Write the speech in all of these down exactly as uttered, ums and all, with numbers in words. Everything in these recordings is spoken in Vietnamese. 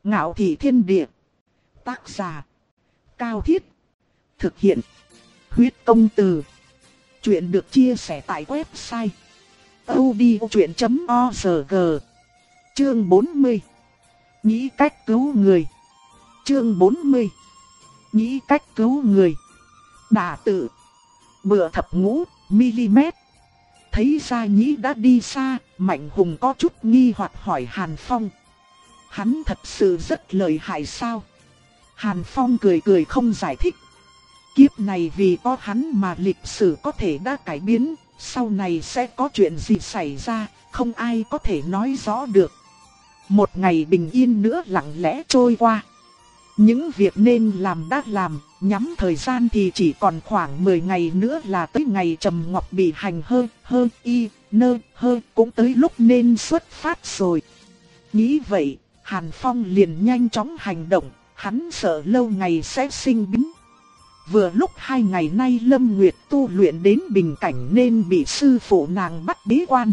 Ngạo thị thiên địa. Tác giả. Cao Thiết. Thực hiện. Huyết công từ. Chuyện được chia sẻ tại website audiochuyện chấm org. Chương bốn mươi. Nghĩ cách cứu người. Chương bốn mươi. Nghĩ cách cứu người. Đả tự. Bựa thập ngũ mm. Thấy Gia Nhĩ đã đi xa, Mạnh Hùng có chút nghi hoặc hỏi Hàn Phong. Hắn thật sự rất lợi hại sao? Hàn Phong cười cười không giải thích. Kiếp này vì có hắn mà lịch sử có thể đã cải biến, sau này sẽ có chuyện gì xảy ra, không ai có thể nói rõ được. Một ngày bình yên nữa lặng lẽ trôi qua. Những việc nên làm đã làm, nhắm thời gian thì chỉ còn khoảng mười ngày nữa là tới ngày Trầm Ngọc bị hành hơ, hơ, y, nơ, hơ, cũng tới lúc nên xuất phát rồi. Nghĩ vậy, Hàn Phong liền nhanh chóng hành động, hắn sợ lâu ngày sẽ sinh biến. Vừa lúc hai ngày nay Lâm Nguyệt tu luyện đến bình cảnh nên bị sư phụ nàng bắt bế quan.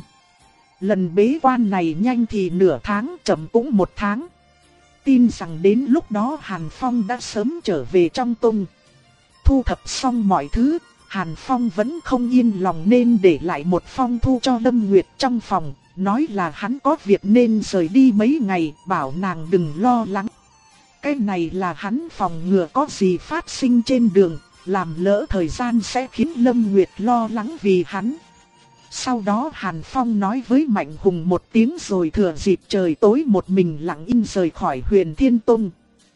Lần bế quan này nhanh thì nửa tháng, chậm cũng một tháng. Tin rằng đến lúc đó Hàn Phong đã sớm trở về trong tông. Thu thập xong mọi thứ, Hàn Phong vẫn không yên lòng nên để lại một phong thư cho Lâm Nguyệt trong phòng, nói là hắn có việc nên rời đi mấy ngày, bảo nàng đừng lo lắng. Cái này là hắn phòng ngừa có gì phát sinh trên đường, làm lỡ thời gian sẽ khiến Lâm Nguyệt lo lắng vì hắn. Sau đó Hàn Phong nói với Mạnh Hùng một tiếng rồi thừa dịp trời tối một mình lặng im rời khỏi Huyền Thiên Tông.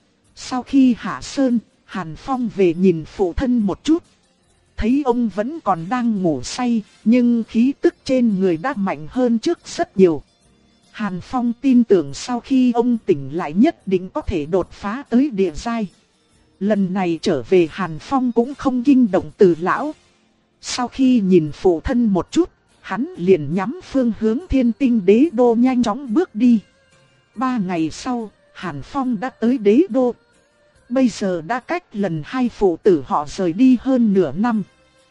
Sau khi hạ sơn, Hàn Phong về nhìn phụ thân một chút. Thấy ông vẫn còn đang ngủ say, nhưng khí tức trên người đã mạnh hơn trước rất nhiều. Hàn Phong tin tưởng sau khi ông tỉnh lại nhất định có thể đột phá tới địa giai. Lần này trở về Hàn Phong cũng không kinh động Từ lão. Sau khi nhìn phụ thân một chút, hắn liền nhắm phương hướng Thiên Tinh Đế Đô nhanh chóng bước đi. Ba ngày sau, Hàn Phong đã tới Đế Đô. Bây giờ đã cách lần hai phụ tử họ rời đi hơn nửa năm.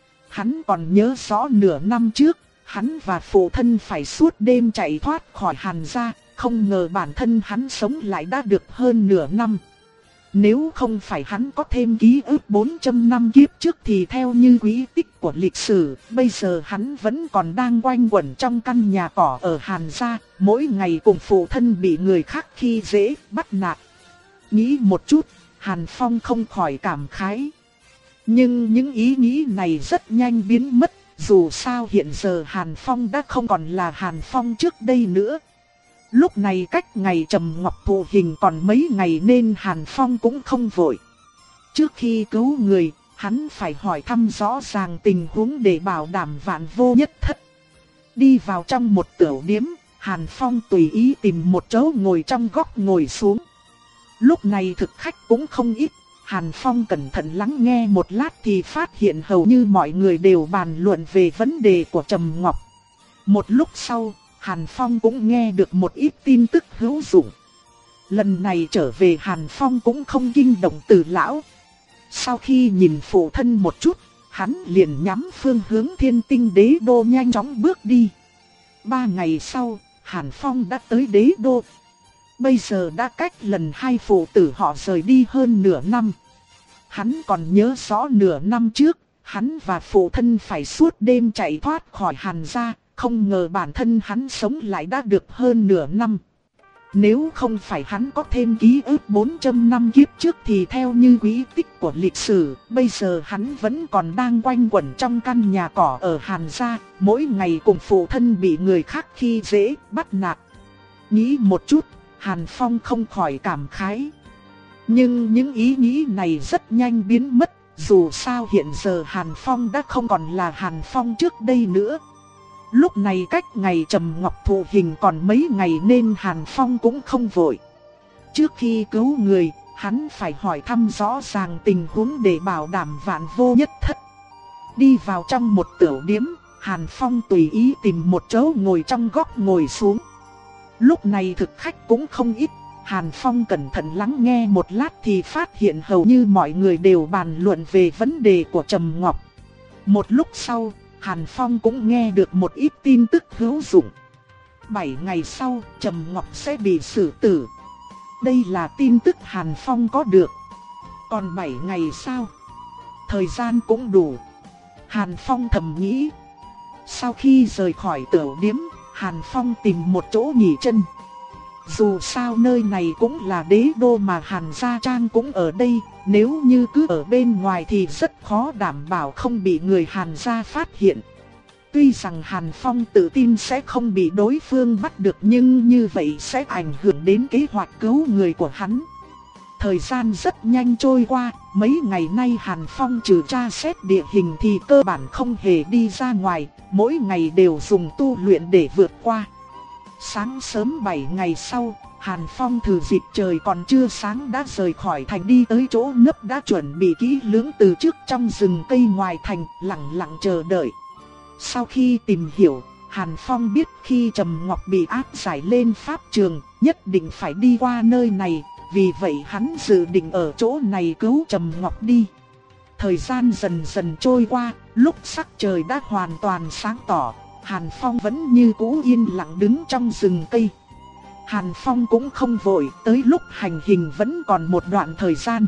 Hắn còn nhớ rõ nửa năm trước, hắn và phụ thân phải suốt đêm chạy thoát khỏi Hàn gia, không ngờ bản thân hắn sống lại đã được hơn nửa năm. Nếu không phải hắn có thêm ký ức bốn trăm năm kiếp trước thì theo như quỹ tích của lịch sử, bây giờ hắn vẫn còn đang quanh quẩn trong căn nhà cỏ ở Hàn gia, mỗi ngày cùng phụ thân bị người khác khi dễ, bắt nạt. Nghĩ một chút, Hàn Phong không khỏi cảm khái. Nhưng những ý nghĩ này rất nhanh biến mất, dù sao hiện giờ Hàn Phong đã không còn là Hàn Phong trước đây nữa. Lúc này cách ngày Trầm Ngọc thụ hình còn mấy ngày nên Hàn Phong cũng không vội. Trước khi cứu người, hắn phải hỏi thăm rõ ràng tình huống để bảo đảm vạn vô nhất thất. Đi vào trong một tiểu điếm, Hàn Phong tùy ý tìm một chỗ ngồi trong góc ngồi xuống. Lúc này thực khách cũng không ít, Hàn Phong cẩn thận lắng nghe một lát thì phát hiện hầu như mọi người đều bàn luận về vấn đề của Trầm Ngọc. Một lúc sau, Hàn Phong cũng nghe được một ít tin tức hữu dụng. Lần này trở về Hàn Phong cũng không kinh động Từ lão. Sau khi nhìn phụ thân một chút, hắn liền nhắm phương hướng Thiên Tinh Đế Đô nhanh chóng bước đi. Ba ngày sau, Hàn Phong đã tới Đế Đô. Bây giờ đã cách lần hai phụ tử họ rời đi hơn nửa năm. Hắn còn nhớ rõ nửa năm trước, hắn và phụ thân phải suốt đêm chạy thoát khỏi Hàn gia, không ngờ bản thân hắn sống lại đã được hơn nửa năm. Nếu không phải hắn có thêm ký ức bốn trăm năm kiếp trước thì theo như quỹ tích của lịch sử, bây giờ hắn vẫn còn đang quanh quẩn trong căn nhà cỏ ở Hàn gia, mỗi ngày cùng phụ thân bị người khác khi dễ, bắt nạt. Nghĩ một chút, Hàn Phong không khỏi cảm khái. Nhưng những ý nghĩ này rất nhanh biến mất, dù sao hiện giờ Hàn Phong đã không còn là Hàn Phong trước đây nữa. Lúc này cách ngày Trầm Ngọc thụ hình còn mấy ngày nên Hàn Phong cũng không vội. Trước khi cứu người, hắn phải hỏi thăm rõ ràng tình huống để bảo đảm vạn vô nhất thất. Đi vào trong một tiểu điếm, Hàn Phong tùy ý tìm một chỗ ngồi trong góc ngồi xuống. Lúc này thực khách cũng không ít, Hàn Phong cẩn thận lắng nghe một lát thì phát hiện hầu như mọi người đều bàn luận về vấn đề của Trầm Ngọc. Một lúc sau, Hàn Phong cũng nghe được một ít tin tức hữu dụng. Bảy ngày sau, Trầm Ngọc sẽ bị xử tử. Đây là tin tức Hàn Phong có được. Còn bảy ngày sao? Thời gian cũng đủ. Hàn Phong thầm nghĩ. Sau khi rời khỏi tửu điếm, Hàn Phong tìm một chỗ nghỉ chân. Dù sao nơi này cũng là đế đô mà Hàn Gia Trang cũng ở đây, nếu như cứ ở bên ngoài thì rất khó đảm bảo không bị người Hàn Gia phát hiện. Tuy rằng Hàn Phong tự tin sẽ không bị đối phương bắt được, nhưng như vậy sẽ ảnh hưởng đến kế hoạch cứu người của hắn. Thời gian rất nhanh trôi qua, mấy ngày nay Hàn Phong trừ tra xét địa hình thì cơ bản không hề đi ra ngoài, mỗi ngày đều dùng tu luyện để vượt qua. Sáng sớm bảy ngày sau, Hàn Phong thử dịp trời còn chưa sáng đã rời khỏi thành đi tới chỗ nấp đã chuẩn bị kỹ lưỡng từ trước trong rừng cây ngoài thành, lặng lặng chờ đợi. Sau khi tìm hiểu, Hàn Phong biết khi Trầm Ngọc bị áp giải lên pháp trường, nhất định phải đi qua nơi này, vì vậy hắn dự định ở chỗ này cứu Trầm Ngọc đi. Thời gian dần dần trôi qua, lúc sắc trời đã hoàn toàn sáng tỏ, Hàn Phong vẫn như cũ yên lặng đứng trong rừng cây. Hàn Phong cũng không vội, tới lúc hành hình vẫn còn một đoạn thời gian.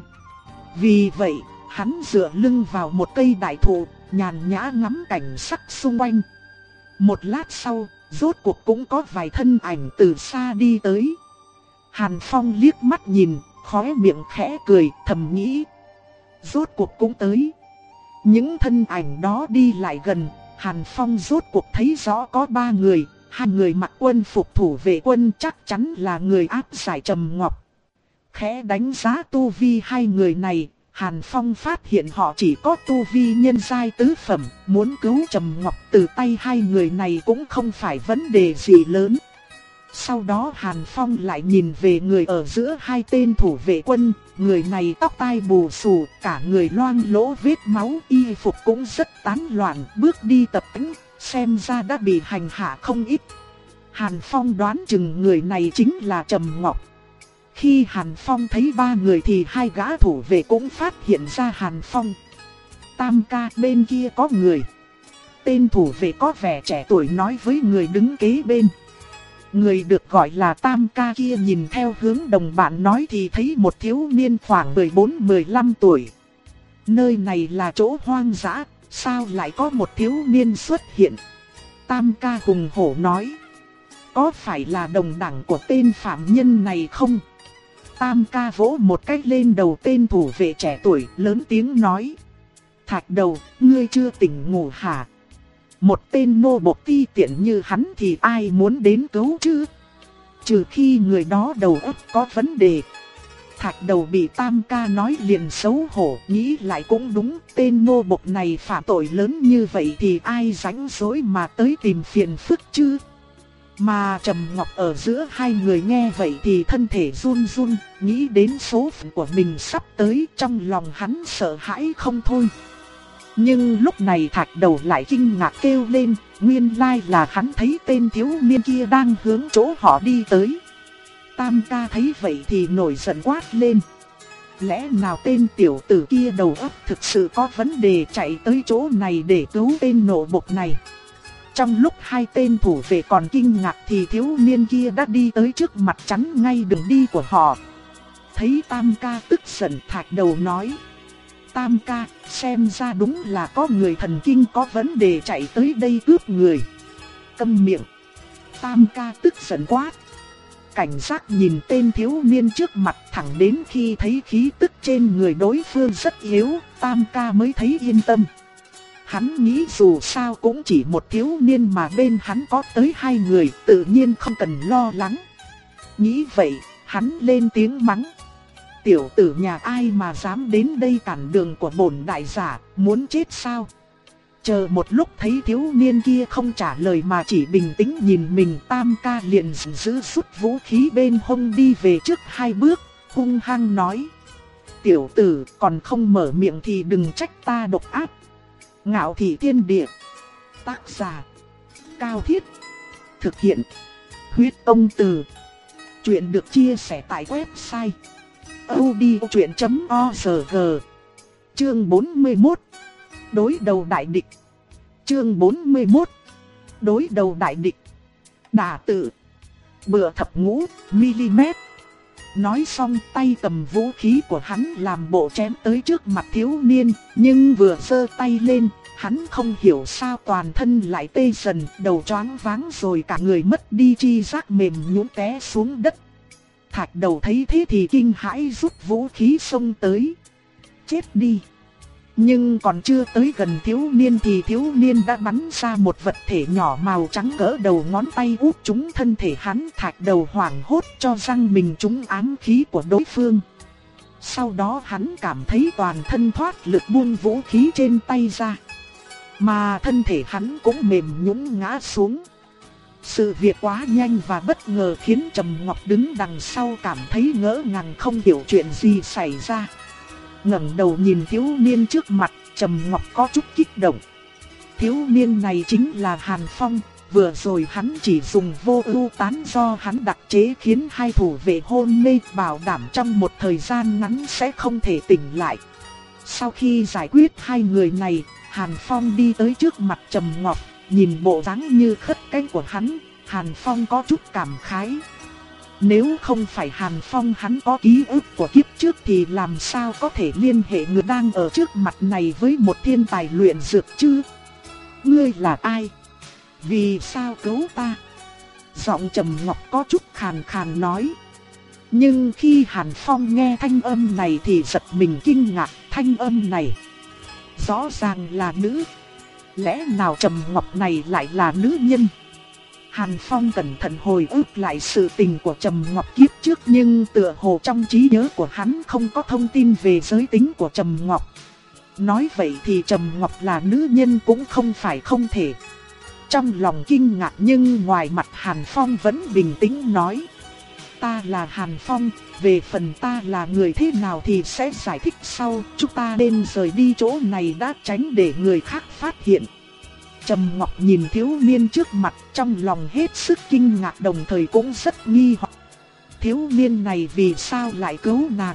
Vì vậy, hắn dựa lưng vào một cây đại thụ, nhàn nhã ngắm cảnh sắc xung quanh. Một lát sau, rốt cuộc cũng có vài thân ảnh từ xa đi tới. Hàn Phong liếc mắt nhìn, khóe miệng khẽ cười, thầm nghĩ. Rốt cuộc cũng tới. Những thân ảnh đó đi lại gần, Hàn Phong rốt cuộc thấy rõ có ba người. Hai người mặc quân phục thủ vệ quân chắc chắn là người áp giải Trầm Ngọc. Khẽ đánh giá tu vi hai người này, Hàn Phong phát hiện họ chỉ có tu vi nhân giai tứ phẩm, muốn cứu Trầm Ngọc từ tay hai người này cũng không phải vấn đề gì lớn. Sau đó Hàn Phong lại nhìn về người ở giữa hai tên thủ vệ quân, người này tóc tai bù xù, cả người loang lỗ vết máu, y phục cũng rất tán loạn, bước đi tập tễnh, xem ra đã bị hành hạ không ít. Hàn Phong đoán chừng người này chính là Trầm Ngọc. Khi Hàn Phong thấy ba người thì hai gã thủ vệ cũng phát hiện ra Hàn Phong. Tam ca, bên kia có người. Tên thủ vệ có vẻ trẻ tuổi nói với người đứng kế bên. Người được gọi là Tam ca kia nhìn theo hướng đồng bạn nói thì thấy một thiếu niên khoảng mười bốn mười lăm tuổi. Nơi này là chỗ hoang dã, sao lại có một thiếu niên xuất hiện? Tam ca hùng hổ nói. Có phải là đồng đẳng của tên phạm nhân này không? Tam ca vỗ một cái lên đầu tên thủ vệ trẻ tuổi, lớn tiếng nói. Thạch đầu, ngươi chưa tỉnh ngủ hả? Một tên nô bộc ti tiện như hắn thì ai muốn đến cứu chứ? Trừ khi người đó đầu óc có vấn đề. Thạch đầu bị Tam ca nói liền xấu hổ, nghĩ lại cũng đúng, tên nô bộc này phạm tội lớn như vậy thì ai rảnh rỗi mà tới tìm phiền phức chứ? Mà Trầm Ngọc ở giữa hai người nghe vậy thì thân thể run run, nghĩ đến số phận của mình sắp tới, trong lòng hắn sợ hãi không thôi. Nhưng lúc này Thạch đầu lại kinh ngạc kêu lên, nguyên lai là hắn thấy tên thiếu niên kia đang hướng chỗ họ đi tới. Tam ca thấy vậy thì nổi giận quát lên. Lẽ nào tên tiểu tử kia đầu óc thực sự có vấn đề chạy tới chỗ này để cứu tên nô bộc này? Trong lúc hai tên thủ vệ còn kinh ngạc thì thiếu niên kia đã đi tới trước mặt chắn ngay đường đi của họ. Thấy Tam ca tức giận, Thạch đầu nói. Tam ca, xem ra đúng là có người thần kinh có vấn đề chạy tới đây cướp người. Câm miệng. Tam ca tức giận quát. Cảnh giác nhìn tên thiếu niên trước mặt, thẳng đến khi thấy khí tức trên người đối phương rất yếu, Tam ca mới thấy yên tâm. Hắn nghĩ dù sao cũng chỉ một thiếu niên mà bên hắn có tới hai người, tự nhiên không cần lo lắng. Nghĩ vậy, hắn lên tiếng mắng. Tiểu tử nhà ai mà dám đến đây cản đường của bổn đại giả, muốn chết sao? Chờ một lúc thấy thiếu niên kia không trả lời mà chỉ bình tĩnh nhìn mình, Tam ca liền giận dữ rút vũ khí bên hông đi về trước hai bước, hung hăng nói. Tiểu tử còn không mở miệng thì đừng trách ta độc ác. Ngạo thị thiên địa. Tác giả Cao Thiết. Thực hiện Huyết Tông Từ. Chuyện được chia sẻ tại website audiochuyện chấm org. Chương bốn mươi mốt. Đối đầu đại địch. Chương bốn mươi mốt. Đối đầu đại địch. Đả tự. Bựa thập ngũ mm. Nói xong tay cầm vũ khí của hắn làm bộ chém tới trước mặt thiếu niên, nhưng vừa giơ tay lên, hắn không hiểu sao toàn thân lại tê dần, đầu choáng váng rồi cả người mất đi chi giác, mềm nhũn té xuống đất. Thạch Đầu thấy thế thì kinh hãi rút vũ khí xông tới. Chết đi! Nhưng còn chưa tới gần thiếu niên thì thiếu niên đã bắn ra một vật thể nhỏ màu trắng cỡ đầu ngón tay úp trúng thân thể hắn. Thạch Đầu hoảng hốt cho rằng mình trúng ám khí của đối phương. Sau đó hắn cảm thấy toàn thân thoát lực buông vũ khí trên tay ra. Mà thân thể hắn cũng mềm nhũn ngã xuống. Sự việc quá nhanh và bất ngờ khiến Trầm Ngọc đứng đằng sau cảm thấy ngỡ ngàng, không hiểu chuyện gì xảy ra. Ngẩng đầu nhìn thiếu niên trước mặt, Trầm Ngọc có chút kích động. Thiếu niên này chính là Hàn Phong, vừa rồi hắn chỉ dùng vô ưu tán do hắn đặc chế khiến hai thủ vệ hôn mê, bảo đảm trong một thời gian ngắn sẽ không thể tỉnh lại. Sau khi giải quyết hai người này, Hàn Phong đi tới trước mặt Trầm Ngọc, nhìn bộ dáng như khất cái của hắn, Hàn Phong có chút cảm khái. Nếu không phải Hàn Phong hắn có ký ức của kiếp trước thì làm sao có thể liên hệ người đang ở trước mặt này với một thiên tài luyện dược chứ? Ngươi là ai? Vì sao cứu ta? Giọng Trầm Ngọc có chút khàn khàn nói. Nhưng khi Hàn Phong nghe thanh âm này thì giật mình kinh ngạc, thanh âm này rõ ràng là nữ. Lẽ nào Trầm Ngọc này lại là nữ nhân? Hàn Phong cẩn thận hồi ức lại sự tình của Trầm Ngọc kiếp trước, nhưng tựa hồ trong trí nhớ của hắn không có thông tin về giới tính của Trầm Ngọc. Nói vậy thì Trầm Ngọc là nữ nhân cũng không phải không thể. Trong lòng kinh ngạc nhưng ngoài mặt Hàn Phong vẫn bình tĩnh nói. Ta là Hàn Phong, về phần ta là người thế nào thì sẽ giải thích sau, chúng ta nên rời đi chỗ này đã, tránh để người khác phát hiện. Trầm Ngọc nhìn thiếu niên trước mặt, trong lòng hết sức kinh ngạc đồng thời cũng rất nghi hoặc. Thiếu niên này vì sao lại cứu nàng?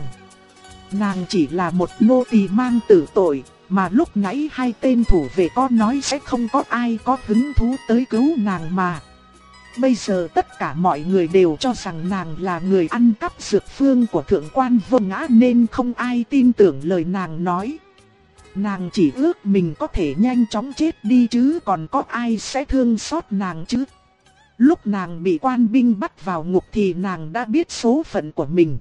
Nàng chỉ là một nô tỳ mang tử tội, mà lúc nãy hai tên thủ vệ có nói sẽ không có ai có hứng thú tới cứu nàng mà. Bây giờ tất cả mọi người đều cho rằng nàng là người ăn cắp dược phương của thượng quan Vô Ngã nên không ai tin tưởng lời nàng nói. Nàng chỉ ước mình có thể nhanh chóng chết đi chứ còn có ai sẽ thương xót nàng chứ. Lúc nàng bị quan binh bắt vào ngục thì nàng đã biết số phận của mình.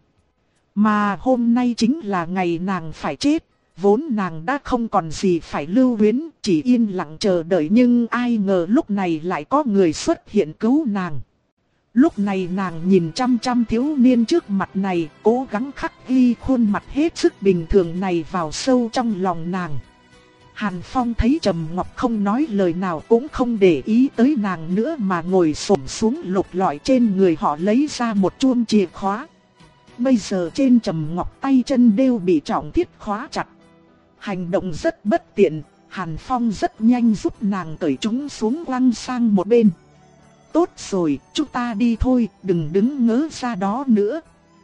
Mà hôm nay chính là ngày nàng phải chết. Vốn nàng đã không còn gì phải lưu luyến, chỉ yên lặng chờ đợi, nhưng ai ngờ lúc này lại có người xuất hiện cứu nàng. Lúc này nàng nhìn chăm chăm thiếu niên trước mặt này, cố gắng khắc ghi khuôn mặt hết sức bình thường này vào sâu trong lòng nàng. Hàn Phong thấy Trầm Ngọc không nói lời nào cũng không để ý tới nàng nữa mà ngồi xổm xuống lục lọi trên người họ lấy ra một chuông chìa khóa. Bây giờ trên Trầm Ngọc tay chân đều bị trọng thiết khóa chặt. Hành động rất bất tiện, Hàn Phong rất nhanh giúp nàng cởi chúng xuống quăng sang một bên. Tốt rồi, chúng ta đi thôi, đừng đứng ngớ ra đó nữa.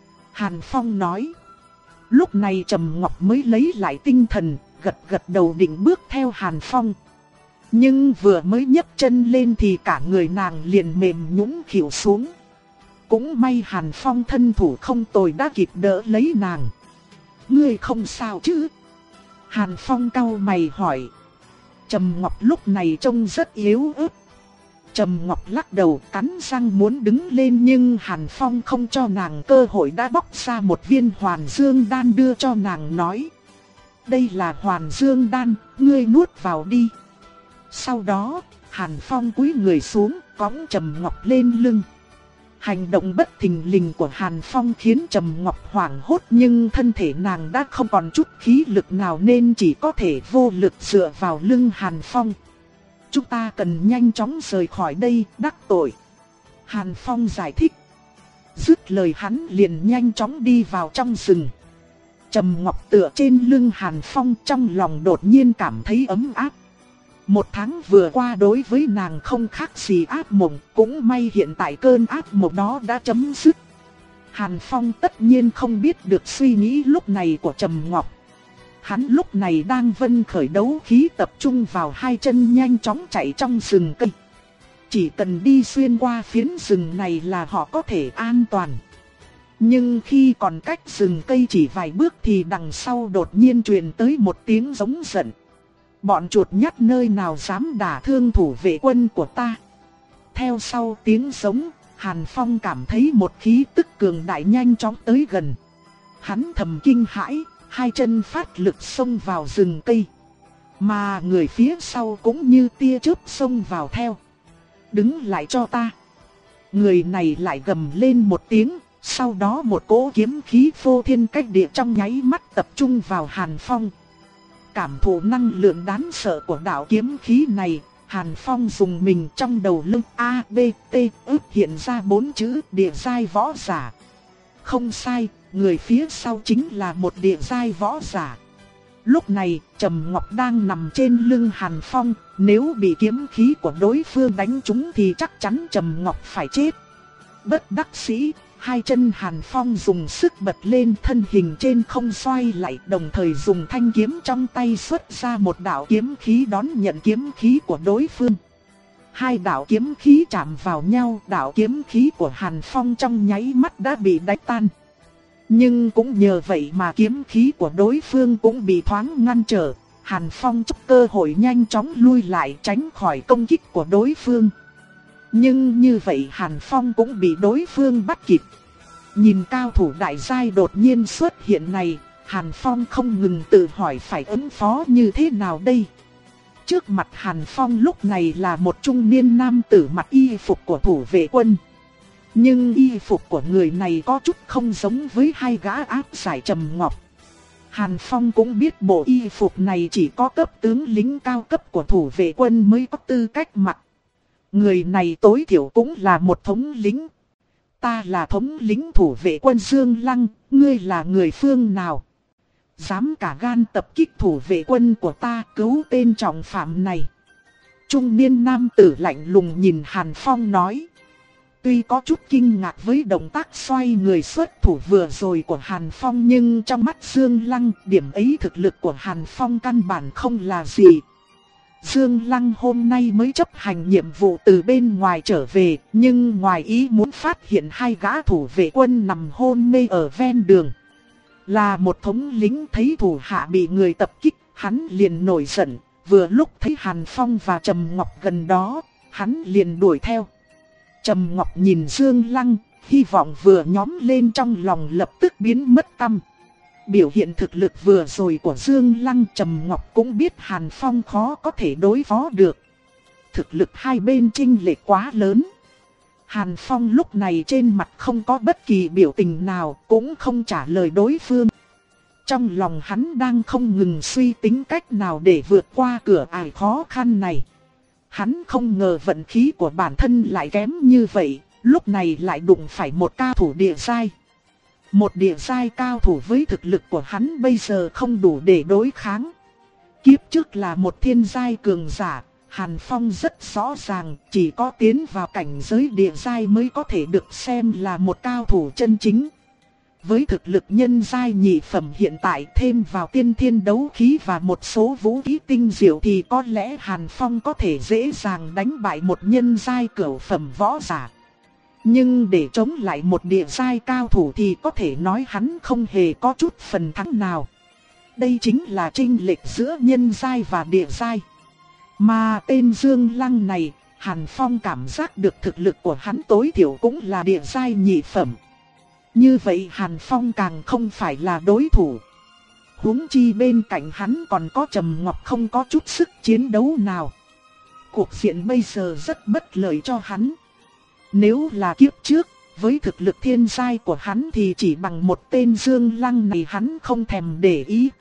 Hàn Phong nói. Lúc này Trầm Ngọc mới lấy lại tinh thần, gật gật đầu định bước theo Hàn Phong. Nhưng vừa mới nhấc chân lên thì cả người nàng liền mềm nhũn khuỵu xuống. Cũng may Hàn Phong thân thủ không tồi đã kịp đỡ lấy nàng. Ngươi không sao chứ? Hàn Phong cau mày hỏi. Trầm Ngọc lúc này trông rất yếu ớt. Trầm Ngọc lắc đầu cắn răng muốn đứng lên nhưng Hàn Phong không cho nàng cơ hội, đã bóc ra một viên Hoàn Dương Đan đưa cho nàng nói. Đây là Hoàn Dương Đan, ngươi nuốt vào đi. Sau đó, Hàn Phong cúi người xuống, cõng Trầm Ngọc lên lưng. Hành động bất thình lình của Hàn Phong khiến Trầm Ngọc hoảng hốt, nhưng thân thể nàng đã không còn chút khí lực nào nên chỉ có thể vô lực dựa vào lưng Hàn Phong. Chúng ta cần nhanh chóng rời khỏi đây, đắc tội. Hàn Phong giải thích. Dứt lời hắn liền nhanh chóng đi vào trong rừng. Trầm Ngọc tựa trên lưng Hàn Phong, trong lòng đột nhiên cảm thấy ấm áp. Một tháng vừa qua đối với nàng không khác gì ác mộng, cũng may hiện tại cơn ác mộng đó đã chấm dứt. Hàn Phong tất nhiên không biết được suy nghĩ lúc này của Trầm Ngọc. Hắn lúc này đang vân khởi đấu khí tập trung vào hai chân nhanh chóng chạy trong rừng cây. Chỉ cần đi xuyên qua phiến rừng này là họ có thể an toàn. Nhưng khi còn cách rừng cây chỉ vài bước thì đằng sau đột nhiên truyền tới một tiếng giống giận. Bọn chuột nhắt nơi nào dám đả thương thủ vệ quân của ta. Theo sau tiếng giống, Hàn Phong cảm thấy một khí tức cường đại nhanh chóng tới gần. Hắn thầm kinh hãi, hai chân phát lực xông vào rừng cây. Mà người phía sau cũng như tia chớp xông vào theo. Đứng lại cho ta. Người này lại gầm lên một tiếng, sau đó một cỗ kiếm khí phô thiên cách địa trong nháy mắt tập trung vào Hàn Phong. Cảm thụ năng lượng đáng sợ của đạo kiếm khí này, Hàn Phong dùng mình trong đầu lưng A, B, T ức hiện ra bốn chữ địa giai võ giả. Không sai, người phía sau chính là một địa giai võ giả. Lúc này, Trầm Ngọc đang nằm trên lưng Hàn Phong, nếu bị kiếm khí của đối phương đánh trúng thì chắc chắn Trầm Ngọc phải chết. Bất đắc dĩ, hai chân Hàn Phong dùng sức bật lên, thân hình trên không xoay lại, đồng thời dùng thanh kiếm trong tay xuất ra một đạo kiếm khí đón nhận kiếm khí của đối phương. Hai đạo kiếm khí chạm vào nhau, đạo kiếm khí của Hàn Phong trong nháy mắt đã bị đánh tan. Nhưng cũng nhờ vậy mà kiếm khí của đối phương cũng bị thoáng ngăn trở. Hàn Phong chấp cơ hội nhanh chóng lui lại tránh khỏi công kích của đối phương. Nhưng như vậy Hàn Phong cũng bị đối phương bắt kịp. Nhìn cao thủ đại giai đột nhiên xuất hiện này, Hàn Phong không ngừng tự hỏi phải ứng phó như thế nào đây. Trước mặt Hàn Phong lúc này là một trung niên nam tử mặc y phục của thủ vệ quân. Nhưng y phục của người này có chút không giống với hai gã áp giải Trầm Ngọc. Hàn Phong cũng biết bộ y phục này chỉ có cấp tướng lính cao cấp của thủ vệ quân mới có tư cách mặc. Người này tối thiểu cũng là một thống lĩnh. Ta là thống lĩnh thủ vệ quân Dương Lăng, ngươi là người phương nào? Dám cả gan tập kích thủ vệ quân của ta, cứu tên trọng phạm này. Trung niên nam tử lạnh lùng nhìn Hàn Phong nói. Tuy có chút kinh ngạc với động tác xoay người xuất thủ vừa rồi của Hàn Phong, nhưng trong mắt Dương Lăng, điểm ấy thực lực của Hàn Phong căn bản không là gì. Dương Lăng hôm nay mới chấp hành nhiệm vụ từ bên ngoài trở về, nhưng ngoài ý muốn phát hiện hai gã thủ vệ quân nằm hôn mê ở ven đường. Là một thống lĩnh thấy thủ hạ bị người tập kích, hắn liền nổi giận, vừa lúc thấy Hàn Phong và Trầm Ngọc gần đó, hắn liền đuổi theo. Trầm Ngọc nhìn Dương Lăng, hy vọng vừa nhóm lên trong lòng lập tức biến mất tăm. Biểu hiện thực lực vừa rồi của Dương Lăng, Trầm Ngọc cũng biết Hàn Phong khó có thể đối phó được. Thực lực hai bên chênh lệch quá lớn. Hàn Phong lúc này trên mặt không có bất kỳ biểu tình nào, cũng không trả lời đối phương. Trong lòng hắn đang không ngừng suy tính cách nào để vượt qua cửa ải khó khăn này. Hắn không ngờ vận khí của bản thân lại kém như vậy, lúc này lại đụng phải một cao thủ địa giai. Một địa giai cao thủ với thực lực của hắn bây giờ không đủ để đối kháng. Kiếp trước là một thiên giai cường giả, Hàn Phong rất rõ ràng, chỉ có tiến vào cảnh giới địa giai mới có thể được xem là một cao thủ chân chính. Với thực lực nhân giai nhị phẩm hiện tại thêm vào tiên thiên đấu khí và một số vũ khí tinh diệu thì có lẽ Hàn Phong có thể dễ dàng đánh bại một nhân giai cửu phẩm võ giả. Nhưng để chống lại một địa giai cao thủ thì có thể nói hắn không hề có chút phần thắng nào. Đây chính là chênh lệch giữa nhân giai và địa giai. Mà tên Dương Lăng này, Hàn Phong cảm giác được thực lực của hắn tối thiểu cũng là địa giai nhị phẩm. Như vậy Hàn Phong càng không phải là đối thủ. Huống chi bên cạnh hắn còn có Trầm Ngọc không có chút sức chiến đấu nào. Cuộc diện bây giờ rất bất lợi cho hắn. Nếu là kiếp trước, với thực lực thiên giai của hắn thì chỉ bằng một tên Dương Lăng này hắn không thèm để ý.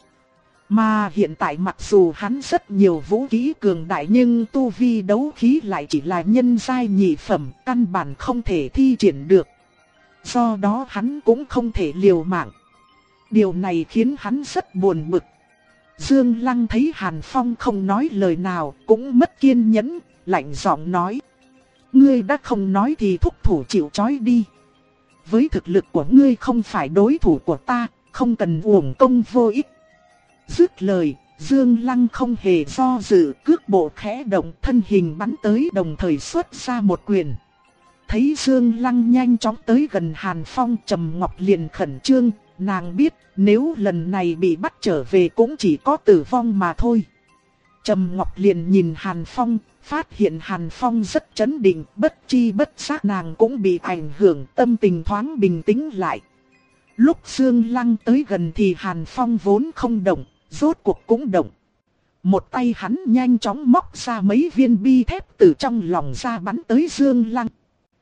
Mà hiện tại mặc dù hắn rất nhiều vũ khí cường đại nhưng tu vi đấu khí lại chỉ là nhân giai nhị phẩm, căn bản không thể thi triển được. Do đó hắn cũng không thể liều mạng. Điều này khiến hắn rất buồn bực. Dương Lăng thấy Hàn Phong không nói lời nào, cũng mất kiên nhẫn, lạnh giọng nói. Ngươi đã không nói thì thúc thủ chịu trói đi. Với thực lực của ngươi không phải đối thủ của ta, không cần uổng công vô ích. Dứt lời, Dương Lăng không hề do dự, cước bộ khẽ động, thân hình bắn tới đồng thời xuất ra một quyền. thấy Dương Lăng nhanh chóng tới gần Hàn Phong, Trầm Ngọc liền khẩn trương, nàng biết nếu lần này bị bắt trở về cũng chỉ có tử vong mà thôi. Trầm Ngọc liền nhìn Hàn Phong, phát hiện Hàn Phong rất trấn định, bất chi bất giác nàng cũng bị ảnh hưởng, tâm tình thoáng bình tĩnh lại. Lúc Dương Lăng tới gần thì Hàn Phong vốn không động, rốt cuộc cũng động. Một tay hắn nhanh chóng móc ra mấy viên bi thép từ trong lòng ra bắn tới Dương Lăng.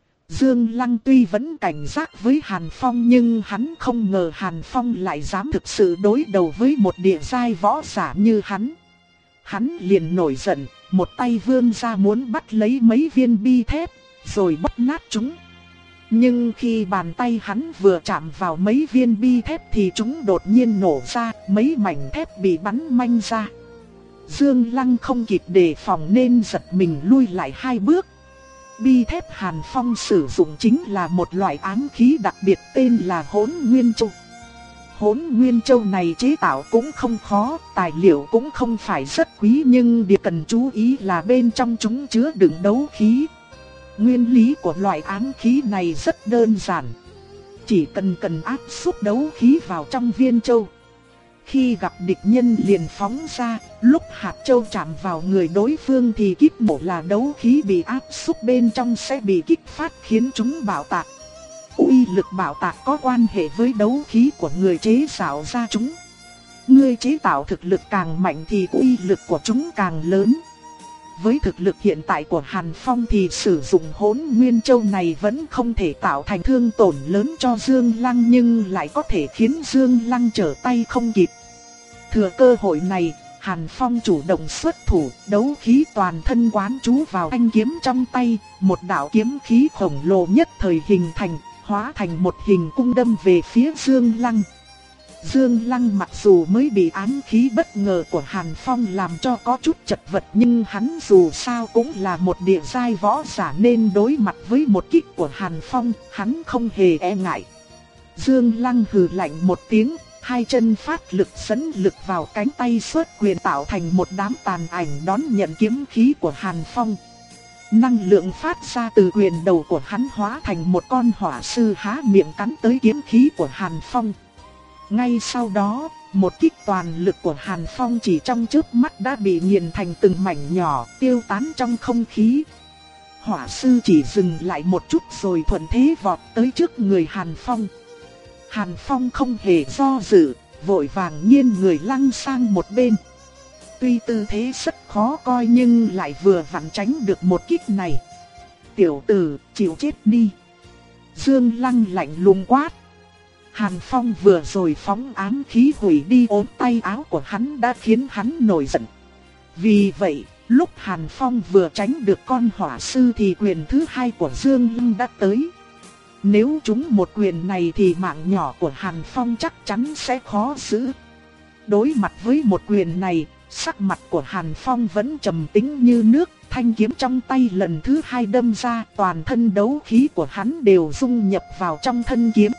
Dương Lăng tuy vẫn cảnh giác với Hàn Phong nhưng hắn không ngờ Hàn Phong lại dám thực sự đối đầu với một địa giai võ giả như hắn. Hắn liền nổi giận, một tay vươn ra muốn bắt lấy mấy viên bi thép, rồi bóp nát chúng. Nhưng khi bàn tay hắn vừa chạm vào mấy viên bi thép thì chúng đột nhiên nổ ra, mấy mảnh thép bị bắn manh ra. Dương Lăng không kịp đề phòng nên giật mình lui lại hai bước. Bi thép Hàn Phong sử dụng chính là một loại ám khí đặc biệt tên là Hỗn Nguyên Châu. Hỗn Nguyên Châu này chế tạo cũng không khó, tài liệu cũng không phải rất quý, nhưng điều cần chú ý là bên trong chúng chứa đựng đấu khí. Nguyên lý của loại ám khí này rất đơn giản. Chỉ cần cần áp xúc đấu khí vào trong viên châu. Khi gặp địch nhân liền phóng ra, lúc hạt châu chạm vào người đối phương thì kíp nổ là đấu khí bị áp xúc bên trong sẽ bị kích phát khiến chúng bạo tạc. Uy lực bạo tạc có quan hệ với đấu khí của người chế tạo ra chúng. Người chế tạo thực lực càng mạnh thì uy lực của chúng càng lớn. Với thực lực hiện tại của Hàn Phong thì sử dụng Hỗn Nguyên Châu này vẫn không thể tạo thành thương tổn lớn cho Dương Lăng, nhưng lại có thể khiến Dương Lăng trở tay không kịp. Thừa cơ hội này, Hàn Phong chủ động xuất thủ, đấu khí toàn thân quán trú vào thanh kiếm trong tay, một đạo kiếm khí khổng lồ nhất thời hình thành, hóa thành một hình cung đâm về phía Dương Lăng. Dương Lăng mặc dù mới bị ám khí bất ngờ của Hàn Phong làm cho có chút chật vật, nhưng hắn dù sao cũng là một địa giai võ giả nên đối mặt với một kích của Hàn Phong, hắn không hề e ngại. Dương Lăng hừ lạnh một tiếng, hai chân phát lực dẫn lực vào cánh tay xuất quyền tạo thành một đám tàn ảnh đón nhận kiếm khí của Hàn Phong. Năng lượng phát ra từ quyền đầu của hắn hóa thành một con hỏa sư há miệng cắn tới kiếm khí của Hàn Phong. Ngay sau đó, một kích toàn lực của Hàn Phong chỉ trong chớp mắt đã bị nghiền thành từng mảnh nhỏ, tiêu tán trong không khí. Hỏa sư chỉ dừng lại một chút rồi thuận thế vọt tới trước người Hàn Phong. Hàn Phong không hề do dự, vội vàng nghiêng người lăn sang một bên. Tuy tư thế rất khó coi nhưng lại vừa vặn tránh được một kích này. Tiểu tử, chịu chết đi. Dương Lăng lạnh lùng quát. Hàn Phong vừa rồi phóng ám khí hủy đi ốm tay áo của hắn đã khiến hắn nổi giận. Vì vậy, lúc Hàn Phong vừa tránh được con hỏa sư thì quyền thứ hai của Dương Lăng đã tới. Nếu trúng một quyền này thì mạng nhỏ của Hàn Phong chắc chắn sẽ khó giữ. Đối mặt với một quyền này, sắc mặt của Hàn Phong vẫn trầm tĩnh như nước, thanh kiếm trong tay lần thứ hai đâm ra, toàn thân đấu khí của hắn đều dung nhập vào trong thân kiếm.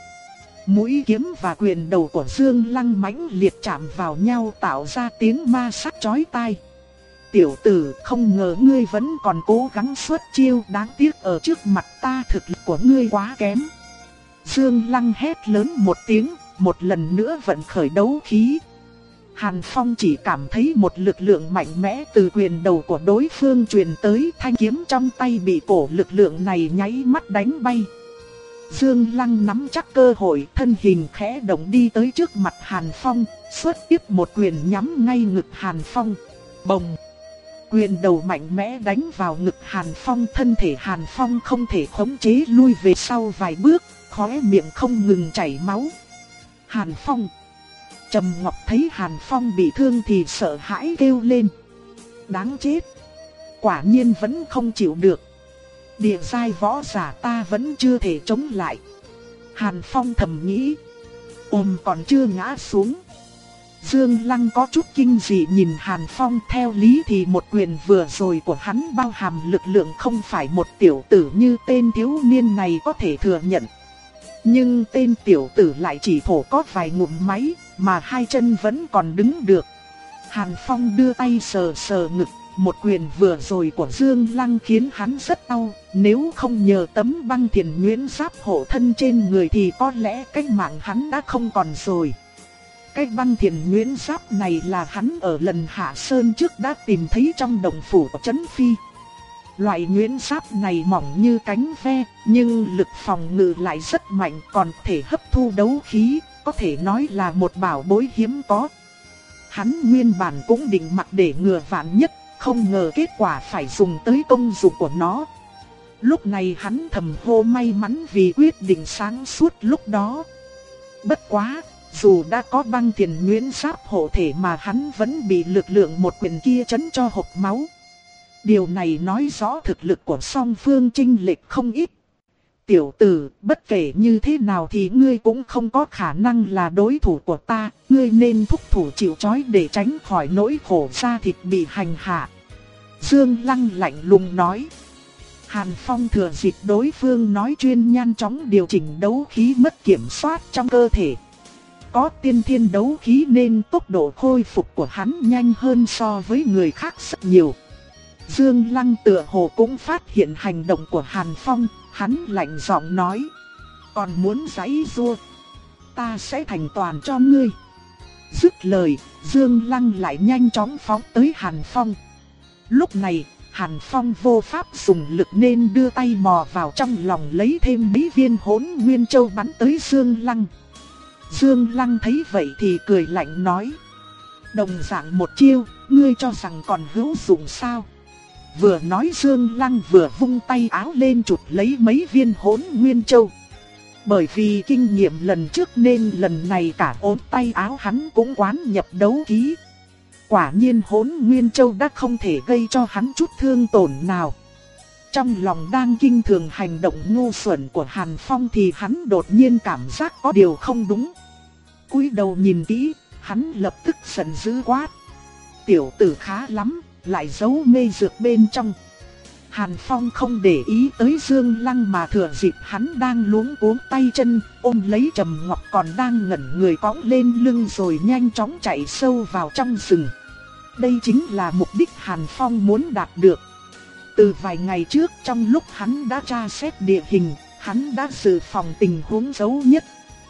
Mũi kiếm và quyền đầu của Dương Lăng mãnh liệt chạm vào nhau tạo ra tiếng ma sát chói tai. Tiểu tử, không ngờ ngươi vẫn còn cố gắng xuất chiêu, đáng tiếc ở trước mặt ta thực lực của ngươi quá kém. Dương Lăng hét lớn một tiếng, một lần nữa vận khởi đấu khí. Hàn Phong chỉ cảm thấy một lực lượng mạnh mẽ từ quyền đầu của đối phương truyền tới, thanh kiếm trong tay bị cổ lực lượng này nháy mắt đánh bay. Dương Lăng nắm chắc cơ hội, thân hình khẽ động đi tới trước mặt Hàn Phong, xuất tiếp một quyền nhắm ngay ngực Hàn Phong. Bồng! Quyền đầu mạnh mẽ đánh vào ngực Hàn Phong, thân thể Hàn Phong không thể khống chế lui về sau vài bước, khóe miệng không ngừng chảy máu. Hàn Phong! Trầm Ngọc thấy Hàn Phong bị thương thì sợ hãi kêu lên. Đáng chết! Quả nhiên vẫn không chịu được. Địa giai võ giả ta vẫn chưa thể chống lại. Hàn Phong thầm nghĩ. Ôm còn chưa ngã xuống. Dương Lăng có chút kinh dị nhìn Hàn Phong, theo lý thì một quyền vừa rồi của hắn bao hàm lực lượng không phải một tiểu tử như tên thiếu niên này có thể thừa nhận. Nhưng tên tiểu tử lại chỉ thổ có vài ngụm máy, mà hai chân vẫn còn đứng được. Hàn Phong đưa tay sờ sờ ngực, một quyền vừa rồi của Dương Lăng khiến hắn rất đau, nếu không nhờ tấm băng thiền nhuyễn giáp hộ thân trên người thì có lẽ cái mạng hắn đã không còn rồi. Cái băng thiền nhuyễn giáp này là hắn ở lần hạ sơn trước đã tìm thấy trong đồng phủ của Trấn Phi. Loại nhuyễn giáp này mỏng như cánh ve, nhưng lực phòng ngự lại rất mạnh, còn thể hấp thu đấu khí, có thể nói là một bảo bối hiếm có. Hắn nguyên bản cũng định mặc để ngừa vạn nhất, không ngờ kết quả phải dùng tới công dụng của nó. Lúc này hắn thầm hô may mắn vì quyết định sáng suốt lúc đó. Bất quá, dù đã có băng thiền nhuyễn giáp hộ thể mà hắn vẫn bị lực lượng một quyền kia chấn cho hộc máu. Điều này nói rõ thực lực của song phương chênh lệch không ít. Tiểu tử, bất kể như thế nào thì ngươi cũng không có khả năng là đối thủ của ta, ngươi nên thúc thủ chịu trói để tránh khỏi nỗi khổ da thịt bị hành hạ. Dương Lăng lạnh lùng nói. Hàn Phong thừa dịp đối phương nói chuyên nhanh chóng điều chỉnh đấu khí mất kiểm soát trong cơ thể. Có tiên thiên đấu khí nên tốc độ khôi phục của hắn nhanh hơn so với người khác rất nhiều. Dương Lăng tựa hồ cũng phát hiện hành động của Hàn Phong, hắn lạnh giọng nói. Còn muốn giãy giụa, ta sẽ thành toàn cho ngươi. Dứt lời, Dương Lăng lại nhanh chóng phóng tới Hàn Phong. Lúc này, Hàn Phong vô pháp dùng lực nên đưa tay mò vào trong lòng lấy thêm mấy viên Hỗn Nguyên Châu bắn tới Dương Lăng. Dương Lăng thấy vậy thì cười lạnh nói. Đồng dạng một chiêu, ngươi cho rằng còn hữu dụng sao? Vừa nói Dương Lăng vừa vung tay áo lên chụp lấy mấy viên Hỗn Nguyên Châu. Bởi vì kinh nghiệm lần trước nên lần này cả ốm tay áo hắn cũng quán nhập đấu khí. Quả nhiên Hỗn Nguyên Châu đã không thể gây cho hắn chút thương tổn nào. Trong lòng đang kinh thường hành động ngu xuẩn của Hàn Phong thì hắn đột nhiên cảm giác có điều không đúng. Cúi đầu nhìn kỹ, hắn lập tức giận dữ quát. Tiểu tử khá lắm, lại giấu mê dược bên trong. Hàn Phong không để ý tới Dương Lăng mà thừa dịp hắn đang luống cuống tay chân, ôm lấy Trầm Ngọc còn đang ngẩn người cõng lên lưng rồi nhanh chóng chạy sâu vào trong rừng. Đây chính là mục đích Hàn Phong muốn đạt được. Từ vài ngày trước trong lúc hắn đã tra xét địa hình, hắn đã dự phòng tình huống xấu nhất.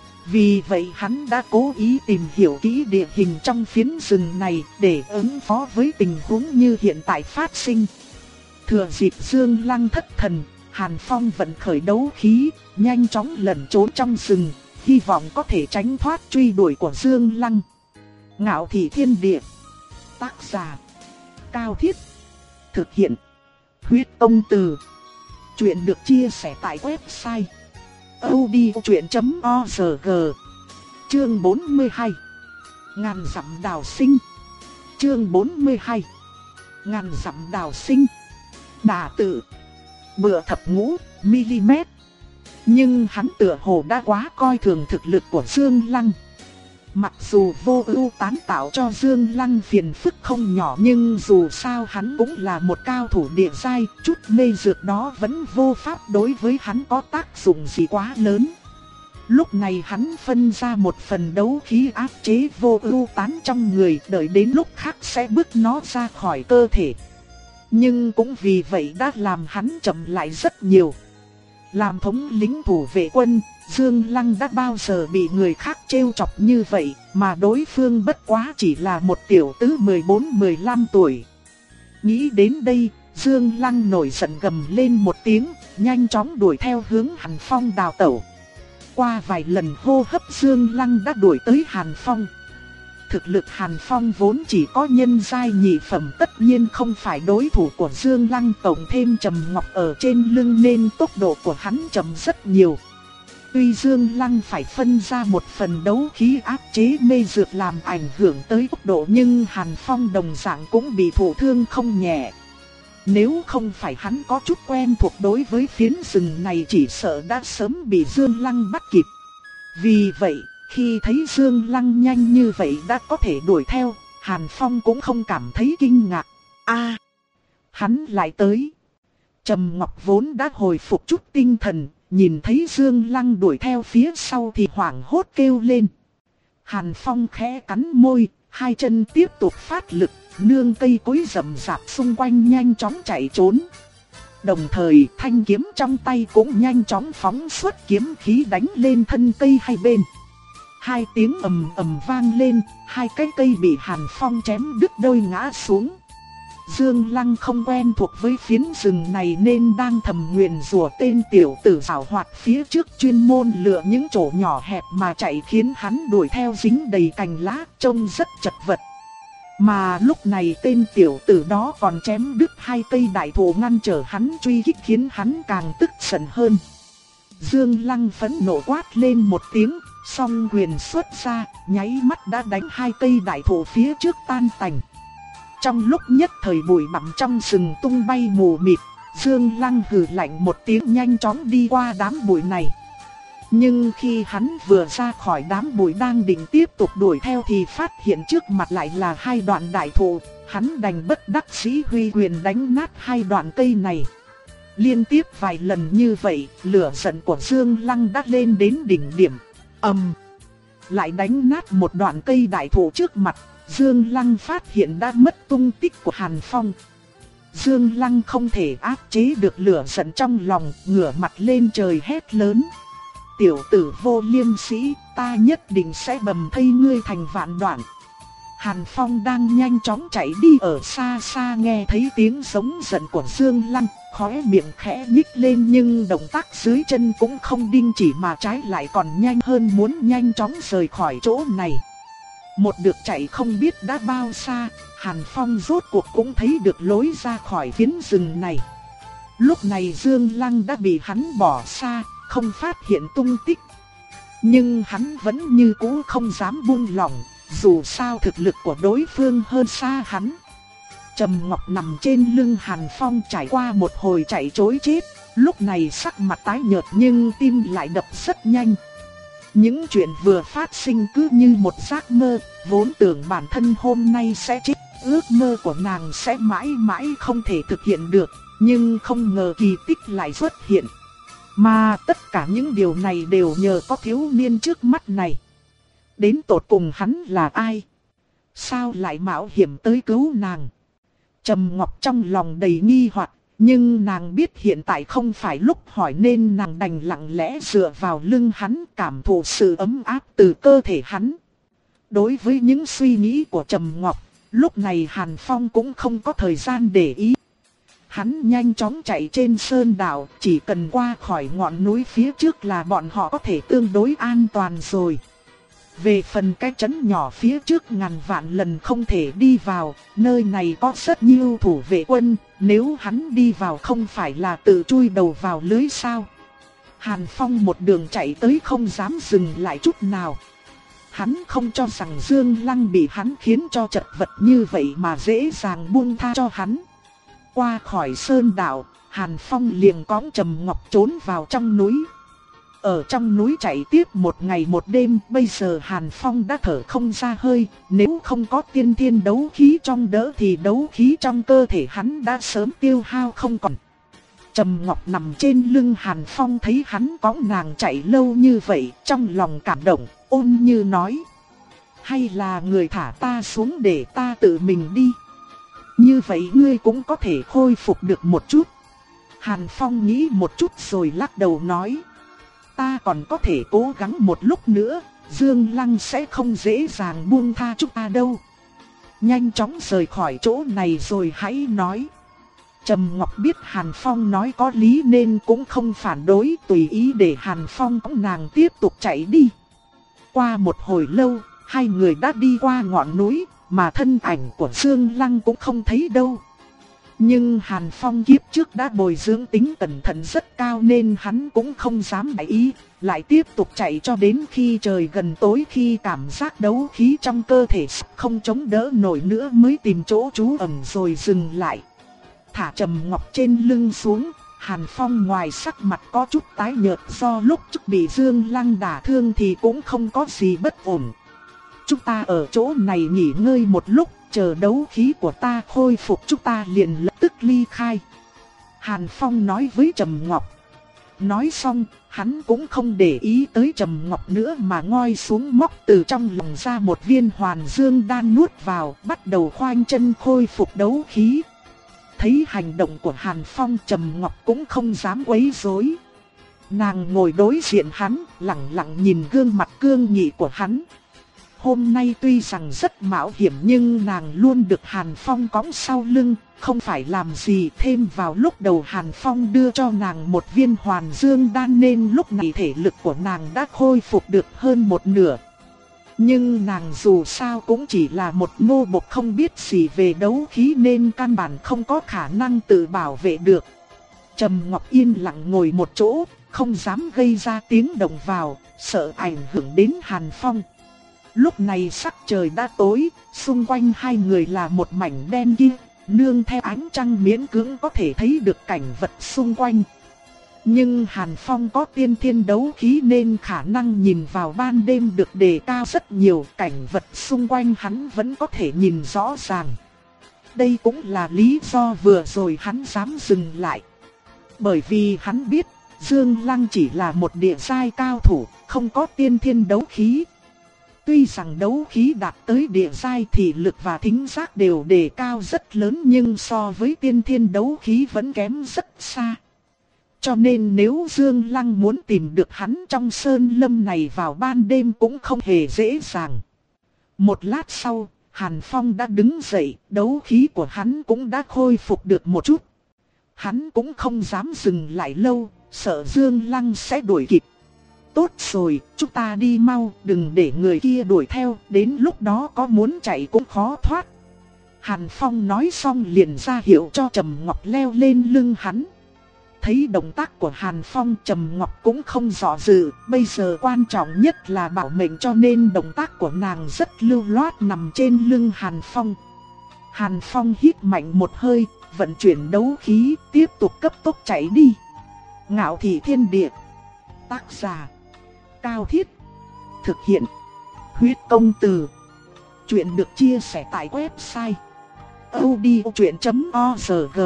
Vì vậy hắn đã cố ý tìm hiểu kỹ địa hình trong phiến rừng này để ứng phó với tình huống như hiện tại phát sinh. Thừa dịp Dương Lăng thất thần, Hàn Phong vận khởi đấu khí, nhanh chóng lẩn trốn trong rừng, hy vọng có thể tránh thoát truy đuổi của Dương Lăng. Ngạo Thị Thiên Địa. Tác giả Cao Thiết. Thực hiện Huyết Công Từ. Chuyện được chia sẻ tại website audiochuyện chấm org. Chương bốn mươi hai. Ngàn dặm đào sinh. Chương bốn mươi hai. Ngàn dặm đào sinh. Đả tự. Bựa thập ngũ mm. Nhưng hắn tựa hồ đã quá coi thường thực lực của Dương Lăng. Mặc dù Vô Ưu tán tạo cho Dương Lăng phiền phức không nhỏ, nhưng dù sao hắn cũng là một cao thủ địa giai, chút mê dược đó vẫn vô pháp đối với hắn có tác dụng gì quá lớn. Lúc này hắn phân ra một phần đấu khí áp chế Vô Ưu tán trong người, đợi đến lúc khác sẽ bước nó ra khỏi cơ thể. Nhưng cũng vì vậy đã làm hắn chậm lại rất nhiều. Làm thống lĩnh thủ vệ quân, Dương Lăng đã bao giờ bị người khác trêu chọc như vậy, mà đối phương bất quá chỉ là một tiểu tứ mười bốn mười lăm tuổi. Nghĩ đến đây, Dương Lăng nổi giận gầm lên một tiếng, nhanh chóng đuổi theo hướng Hàn Phong đào tẩu. Qua vài lần hô hấp Dương Lăng đã đuổi tới Hàn Phong. Thực lực Hàn Phong vốn chỉ có nhân giai nhị phẩm, tất nhiên không phải đối thủ của Dương Lăng, tổng thêm Trầm Ngọc ở trên lưng nên tốc độ của hắn chậm rất nhiều. Tuy Dương Lăng phải phân ra một phần đấu khí áp chế mê dược làm ảnh hưởng tới tốc độ, nhưng Hàn Phong đồng dạng cũng bị thụ thương không nhẹ. Nếu không phải hắn có chút quen thuộc đối với phiến rừng này, chỉ sợ đã sớm bị Dương Lăng bắt kịp. Vì vậy, khi thấy Dương Lăng nhanh như vậy đã có thể đuổi theo, Hàn Phong cũng không cảm thấy kinh ngạc. A, hắn lại tới. Trầm Ngọc vốn đã hồi phục chút tinh thần, nhìn thấy Dương Lăng đuổi theo phía sau thì hoảng hốt kêu lên. Hàn Phong khẽ cắn môi, hai chân tiếp tục phát lực, nương cây cối rậm rạp xung quanh nhanh chóng chạy trốn. Đồng thời thanh kiếm trong tay cũng nhanh chóng phóng xuất kiếm khí đánh lên thân cây hai bên. Hai tiếng ầm ầm vang lên, hai cái cây bị Hàn Phong chém đứt đôi ngã xuống. Dương Lăng không quen thuộc với phiến rừng này nên đang thầm nguyền rủa tên tiểu tử giảo hoạt phía trước chuyên môn lựa những chỗ nhỏ hẹp mà chạy, khiến hắn đuổi theo dính đầy cành lá, trông rất chật vật. Mà lúc này tên tiểu tử đó còn chém đứt hai cây đại thụ ngăn trở hắn truy kích, khiến hắn càng tức giận hơn. Dương Lăng phẫn nộ quát lên một tiếng, song quyền xuất ra, nháy mắt đã đánh hai cây đại thụ phía trước tan tành. Trong lúc nhất thời bụi bặm trong rừng tung bay mù mịt, Dương Lăng hừ lạnh một tiếng nhanh chóng đi qua đám bụi này. Nhưng khi hắn vừa ra khỏi đám bụi đang định tiếp tục đuổi theo thì phát hiện trước mặt lại là hai đoạn đại thụ, hắn đành bất đắc dĩ huy quyền đánh nát hai đoạn cây này. Liên tiếp vài lần như vậy, lửa giận của Dương Lăng đã lên đến đỉnh điểm. Ầm, lại đánh nát một đoạn cây đại thụ trước mặt. Dương Lăng phát hiện đã mất tung tích của Hàn Phong. Dương Lăng không thể áp chế được lửa giận trong lòng, ngửa mặt lên trời hét lớn: tiểu tử vô liêm sĩ, ta nhất định sẽ bầm thây ngươi thành vạn đoạn. Hàn Phong đang nhanh chóng chạy đi ở xa xa, nghe thấy tiếng giống giận của Dương Lăng, khóe miệng khẽ nhích lên nhưng động tác dưới chân cũng không đình chỉ mà trái lại còn nhanh hơn, muốn nhanh chóng rời khỏi chỗ này. Một được chạy không biết đã bao xa, Hàn Phong rốt cuộc cũng thấy được lối ra khỏi phiến rừng này. Lúc này Dương Lăng đã bị hắn bỏ xa, không phát hiện tung tích. Nhưng hắn vẫn như cũ không dám buông lỏng, dù sao thực lực của đối phương hơn xa hắn. Trầm Ngọc nằm trên lưng Hàn Phong trải qua một hồi chạy trối chết, lúc này sắc mặt tái nhợt nhưng tim lại đập rất nhanh. Những chuyện vừa phát sinh cứ như một giấc mơ, vốn tưởng bản thân hôm nay sẽ chết, ước mơ của nàng sẽ mãi mãi không thể thực hiện được, nhưng không ngờ kỳ tích lại xuất hiện. Mà tất cả những điều này đều nhờ có thiếu niên trước mắt này. Đến tột cùng hắn là ai? Sao lại mạo hiểm tới cứu nàng? Trầm Ngọc trong lòng đầy nghi hoặc, nhưng nàng biết hiện tại không phải lúc hỏi nên nàng đành lặng lẽ dựa vào lưng hắn, cảm thụ sự ấm áp từ cơ thể hắn. Đối với những suy nghĩ của Trầm Ngọc, lúc này Hàn Phong cũng không có thời gian để ý. Hắn nhanh chóng chạy trên sơn đảo, chỉ cần qua khỏi ngọn núi phía trước là bọn họ có thể tương đối an toàn rồi. Về phần cái trấn nhỏ phía trước ngàn vạn lần không thể đi vào, nơi này có rất nhiều thủ vệ quân, nếu hắn đi vào không phải là tự chui đầu vào lưới sao. Hàn Phong một đường chạy tới không dám dừng lại chút nào. Hắn không cho rằng Dương Lăng bị hắn khiến cho chật vật như vậy mà dễ dàng buông tha cho hắn. Qua khỏi sơn đảo, Hàn Phong liền cõng Trầm Ngọc trốn vào trong núi. Ở trong núi chạy tiếp một ngày một đêm, bây giờ Hàn Phong đã thở không ra hơi, nếu không có tiên thiên đấu khí trong đỡ thì đấu khí trong cơ thể hắn đã sớm tiêu hao không còn. Trầm Ngọc nằm trên lưng Hàn Phong thấy hắn cõng nàng chạy lâu như vậy, trong lòng cảm động, ôn như nói: hay là người thả ta xuống để ta tự mình đi. Như vậy ngươi cũng có thể khôi phục được một chút. Hàn Phong nghĩ một chút rồi lắc đầu nói: ta còn có thể cố gắng một lúc nữa, Dương Lăng sẽ không dễ dàng buông tha chúng ta đâu. Nhanh chóng rời khỏi chỗ này rồi hãy nói. Trầm Ngọc biết Hàn Phong nói có lý nên cũng không phản đối, tùy ý để Hàn Phong cõng nàng tiếp tục chạy đi. Qua một hồi lâu, hai người đã đi qua ngọn núi, mà thân ảnh của Dương Lăng cũng không thấy đâu. Nhưng Hàn Phong kiếp trước đã bồi dưỡng tính cẩn thận rất cao nên hắn cũng không dám đại ý, lại tiếp tục chạy cho đến khi trời gần tối, khi cảm giác đấu khí trong cơ thể không chống đỡ nổi nữa mới tìm chỗ trú ẩn rồi dừng lại. Thả Trầm Ngọc trên lưng xuống, Hàn Phong ngoài sắc mặt có chút tái nhợt do lúc trước bị Dương Lăng đả thương thì cũng không có gì bất ổn. Chúng ta ở chỗ này nghỉ ngơi một lúc, chờ đấu khí của ta khôi phục chúng ta liền lập tức ly khai. Hàn Phong nói với Trầm Ngọc. Nói xong, hắn cũng không để ý tới Trầm Ngọc nữa mà ngoi xuống móc từ trong lòng ra một viên hoàn dương đan nuốt vào, bắt đầu khoanh chân khôi phục đấu khí. Thấy hành động của Hàn Phong, Trầm Ngọc cũng không dám quấy rối. Nàng ngồi đối diện hắn, lặng lặng nhìn gương mặt cương nghị của hắn. Hôm nay tuy rằng rất mạo hiểm nhưng nàng luôn được Hàn Phong cõng sau lưng, không phải làm gì. Thêm vào lúc đầu Hàn Phong đưa cho nàng một viên hoàn dương đan nên lúc này thể lực của nàng đã khôi phục được hơn một nửa. Nhưng nàng dù sao cũng chỉ là một nô bộc không biết gì về đấu khí nên căn bản không có khả năng tự bảo vệ được. Trầm Ngọc yên lặng ngồi một chỗ, không dám gây ra tiếng động vào, sợ ảnh hưởng đến Hàn Phong. Lúc này sắc trời đã tối, xung quanh hai người là một mảnh đen kia, nương theo ánh trăng miễn cưỡng có thể thấy được cảnh vật xung quanh. Nhưng Hàn Phong có tiên thiên đấu khí nên khả năng nhìn vào ban đêm được đề cao rất nhiều, cảnh vật xung quanh hắn vẫn có thể nhìn rõ ràng. Đây cũng là lý do vừa rồi hắn dám dừng lại. Bởi vì hắn biết, Dương Lăng chỉ là một địa giai cao thủ, không có tiên thiên đấu khí. Tuy rằng đấu khí đạt tới địa giai thì lực và thính giác đều đề cao rất lớn nhưng so với tiên thiên đấu khí vẫn kém rất xa. Cho nên nếu Dương Lăng muốn tìm được hắn trong sơn lâm này vào ban đêm cũng không hề dễ dàng. Một lát sau, Hàn Phong đã đứng dậy, đấu khí của hắn cũng đã khôi phục được một chút. Hắn cũng không dám dừng lại lâu, sợ Dương Lăng sẽ đuổi kịp. Tốt rồi, chúng ta đi mau, đừng để người kia đuổi theo, đến lúc đó có muốn chạy cũng khó thoát. Hàn Phong nói xong liền ra hiệu cho Trầm Ngọc leo lên lưng hắn. Thấy động tác của Hàn Phong, Trầm Ngọc cũng không dò dự, bây giờ quan trọng nhất là bảo mệnh cho nên động tác của nàng rất lưu loát nằm trên lưng Hàn Phong. Hàn Phong hít mạnh một hơi, vận chuyển đấu khí, tiếp tục cấp tốc chạy đi. Ngạo Thị Thiên Địa. Tác giả Cao Thiết. Thực hiện Huyết Công Từ. Chuyện được chia sẻ tại website audiochuyện chấm org.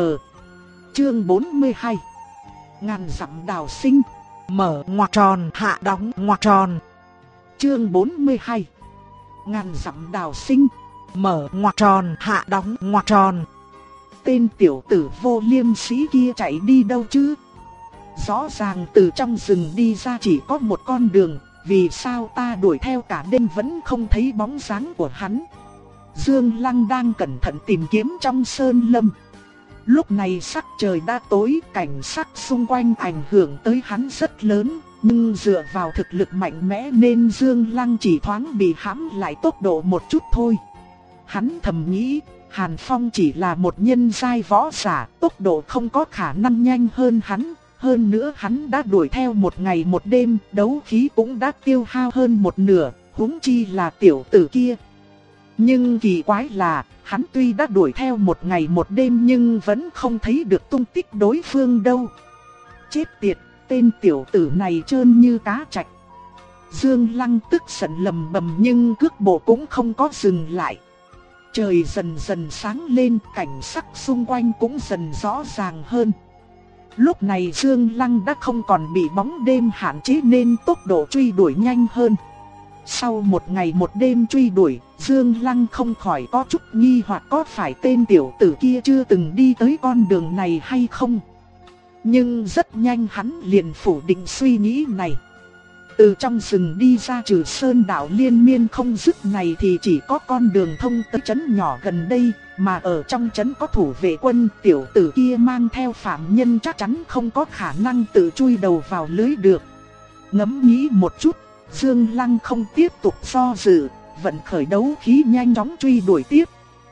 Chương bốn mươi hai. Ngàn dặm đào sinh. Mở ngoặc tròn hạ đóng ngoặc tròn. Chương bốn mươi hai. Ngàn dặm đào sinh. Mở ngoặc tròn hạ đóng ngoặc tròn. Tên tiểu tử vô liêm sĩ kia chạy đi đâu chứ? Rõ ràng từ trong rừng đi ra chỉ có một con đường, vì sao ta đuổi theo cả đêm vẫn không thấy bóng dáng của hắn? Dương Lăng đang cẩn thận tìm kiếm trong sơn lâm. Lúc này sắc trời đã tối, cảnh sắc xung quanh ảnh hưởng tới hắn rất lớn, nhưng dựa vào thực lực mạnh mẽ nên Dương Lăng chỉ thoáng bị hãm lại tốc độ một chút thôi. Hắn thầm nghĩ, Hàn Phong chỉ là một nhân giai võ giả, tốc độ không có khả năng nhanh hơn hắn. Hơn nữa hắn đã đuổi theo một ngày một đêm, đấu khí cũng đã tiêu hao hơn một nửa, huống chi là tiểu tử kia. Nhưng kỳ quái là, hắn tuy đã đuổi theo một ngày một đêm nhưng vẫn không thấy được tung tích đối phương đâu. Chết tiệt, tên tiểu tử này trơn như cá trạch. Dương Lăng tức giận lầm bầm nhưng cước bộ cũng không có dừng lại. Trời dần dần sáng lên, cảnh sắc xung quanh cũng dần rõ ràng hơn. Lúc này Dương Lăng đã không còn bị bóng đêm hạn chế nên tốc độ truy đuổi nhanh hơn. Sau một ngày một đêm truy đuổi, Dương Lăng không khỏi có chút nghi hoặc có phải tên tiểu tử kia chưa từng đi tới con đường này hay không. Nhưng rất nhanh hắn liền phủ định suy nghĩ này. Từ trong rừng đi ra trừ sơn đạo liên miên không dứt này thì chỉ có con đường thông tới trấn nhỏ gần đây, mà ở trong trấn có thủ vệ quân, tiểu tử kia mang theo phạm nhân chắc chắn không có khả năng tự chui đầu vào lưới được. Ngẫm nghĩ một chút, Dương Lăng không tiếp tục do dự, vận khởi đấu khí nhanh chóng truy đuổi tiếp.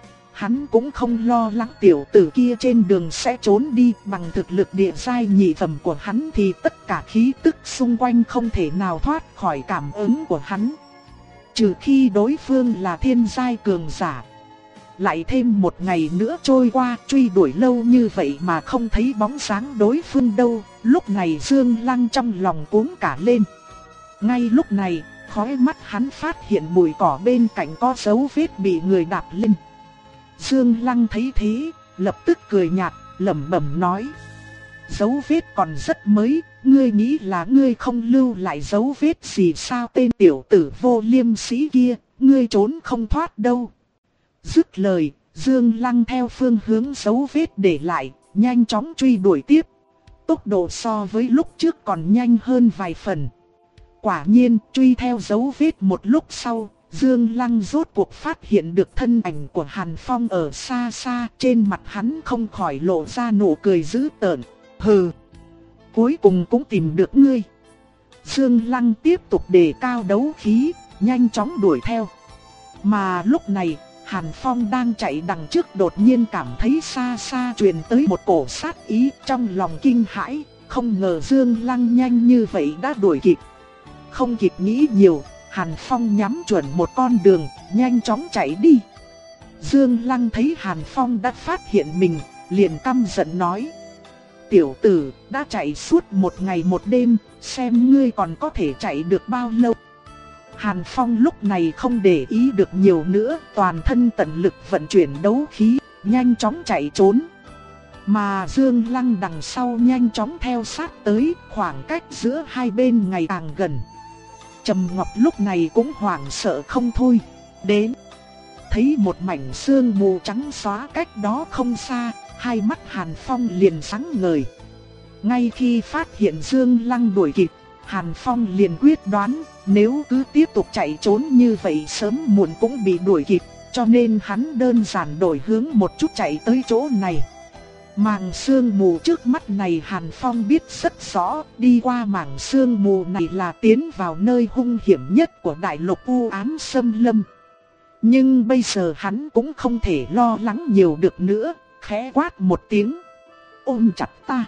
Hắn cũng không lo lắng tiểu tử kia trên đường sẽ trốn đi, bằng thực lực địa giai nhị phẩm của hắn thì tất cả khí tức xung quanh không thể nào thoát khỏi cảm ứng của hắn. Trừ khi đối phương là thiên giai cường giả. Lại thêm một ngày nữa trôi qua, truy đuổi lâu như vậy mà không thấy bóng dáng đối phương đâu, lúc này Dương Lăng trong lòng cuống cả lên. Ngay lúc này, khóe mắt hắn phát hiện bụi cỏ bên cạnh có dấu vết bị người đạp lên. Dương Lăng thấy thế, lập tức cười nhạt, lẩm bẩm nói: dấu vết còn rất mới, ngươi nghĩ là ngươi không lưu lại dấu vết gì sao? Tên tiểu tử vô liêm sỉ kia, ngươi trốn không thoát đâu. Dứt lời, Dương Lăng theo phương hướng dấu vết để lại, nhanh chóng truy đuổi tiếp. Tốc độ so với lúc trước còn nhanh hơn vài phần. Quả nhiên, truy theo dấu vết một lúc sau, Dương Lăng rốt cuộc phát hiện được thân ảnh của Hàn Phong ở xa xa. Trên mặt hắn không khỏi lộ ra nụ cười dữ tợn. Hừ, cuối cùng cũng tìm được ngươi. Dương Lăng tiếp tục đề cao đấu khí, nhanh chóng đuổi theo. Mà lúc này, Hàn Phong đang chạy đằng trước đột nhiên cảm thấy xa xa truyền tới một cổ sát ý, trong lòng kinh hãi, không ngờ Dương Lăng nhanh như vậy đã đuổi kịp. Không kịp nghĩ nhiều, Hàn Phong nhắm chuẩn một con đường, nhanh chóng chạy đi. Dương Lăng thấy Hàn Phong đã phát hiện mình, liền căm giận nói: tiểu tử, đã chạy suốt một ngày một đêm, xem ngươi còn có thể chạy được bao lâu. Hàn Phong lúc này không để ý được nhiều nữa, toàn thân tận lực vận chuyển đấu khí, nhanh chóng chạy trốn. Mà Dương Lăng đằng sau nhanh chóng theo sát tới, khoảng cách giữa hai bên ngày càng gần. Trầm Ngọc lúc này cũng hoảng sợ không thôi. Đến, thấy một mảnh sương mù trắng xóa cách đó không xa, hai mắt Hàn Phong liền sáng ngời. Ngay khi phát hiện Dương Lăng đuổi kịp, Hàn Phong liền quyết đoán, nếu cứ tiếp tục chạy trốn như vậy sớm muộn cũng bị đuổi kịp, cho nên hắn đơn giản đổi hướng một chút chạy tới chỗ này. Mảng sương mù trước mắt này Hàn Phong biết rất rõ, đi qua mảng sương mù này là tiến vào nơi hung hiểm nhất của đại lục u ám xâm lâm. Nhưng bây giờ hắn cũng không thể lo lắng nhiều được nữa, khẽ quát một tiếng: ôm chặt ta.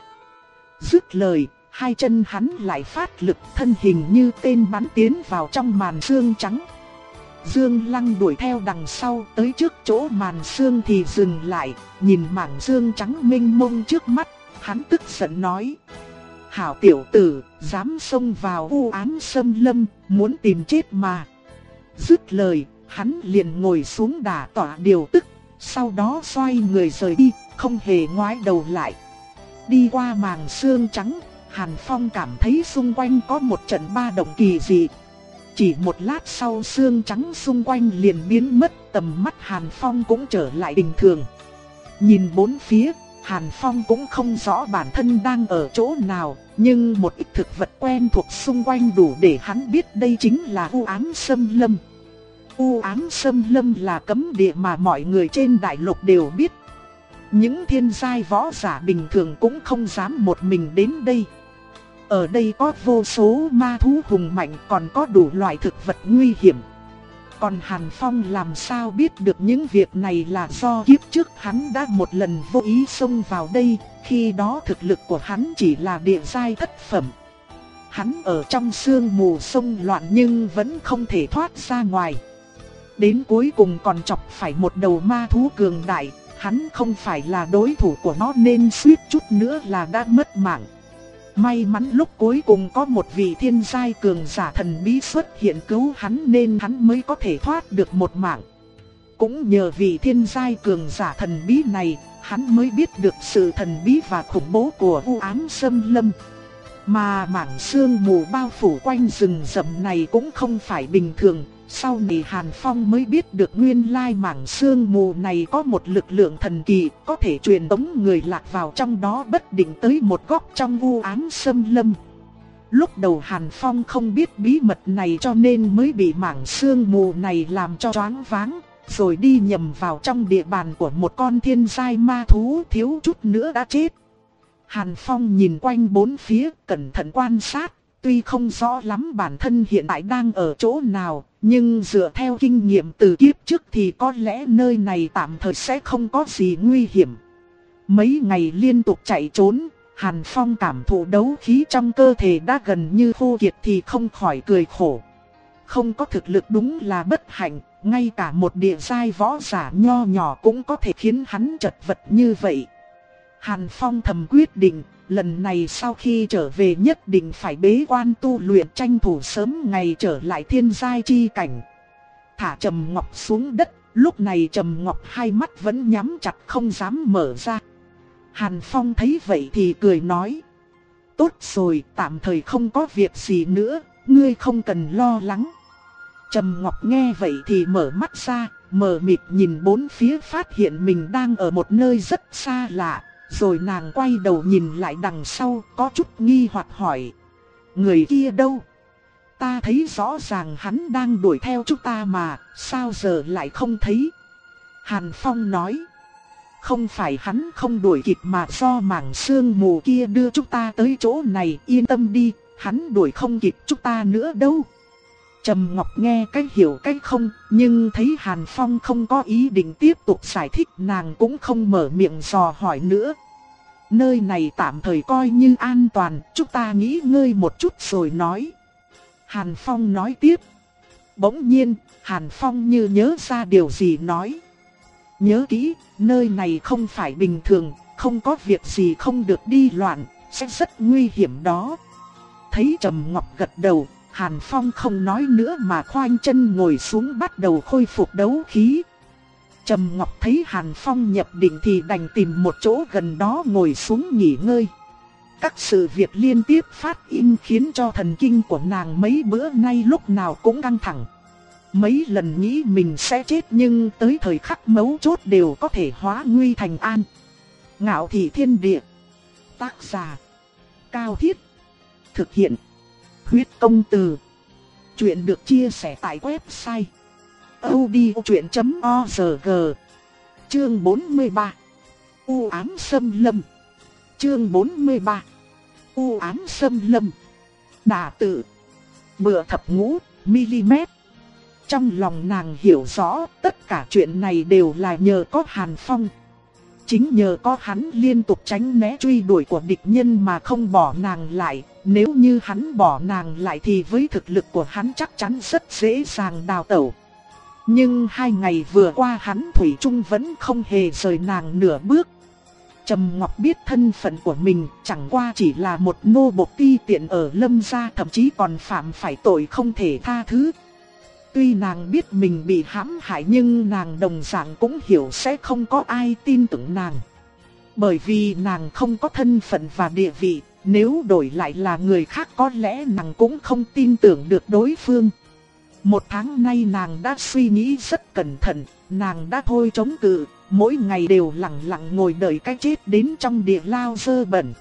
Dứt lời, hai chân hắn lại phát lực, thân hình như tên bắn tiến vào trong màn sương trắng. Dương Lăng đuổi theo đằng sau, tới trước chỗ màn sương thì dừng lại, nhìn mảng sương trắng mênh mông trước mắt, hắn tức giận nói: hảo tiểu tử, dám xông vào u ám xâm lâm, muốn tìm chết mà. Dứt lời, hắn liền ngồi xuống đả tỏa điều tức, sau đó xoay người rời đi, không hề ngoái đầu lại. Đi qua màn sương trắng, Hàn Phong cảm thấy xung quanh có một trận ba động kỳ dị. Chỉ một lát sau sương trắng xung quanh liền biến mất, tầm mắt Hàn Phong cũng trở lại bình thường. Nhìn bốn phía, Hàn Phong cũng không rõ bản thân đang ở chỗ nào, nhưng một ít thực vật quen thuộc xung quanh đủ để hắn biết đây chính là u ám xâm lâm. U ám xâm lâm là cấm địa mà mọi người trên đại lục đều biết. Những thiên giai võ giả bình thường cũng không dám một mình đến đây. Ở đây có vô số ma thú hùng mạnh, còn có đủ loại thực vật nguy hiểm. Còn Hàn Phong làm sao biết được những việc này là do kiếp trước hắn đã một lần vô ý xông vào đây, khi đó thực lực của hắn chỉ là địa giai thất phẩm. Hắn ở trong sương mù xông loạn nhưng vẫn không thể thoát ra ngoài. Đến cuối cùng còn chọc phải một đầu ma thú cường đại, hắn không phải là đối thủ của nó nên suýt chút nữa là đã mất mạng. May mắn lúc cuối cùng có một vị thiên giai cường giả thần bí xuất hiện cứu hắn nên hắn mới có thể thoát được một mạng. Cũng nhờ vị thiên giai cường giả thần bí này, hắn mới biết được sự thần bí và khủng bố của u ám xâm lâm. Mà mảng sương mù bao phủ quanh rừng rậm này cũng không phải bình thường. Sau này Hàn Phong mới biết được nguyên lai mảng sương mù này có một lực lượng thần kỳ, có thể truyền tống người lạc vào trong đó bất định tới một góc trong u ám xâm lâm. Lúc đầu Hàn Phong không biết bí mật này cho nên mới bị mảng sương mù này làm cho choáng váng, rồi đi nhầm vào trong địa bàn của một con thiên giai ma thú, thiếu chút nữa đã chết. Hàn Phong nhìn quanh bốn phía, cẩn thận quan sát, tuy không rõ lắm bản thân hiện tại đang ở chỗ nào, nhưng dựa theo kinh nghiệm từ kiếp trước thì có lẽ nơi này tạm thời sẽ không có gì nguy hiểm. Mấy ngày liên tục chạy trốn, Hàn Phong cảm thụ đấu khí trong cơ thể đã gần như khô kiệt thì không khỏi cười khổ. Không có thực lực đúng là bất hạnh, ngay cả một địa giai võ giả nho nhỏ cũng có thể khiến hắn chật vật như vậy. Hàn Phong thầm quyết định, lần này sau khi trở về nhất định phải bế quan tu luyện, tranh thủ sớm ngày trở lại thiên giai chi cảnh. Thả Trầm Ngọc xuống đất, lúc này Trầm Ngọc hai mắt vẫn nhắm chặt không dám mở ra. Hàn Phong thấy vậy thì cười nói. Tốt rồi, tạm thời không có việc gì nữa, ngươi không cần lo lắng. Trầm Ngọc nghe vậy thì mở mắt ra, mờ mịt nhìn bốn phía phát hiện mình đang ở một nơi rất xa lạ. Rồi nàng quay đầu nhìn lại đằng sau, có chút nghi hoặc hỏi. Người kia đâu? Ta thấy rõ ràng hắn đang đuổi theo chúng ta mà, sao giờ lại không thấy? Hàn Phong nói. Không phải hắn không đuổi kịp mà do mảng sương mù kia đưa chúng ta tới chỗ này, yên tâm đi, hắn đuổi không kịp chúng ta nữa đâu. Trầm Ngọc nghe cái hiểu cái không, nhưng thấy Hàn Phong không có ý định tiếp tục giải thích, nàng cũng không mở miệng dò hỏi nữa. Nơi này tạm thời coi như an toàn, chúng ta nghỉ ngơi một chút rồi nói. Hàn Phong nói tiếp. Bỗng nhiên, Hàn Phong như nhớ ra điều gì nói. Nhớ kỹ, nơi này không phải bình thường, không có việc gì không được đi loạn, sẽ rất nguy hiểm đó. Thấy Trầm Ngọc gật đầu, Hàn Phong không nói nữa mà khoanh chân ngồi xuống bắt đầu khôi phục đấu khí. Trầm Ngọc thấy Hàn Phong nhập định thì đành tìm một chỗ gần đó ngồi xuống nghỉ ngơi. Các sự việc liên tiếp phát in khiến cho thần kinh của nàng mấy bữa nay lúc nào cũng căng thẳng. Mấy lần nghĩ mình sẽ chết nhưng tới thời khắc mấu chốt đều có thể hóa nguy thành an. Ngạo thị thiên địa. Tác giả. Cao Thiết. Thực hiện. Huyết công từ. Chuyện được chia sẻ tại website audiochuyện chấm org. Chương bốn mươi ba. U ám xâm lâm. Chương bốn mươi ba. U ám xâm lâm. Đả tự. Bựa thập ngũ mm. Trong lòng nàng hiểu rõ tất cả chuyện này đều là nhờ có Hàn Phong. Chính nhờ có hắn liên tục tránh né truy đuổi của địch nhân mà không bỏ nàng lại. Nếu như hắn bỏ nàng lại thì với thực lực của hắn chắc chắn rất dễ dàng đào tẩu. Nhưng hai ngày vừa qua hắn thủy chung vẫn không hề rời nàng nửa bước. Trầm Ngọc biết thân phận của mình chẳng qua chỉ là một nô bộc ti tiện ở Lâm gia, thậm chí còn phạm phải tội không thể tha thứ. Tuy nàng biết mình bị hãm hại nhưng nàng đồng dạng cũng hiểu sẽ không có ai tin tưởng nàng. Bởi vì nàng không có thân phận và địa vị, nếu đổi lại là người khác có lẽ nàng cũng không tin tưởng được đối phương. Một tháng nay nàng đã suy nghĩ rất cẩn thận, nàng đã thôi chống cự, mỗi ngày đều lặng lặng ngồi đợi cái chết đến trong địa lao dơ bẩn.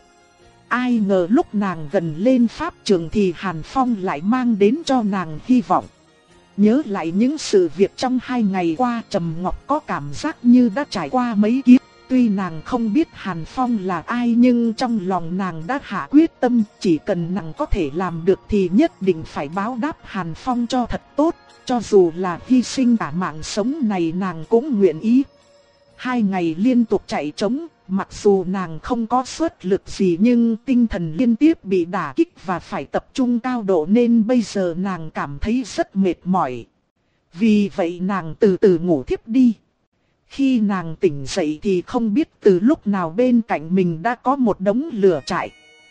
Ai ngờ lúc nàng gần lên pháp trường thì Hàn Phong lại mang đến cho nàng hy vọng. Nhớ lại những sự việc trong hai ngày qua, Trầm Ngọc có cảm giác như đã trải qua mấy kiếp. Tuy nàng không biết Hàn Phong là ai nhưng trong lòng nàng đã hạ quyết tâm, chỉ cần nàng có thể làm được thì nhất định phải báo đáp Hàn Phong cho thật tốt, cho dù là hy sinh cả mạng sống này nàng cũng nguyện ý. Hai ngày liên tục chạy trống, mặc dù nàng không có xuất lực gì nhưng tinh thần liên tiếp bị đả kích và phải tập trung cao độ nên bây giờ nàng cảm thấy rất mệt mỏi. Vì vậy nàng từ từ ngủ thiếp đi. Khi nàng tỉnh dậy thì không biết từ lúc nào bên cạnh mình đã có một đống lửa trại.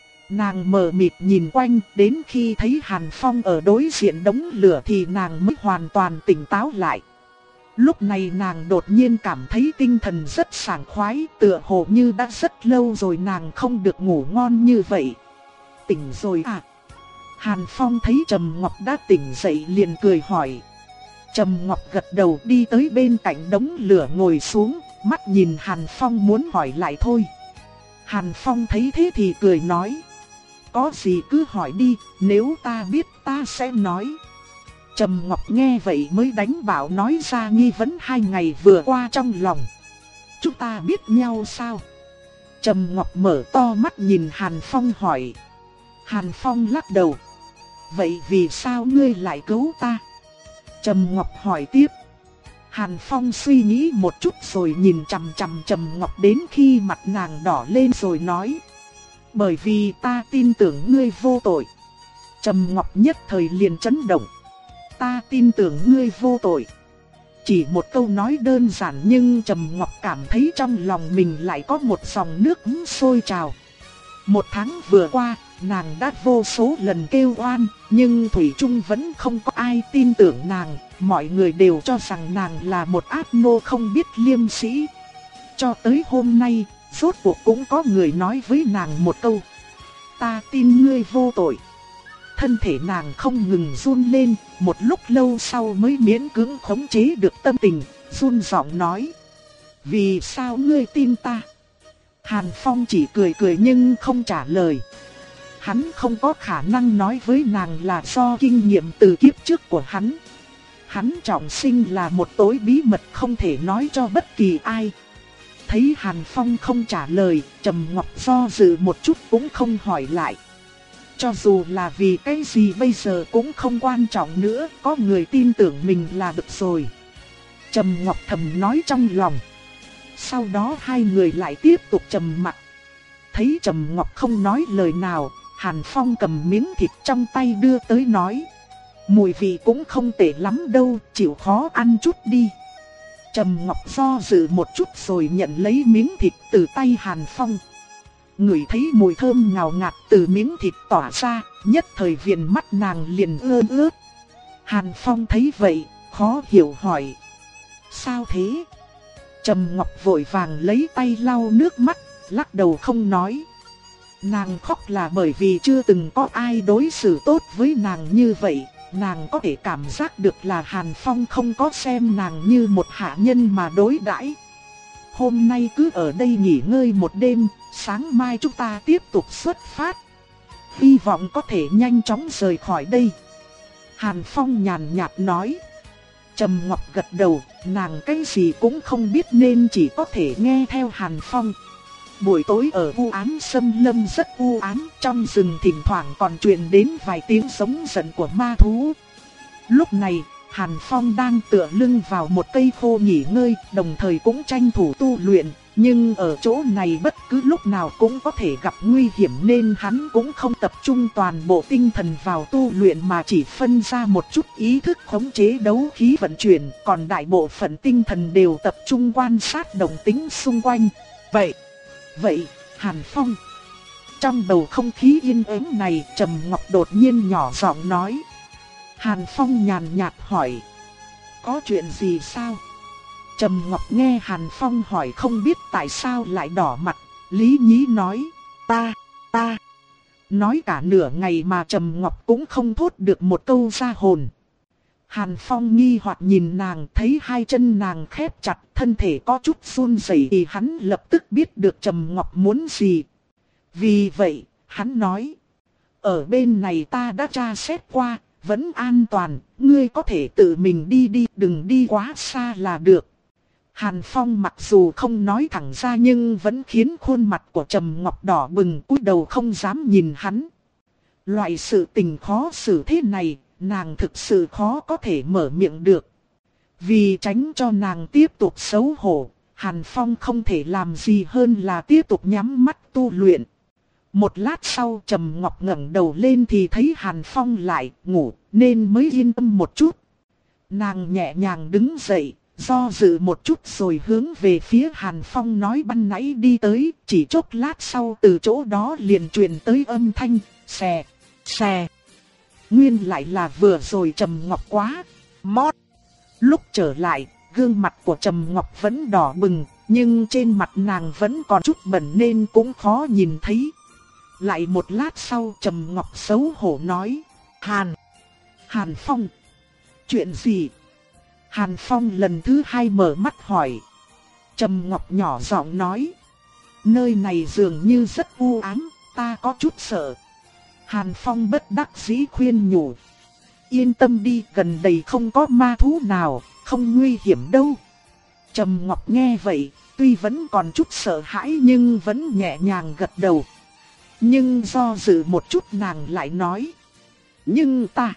Nàng mờ mịt nhìn quanh, đến khi thấy Hàn Phong ở đối diện đống lửa thì nàng mới hoàn toàn tỉnh táo lại. Lúc này nàng đột nhiên cảm thấy tinh thần rất sảng khoái, tựa hồ như đã rất lâu rồi nàng không được ngủ ngon như vậy. Tỉnh rồi à? Hàn Phong thấy Trầm Ngọc đã tỉnh dậy liền cười hỏi. Trầm Ngọc gật đầu đi tới bên cạnh đống lửa ngồi xuống, mắt nhìn Hàn Phong muốn hỏi lại thôi. Hàn Phong thấy thế thì cười nói. Có gì cứ hỏi đi, nếu ta biết ta sẽ nói. Trầm Ngọc nghe vậy mới đánh bảo nói ra nghi vấn hai ngày vừa qua trong lòng. Chúng ta biết nhau sao? Trầm Ngọc mở to mắt nhìn Hàn Phong hỏi. Hàn Phong lắc đầu. Vậy vì sao ngươi lại cứu ta? Trầm Ngọc hỏi tiếp. Hàn Phong suy nghĩ một chút rồi nhìn chằm chằm Trầm Ngọc đến khi mặt nàng đỏ lên rồi nói. Bởi vì ta tin tưởng ngươi vô tội. Trầm Ngọc nhất thời liền chấn động. Ta tin tưởng ngươi vô tội. Chỉ một câu nói đơn giản nhưng Trầm Ngọc cảm thấy trong lòng mình lại có một dòng nước sôi trào. Một tháng vừa qua, nàng đã vô số lần kêu oan, nhưng thủy chung vẫn không có ai tin tưởng nàng. Mọi người đều cho rằng nàng là một ác nô không biết liêm sĩ. Cho tới hôm nay, rốt cuộc cũng có người nói với nàng một câu. Ta tin ngươi vô tội. Thân thể nàng không ngừng run lên, một lúc lâu sau mới miễn cưỡng khống chế được tâm tình, run giọng nói. Vì sao ngươi tin ta? Hàn Phong chỉ cười cười nhưng không trả lời. Hắn không có khả năng nói với nàng là do kinh nghiệm từ kiếp trước của hắn. Hắn trọng sinh là một tối bí mật không thể nói cho bất kỳ ai. Thấy Hàn Phong không trả lời, Trầm Ngọc do dự một chút cũng không hỏi lại. Cho dù là vì cái gì bây giờ cũng không quan trọng nữa, có người tin tưởng mình là được rồi. Trầm Ngọc thầm nói trong lòng. Sau đó hai người lại tiếp tục trầm mặc. Thấy Trầm Ngọc không nói lời nào, Hàn Phong cầm miếng thịt trong tay đưa tới nói. Mùi vị cũng không tệ lắm đâu, chịu khó ăn chút đi. Trầm Ngọc do dự một chút rồi nhận lấy miếng thịt từ tay Hàn Phong. Ngửi thấy mùi thơm ngào ngạt từ miếng thịt tỏa ra, nhất thời viền mắt nàng liền ươn ướt. Hàn Phong thấy vậy, khó hiểu hỏi. Sao thế? Trầm Ngọc vội vàng lấy tay lau nước mắt, lắc đầu không nói. Nàng khóc là bởi vì chưa từng có ai đối xử tốt với nàng như vậy. Nàng có thể cảm giác được là Hàn Phong không có xem nàng như một hạ nhân mà đối đãi. Hôm nay cứ ở đây nghỉ ngơi một đêm, sáng mai chúng ta tiếp tục xuất phát. Hy vọng có thể nhanh chóng rời khỏi đây. Hàn Phong nhàn nhạt nói. Trầm Ngọc gật đầu, nàng cái gì cũng không biết nên chỉ có thể nghe theo Hàn Phong. Buổi tối ở u ám xâm lâm rất u ám, trong rừng thỉnh thoảng còn truyền đến vài tiếng giống giận của ma thú. Lúc này, Hàn Phong đang tựa lưng vào một cây khô nghỉ ngơi, đồng thời cũng tranh thủ tu luyện. Nhưng ở chỗ này bất cứ lúc nào cũng có thể gặp nguy hiểm nên hắn cũng không tập trung toàn bộ tinh thần vào tu luyện mà chỉ phân ra một chút ý thức khống chế đấu khí vận chuyển, còn đại bộ phận tinh thần đều tập trung quan sát động tĩnh xung quanh. Vậy, vậy, Hàn Phong. Trong bầu không khí yên ắng này, Trầm Ngọc đột nhiên nhỏ giọng nói. Hàn Phong nhàn nhạt hỏi. Có chuyện gì sao? Trầm Ngọc nghe Hàn Phong hỏi không biết tại sao lại đỏ mặt, lý nhí nói, ta, ta. Nói cả nửa ngày mà Trầm Ngọc cũng không thốt được một câu ra hồn. Hàn Phong nghi hoặc nhìn nàng, thấy hai chân nàng khép chặt, thân thể có chút run rẩy thì hắn lập tức biết được Trầm Ngọc muốn gì. Vì vậy, hắn nói, ở bên này ta đã tra xét qua, vẫn an toàn, ngươi có thể tự mình đi đi, đừng đi quá xa là được. Hàn Phong mặc dù không nói thẳng ra nhưng vẫn khiến khuôn mặt của Trầm Ngọc đỏ bừng, cúi đầu không dám nhìn hắn. Loại sự tình khó xử thế này, nàng thực sự khó có thể mở miệng được. Vì tránh cho nàng tiếp tục xấu hổ, Hàn Phong không thể làm gì hơn là tiếp tục nhắm mắt tu luyện. Một lát sau Trầm Ngọc ngẩng đầu lên thì thấy Hàn Phong lại ngủ nên mới yên tâm một chút. Nàng nhẹ nhàng đứng dậy, do dự một chút rồi hướng về phía Hàn Phong nói ban nãy đi tới, chỉ chốc lát sau từ chỗ đó liền truyền tới âm thanh, xè, xè. Nguyên lại là vừa rồi Trầm Ngọc quá, mót. Lúc trở lại, gương mặt của Trầm Ngọc vẫn đỏ bừng, nhưng trên mặt nàng vẫn còn chút bẩn nên cũng khó nhìn thấy. Lại một lát sau Trầm Ngọc xấu hổ nói, Hàn, Hàn Phong, chuyện gì? Hàn Phong lần thứ hai mở mắt hỏi. Trầm Ngọc nhỏ giọng nói, nơi này dường như rất u ám, ta có chút sợ. Hàn Phong bất đắc dĩ khuyên nhủ, yên tâm đi, gần đây không có ma thú nào, không nguy hiểm đâu. Trầm Ngọc nghe vậy, tuy vẫn còn chút sợ hãi nhưng vẫn nhẹ nhàng gật đầu. Nhưng do dự một chút nàng lại nói, nhưng ta,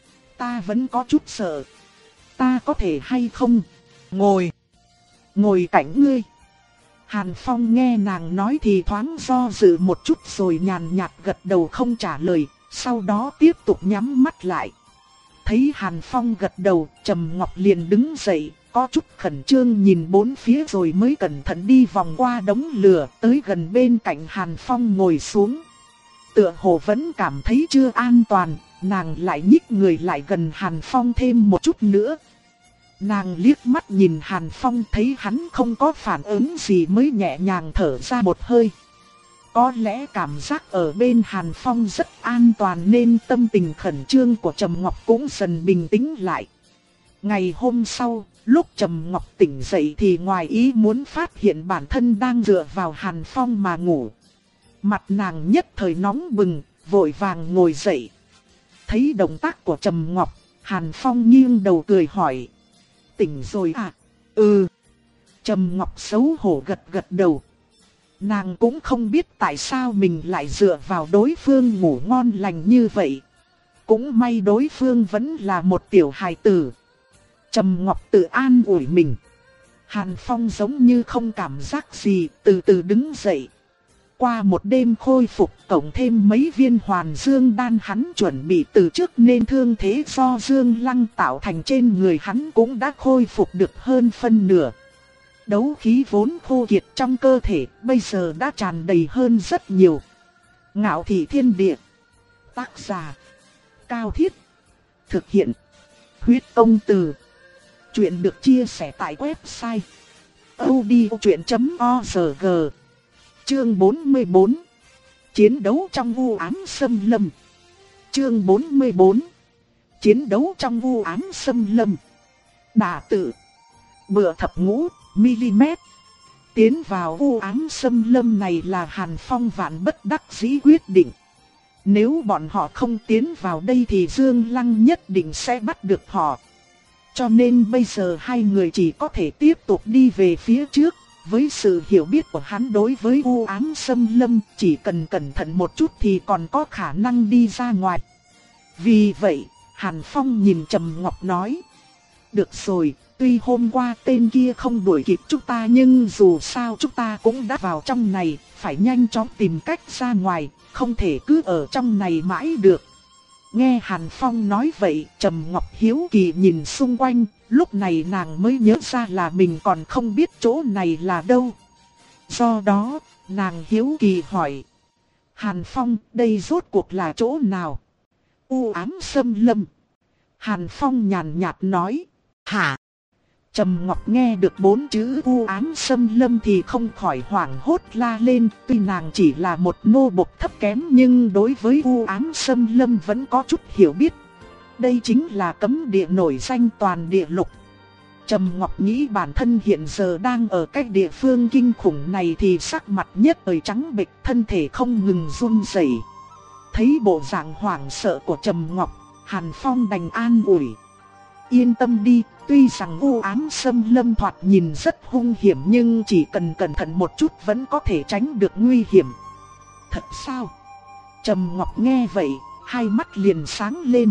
ta vẫn có chút sợ. Ta có thể hay không ngồi, ngồi cạnh ngươi? Hàn Phong nghe nàng nói thì thoáng do dự một chút rồi nhàn nhạt gật đầu không trả lời, sau đó tiếp tục nhắm mắt lại. Thấy Hàn Phong gật đầu, Trầm Ngọc liền đứng dậy, có chút khẩn trương nhìn bốn phía rồi mới cẩn thận đi vòng qua đống lửa, tới gần bên cạnh Hàn Phong ngồi xuống. Tựa hồ vẫn cảm thấy chưa an toàn, nàng lại nhích người lại gần Hàn Phong thêm một chút nữa. Nàng liếc mắt nhìn Hàn Phong thấy hắn không có phản ứng gì mới nhẹ nhàng thở ra một hơi. Có lẽ cảm giác ở bên Hàn Phong rất an toàn nên tâm tình khẩn trương của Trầm Ngọc cũng dần bình tĩnh lại. Ngày hôm sau, lúc Trầm Ngọc tỉnh dậy thì ngoài ý muốn phát hiện bản thân đang dựa vào Hàn Phong mà ngủ. Mặt nàng nhất thời nóng bừng, vội vàng ngồi dậy. Thấy động tác của Trầm Ngọc, Hàn Phong nghiêng đầu cười hỏi. Tỉnh rồi à? Ừ. Trầm Ngọc xấu hổ gật gật đầu. Nàng cũng không biết tại sao mình lại dựa vào đối phương ngủ ngon lành như vậy. Cũng may đối phương vẫn là một tiểu hài tử. Trầm Ngọc tự an ủi mình. Hàn Phong giống như không cảm giác gì, từ từ đứng dậy. Qua một đêm khôi phục cộng thêm mấy viên hoàn dương đan hắn chuẩn bị từ trước nên thương thế do Dương Lăng tạo thành trên người hắn cũng đã khôi phục được hơn phân nửa. Đấu khí vốn khô kiệt trong cơ thể bây giờ đã tràn đầy hơn rất nhiều. Ngạo Thị Thiên Địa. Tác giả Cao Thiết. Thực hiện Huyết Công Từ. Chuyện được chia sẻ tại website audiochuyện chấm org. Chương bốn mươi bốn. Chiến đấu trong u ám xâm lâm. Chương bốn mươi bốn. Chiến đấu trong u ám xâm lâm. Đả tự. Bựa thập ngũ mi-li-mét. Tiến vào u ám xâm lâm này là Hàn Phong vạn bất đắc dĩ quyết định. Nếu bọn họ không tiến vào đây thì Dương Lăng nhất định sẽ bắt được họ. Cho nên bây giờ hai người chỉ có thể tiếp tục đi về phía trước. Với sự hiểu biết của hắn đối với u ám xâm lâm, chỉ cần cẩn thận một chút thì còn có khả năng đi ra ngoài. Vì vậy, Hàn Phong nhìn Trầm Ngọc nói. Được rồi, tuy hôm qua tên kia không đuổi kịp chúng ta nhưng dù sao chúng ta cũng đã vào trong này, phải nhanh chóng tìm cách ra ngoài, không thể cứ ở trong này mãi được. Nghe Hàn Phong nói vậy, Trầm Ngọc hiếu kỳ nhìn xung quanh, lúc này nàng mới nhớ ra là mình còn không biết chỗ này là đâu. Do đó, nàng hiếu kỳ hỏi. Hàn Phong, đây rốt cuộc là chỗ nào? U ám xâm lâm. Hàn Phong nhàn nhạt nói. Hả? Trầm Ngọc nghe được bốn chữ u ám xâm lâm thì không khỏi hoảng hốt la lên. Tuy nàng chỉ là một nô bộc thấp kém nhưng đối với u ám xâm lâm vẫn có chút hiểu biết. Đây chính là cấm địa nổi danh toàn địa lục. Trầm Ngọc nghĩ bản thân hiện giờ đang ở cách địa phương kinh khủng này thì sắc mặt nhất thời trắng bệch, thân thể không ngừng run rẩy. Thấy bộ dạng hoảng sợ của Trầm Ngọc, Hàn Phong đành an ủi. Yên tâm đi, tuy rằng u ám xâm lâm thoạt nhìn rất hung hiểm nhưng chỉ cần cẩn thận một chút vẫn có thể tránh được nguy hiểm. Thật sao? Trầm Ngọc nghe vậy, hai mắt liền sáng lên.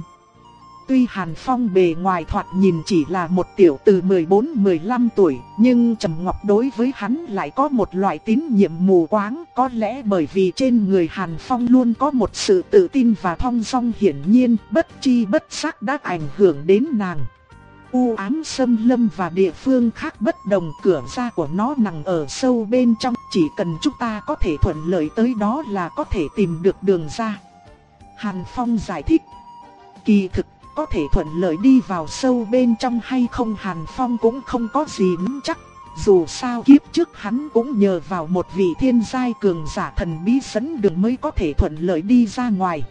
Tuy Hàn Phong bề ngoài thoạt nhìn chỉ là một tiểu tử mười bốn mười lăm tuổi, nhưng Trầm Ngọc đối với hắn lại có một loại tín nhiệm mù quáng. Có lẽ bởi vì trên người Hàn Phong luôn có một sự tự tin và thong dong hiển nhiên, bất chi bất giác đã ảnh hưởng đến nàng. U ám xâm lâm và địa phương khác bất đồng, cửa ra của nó nằm ở sâu bên trong, chỉ cần chúng ta có thể thuận lợi tới đó là có thể tìm được đường ra. Hàn Phong giải thích. Kỳ thực, có thể thuận lợi đi vào sâu bên trong hay không Hàn Phong cũng không có gì nắm chắc. Dù sao kiếp trước hắn cũng nhờ vào một vị thiên giai cường giả thần bí dẫn đường mới có thể thuận lợi đi ra ngoài.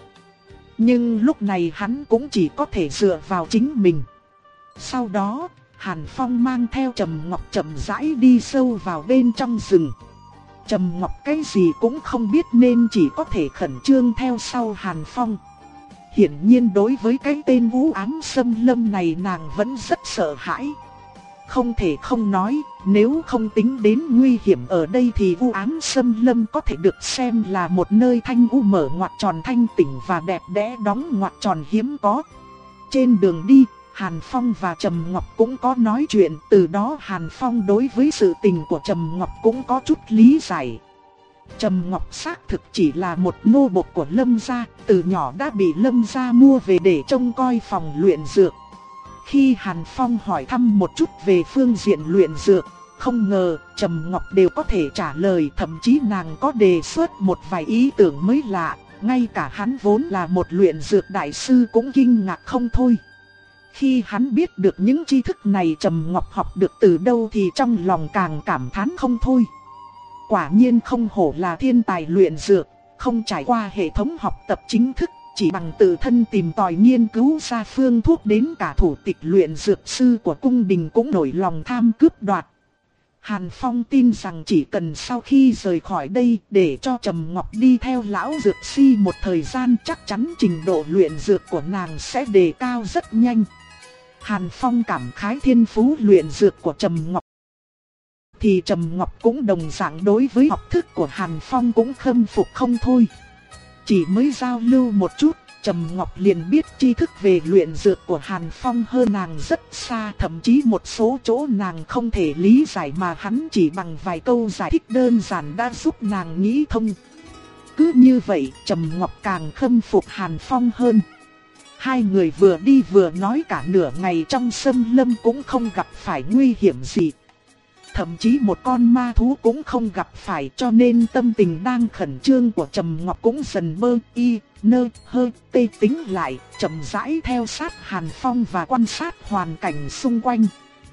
Nhưng lúc này hắn cũng chỉ có thể dựa vào chính mình. Sau đó, Hàn Phong mang theo Trầm Ngọc chậm rãi đi sâu vào bên trong rừng. Trầm Ngọc cái gì cũng không biết nên chỉ có thể khẩn trương theo sau Hàn Phong. Hiển nhiên đối với cái tên u ám xâm lâm này nàng vẫn rất sợ hãi. Không thể không nói, nếu không tính đến nguy hiểm ở đây thì u ám xâm lâm có thể được xem là một nơi thanh u mở ngoặt tròn thanh tĩnh và đẹp đẽ đóng ngoặt tròn hiếm có. Trên đường đi, Hàn Phong và Trầm Ngọc cũng có nói chuyện, từ đó Hàn Phong đối với sự tình của Trầm Ngọc cũng có chút lý giải. Trầm Ngọc xác thực chỉ là một nô bộc của Lâm gia, từ nhỏ đã bị Lâm gia mua về để trông coi phòng luyện dược. Khi Hàn Phong hỏi thăm một chút về phương diện luyện dược, không ngờ Trầm Ngọc đều có thể trả lời, thậm chí nàng có đề xuất một vài ý tưởng mới lạ, ngay cả hắn vốn là một luyện dược đại sư cũng kinh ngạc không thôi. Khi hắn biết được những tri thức này Trầm Ngọc học được từ đâu thì trong lòng càng cảm thán không thôi. Quả nhiên không hổ là thiên tài luyện dược, không trải qua hệ thống học tập chính thức, chỉ bằng tự thân tìm tòi nghiên cứu ra phương thuốc, đến cả thủ tịch luyện dược sư của cung đình cũng nổi lòng tham cướp đoạt. Hàn Phong tin rằng chỉ cần sau khi rời khỏi đây để cho Trầm Ngọc đi theo lão dược sư một thời gian, chắc chắn trình độ luyện dược của nàng sẽ đề cao rất nhanh. Hàn Phong cảm khái thiên phú luyện dược của Trầm Ngọc. Thì Trầm Ngọc cũng đồng dạng đối với học thức của Hàn Phong cũng khâm phục không thôi. Chỉ mới giao lưu một chút, Trầm Ngọc liền biết tri thức về luyện dược của Hàn Phong hơn nàng rất xa. Thậm chí một số chỗ nàng không thể lý giải mà hắn chỉ bằng vài câu giải thích đơn giản đã giúp nàng nghĩ thông. Cứ như vậy, Trầm Ngọc càng khâm phục Hàn Phong hơn. Hai người vừa đi vừa nói cả nửa ngày trong xâm lâm cũng không gặp phải nguy hiểm gì. Thậm chí một con ma thú cũng không gặp phải, cho nên tâm tình đang khẩn trương của Trầm Ngọc cũng dần bơ y, nơ, hơ, tê tính lại, chậm rãi theo sát Hàn Phong và quan sát hoàn cảnh xung quanh.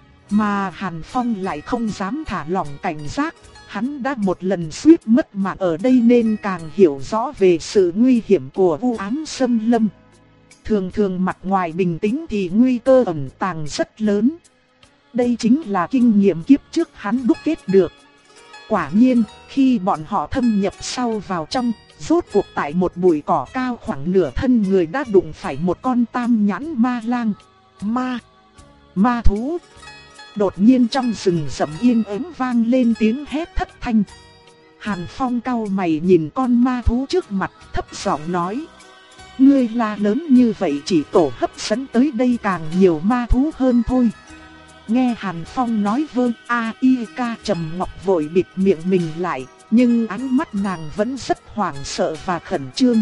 Mà Hàn Phong lại không dám thả lỏng cảnh giác, hắn đã một lần suýt mất mạng ở đây nên càng hiểu rõ về sự nguy hiểm của u ám xâm lâm. Thường thường mặt ngoài bình tĩnh thì nguy cơ ẩn tàng rất lớn. Đây chính là kinh nghiệm kiếp trước hắn đúc kết được. Quả nhiên, khi bọn họ thâm nhập sâu vào trong, rốt cuộc tại một bụi cỏ cao khoảng nửa thân người đã đụng phải một con tam nhãn ma lang. Ma, ma thú. Đột nhiên trong rừng rậm yên ắng vang lên tiếng hét thất thanh. Hàn Phong cau mày nhìn con ma thú trước mặt, thấp giọng nói: ngươi la lớn như vậy chỉ tổ hấp dẫn tới đây càng nhiều ma thú hơn thôi. Nghe Hàn Phong nói vơ a i ca, Trầm Ngọc vội bịt miệng mình lại, nhưng ánh mắt nàng vẫn rất hoảng sợ và khẩn trương.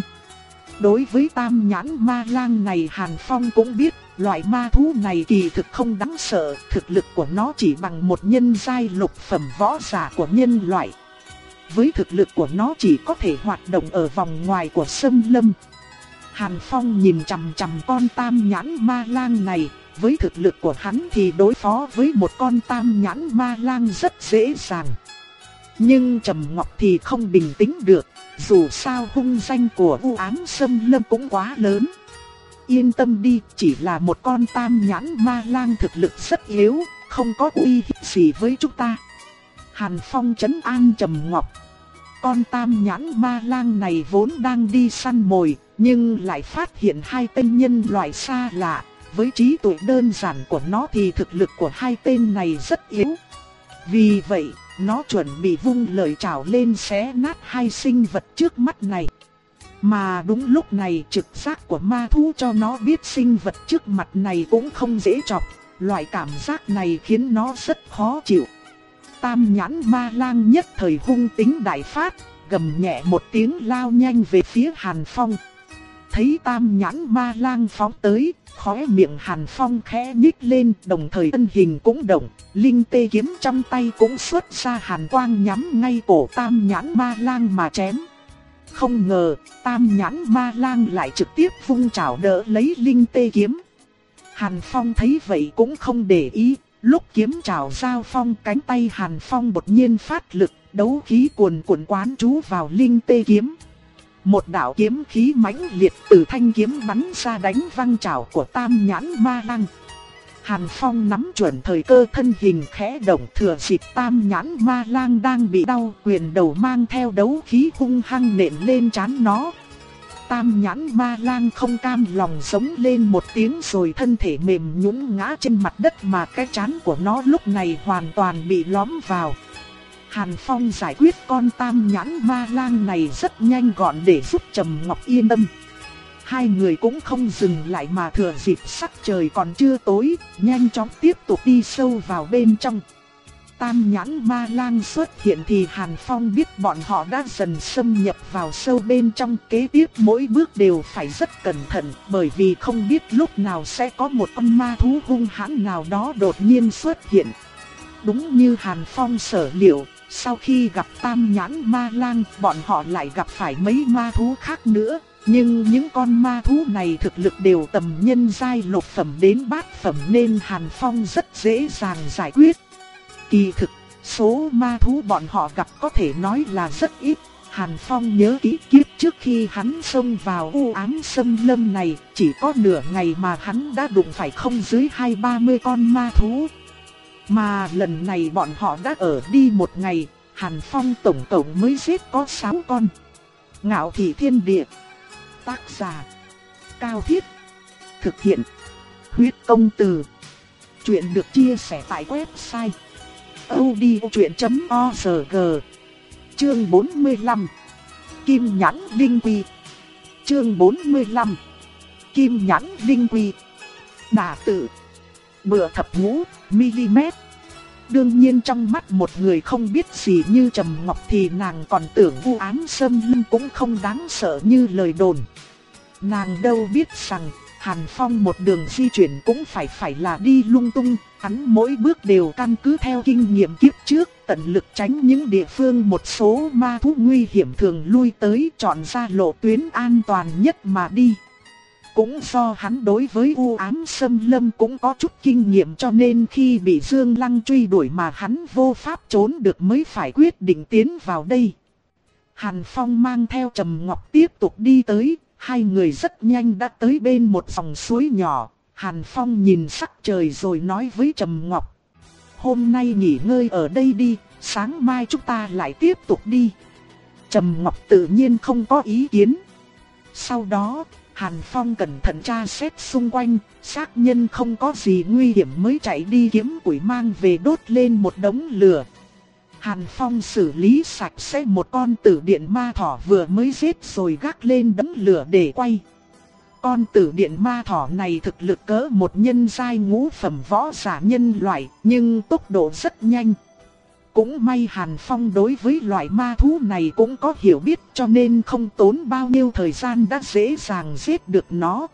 Đối với tam nhãn ma lang này Hàn Phong cũng biết, loại ma thú này kỳ thực không đáng sợ, thực lực của nó chỉ bằng một nhân giai lục phẩm võ giả của nhân loại. Với thực lực của nó chỉ có thể hoạt động ở vòng ngoài của xâm lâm. Hàn Phong nhìn chằm chằm con tam nhãn ma lang này, với thực lực của hắn thì đối phó với một con tam nhãn ma lang rất dễ dàng. Nhưng Trầm Ngọc thì không bình tĩnh được, dù sao hung danh của u ám xâm lâm cũng quá lớn. Yên tâm đi, chỉ là một con tam nhãn ma lang thực lực rất yếu, không có uy hiếp gì với chúng ta. Hàn Phong trấn an Trầm Ngọc. Con tam nhãn ma lang này vốn đang đi săn mồi, nhưng lại phát hiện hai tên nhân loại xa lạ. Với trí tuệ đơn giản của nó thì thực lực của hai tên này rất yếu. Vì vậy, nó chuẩn bị vung lợi chảo lên xé nát hai sinh vật trước mắt này. Mà đúng lúc này trực giác của ma thú cho nó biết sinh vật trước mặt này cũng không dễ chọc. Loại cảm giác này khiến nó rất khó chịu. Tam nhãn ma lang nhất thời hung tính đại phát, gầm nhẹ một tiếng lao nhanh về phía Hàn Phong. Thấy tam nhãn ma lang phóng tới, khóe miệng Hàn Phong khẽ nhích lên, đồng thời thân hình cũng động, linh tê kiếm trong tay cũng xuất ra hàn quang nhắm ngay cổ tam nhãn ma lang mà chém. Không ngờ, tam nhãn ma lang lại trực tiếp vung chảo đỡ lấy linh tê kiếm. Hàn Phong thấy vậy cũng không để ý, lúc kiếm chảo giao phong cánh tay Hàn Phong đột nhiên phát lực, đấu khí cuồn cuộn quán trú vào linh tê kiếm. Một đạo kiếm khí mãnh liệt từ thanh kiếm bắn ra đánh văng chảo của tam nhãn ma lang. Hàn Phong nắm chuẩn thời cơ, thân hình khẽ động, thừa dịp tam nhãn ma lang đang bị đau, quyền đầu mang theo đấu khí hung hăng nện lên trán nó. Tam nhãn ma lang không cam lòng giống lên một tiếng rồi thân thể mềm nhũn ngã trên mặt đất, mà cái trán của nó lúc này hoàn toàn bị lõm vào. Hàn Phong giải quyết con tam nhãn ma lang này rất nhanh gọn để giúp Trầm Ngọc yên tâm. Hai người cũng không dừng lại mà thừa dịp sắc trời còn chưa tối, nhanh chóng tiếp tục đi sâu vào bên trong. Tam nhãn ma lang xuất hiện thì Hàn Phong biết bọn họ đã dần xâm nhập vào sâu bên trong, kế tiếp mỗi bước đều phải rất cẩn thận, bởi vì không biết lúc nào sẽ có một con ma thú hung hãn nào đó đột nhiên xuất hiện. Đúng như Hàn Phong sở liệu, sau khi gặp tam nhãn ma lang, bọn họ lại gặp phải mấy ma thú khác nữa. Nhưng những con ma thú này thực lực đều tầm nhân giai lục phẩm đến bát phẩm nên Hàn Phong rất dễ dàng giải quyết. Kỳ thực, số ma thú bọn họ gặp có thể nói là rất ít. Hàn Phong nhớ kỹ kiếp trước khi hắn xông vào u ám xâm lâm này, chỉ có nửa ngày mà hắn đã đụng phải không dưới hai ba mươi con ma thú. Mà lần này bọn họ đã ở đi một ngày, Hàn Phong tổng cộng mới giết có sáu con. Ngạo Thị Thiên Địa. Tác giả Cao Thiết. Thực hiện Huyết Công Từ. Chuyện được chia sẻ tại website audiochuyện chấm org. Chương bốn mươi lăm. Kim nhãn linh quy. Chương bốn mươi lăm. Kim nhãn linh quy. Đả tự. Bựa thập ngũ mm. Đương nhiên trong mắt một người không biết gì như Trầm Ngọc thì nàng còn tưởng u ám xâm lâm cũng không đáng sợ như lời đồn. Nàng đâu biết rằng Hàn Phong một đường di chuyển cũng phải phải là đi lung tung, hắn mỗi bước đều căn cứ theo kinh nghiệm kiếp trước, tận lực tránh những địa phương một số ma thú nguy hiểm thường lui tới, chọn ra lộ tuyến an toàn nhất mà đi. Cũng do hắn đối với u ám xâm lâm cũng có chút kinh nghiệm cho nên khi bị Dương Lăng truy đuổi mà hắn vô pháp trốn được mới phải quyết định tiến vào đây. Hàn Phong mang theo Trầm Ngọc tiếp tục đi tới, hai người rất nhanh đã tới bên một dòng suối nhỏ. Hàn Phong nhìn sắc trời rồi nói với Trầm Ngọc: hôm nay nghỉ ngơi ở đây đi, sáng mai chúng ta lại tiếp tục đi. Trầm Ngọc tự nhiên không có ý kiến. Sau đó, Hàn Phong cẩn thận tra xét xung quanh, xác nhân không có gì nguy hiểm mới chạy đi kiếm củi mang về đốt lên một đống lửa. Hàn Phong xử lý sạch sẽ một con tử điện ma thỏ vừa mới giết rồi gác lên đống lửa để quay. Con tử điện ma thỏ này thực lực cỡ một nhân giai ngũ phẩm võ giả nhân loại, nhưng tốc độ rất nhanh. Cũng may Hàn Phong đối với loại ma thú này cũng có hiểu biết cho nên không tốn bao nhiêu thời gian đã dễ dàng giết được nó.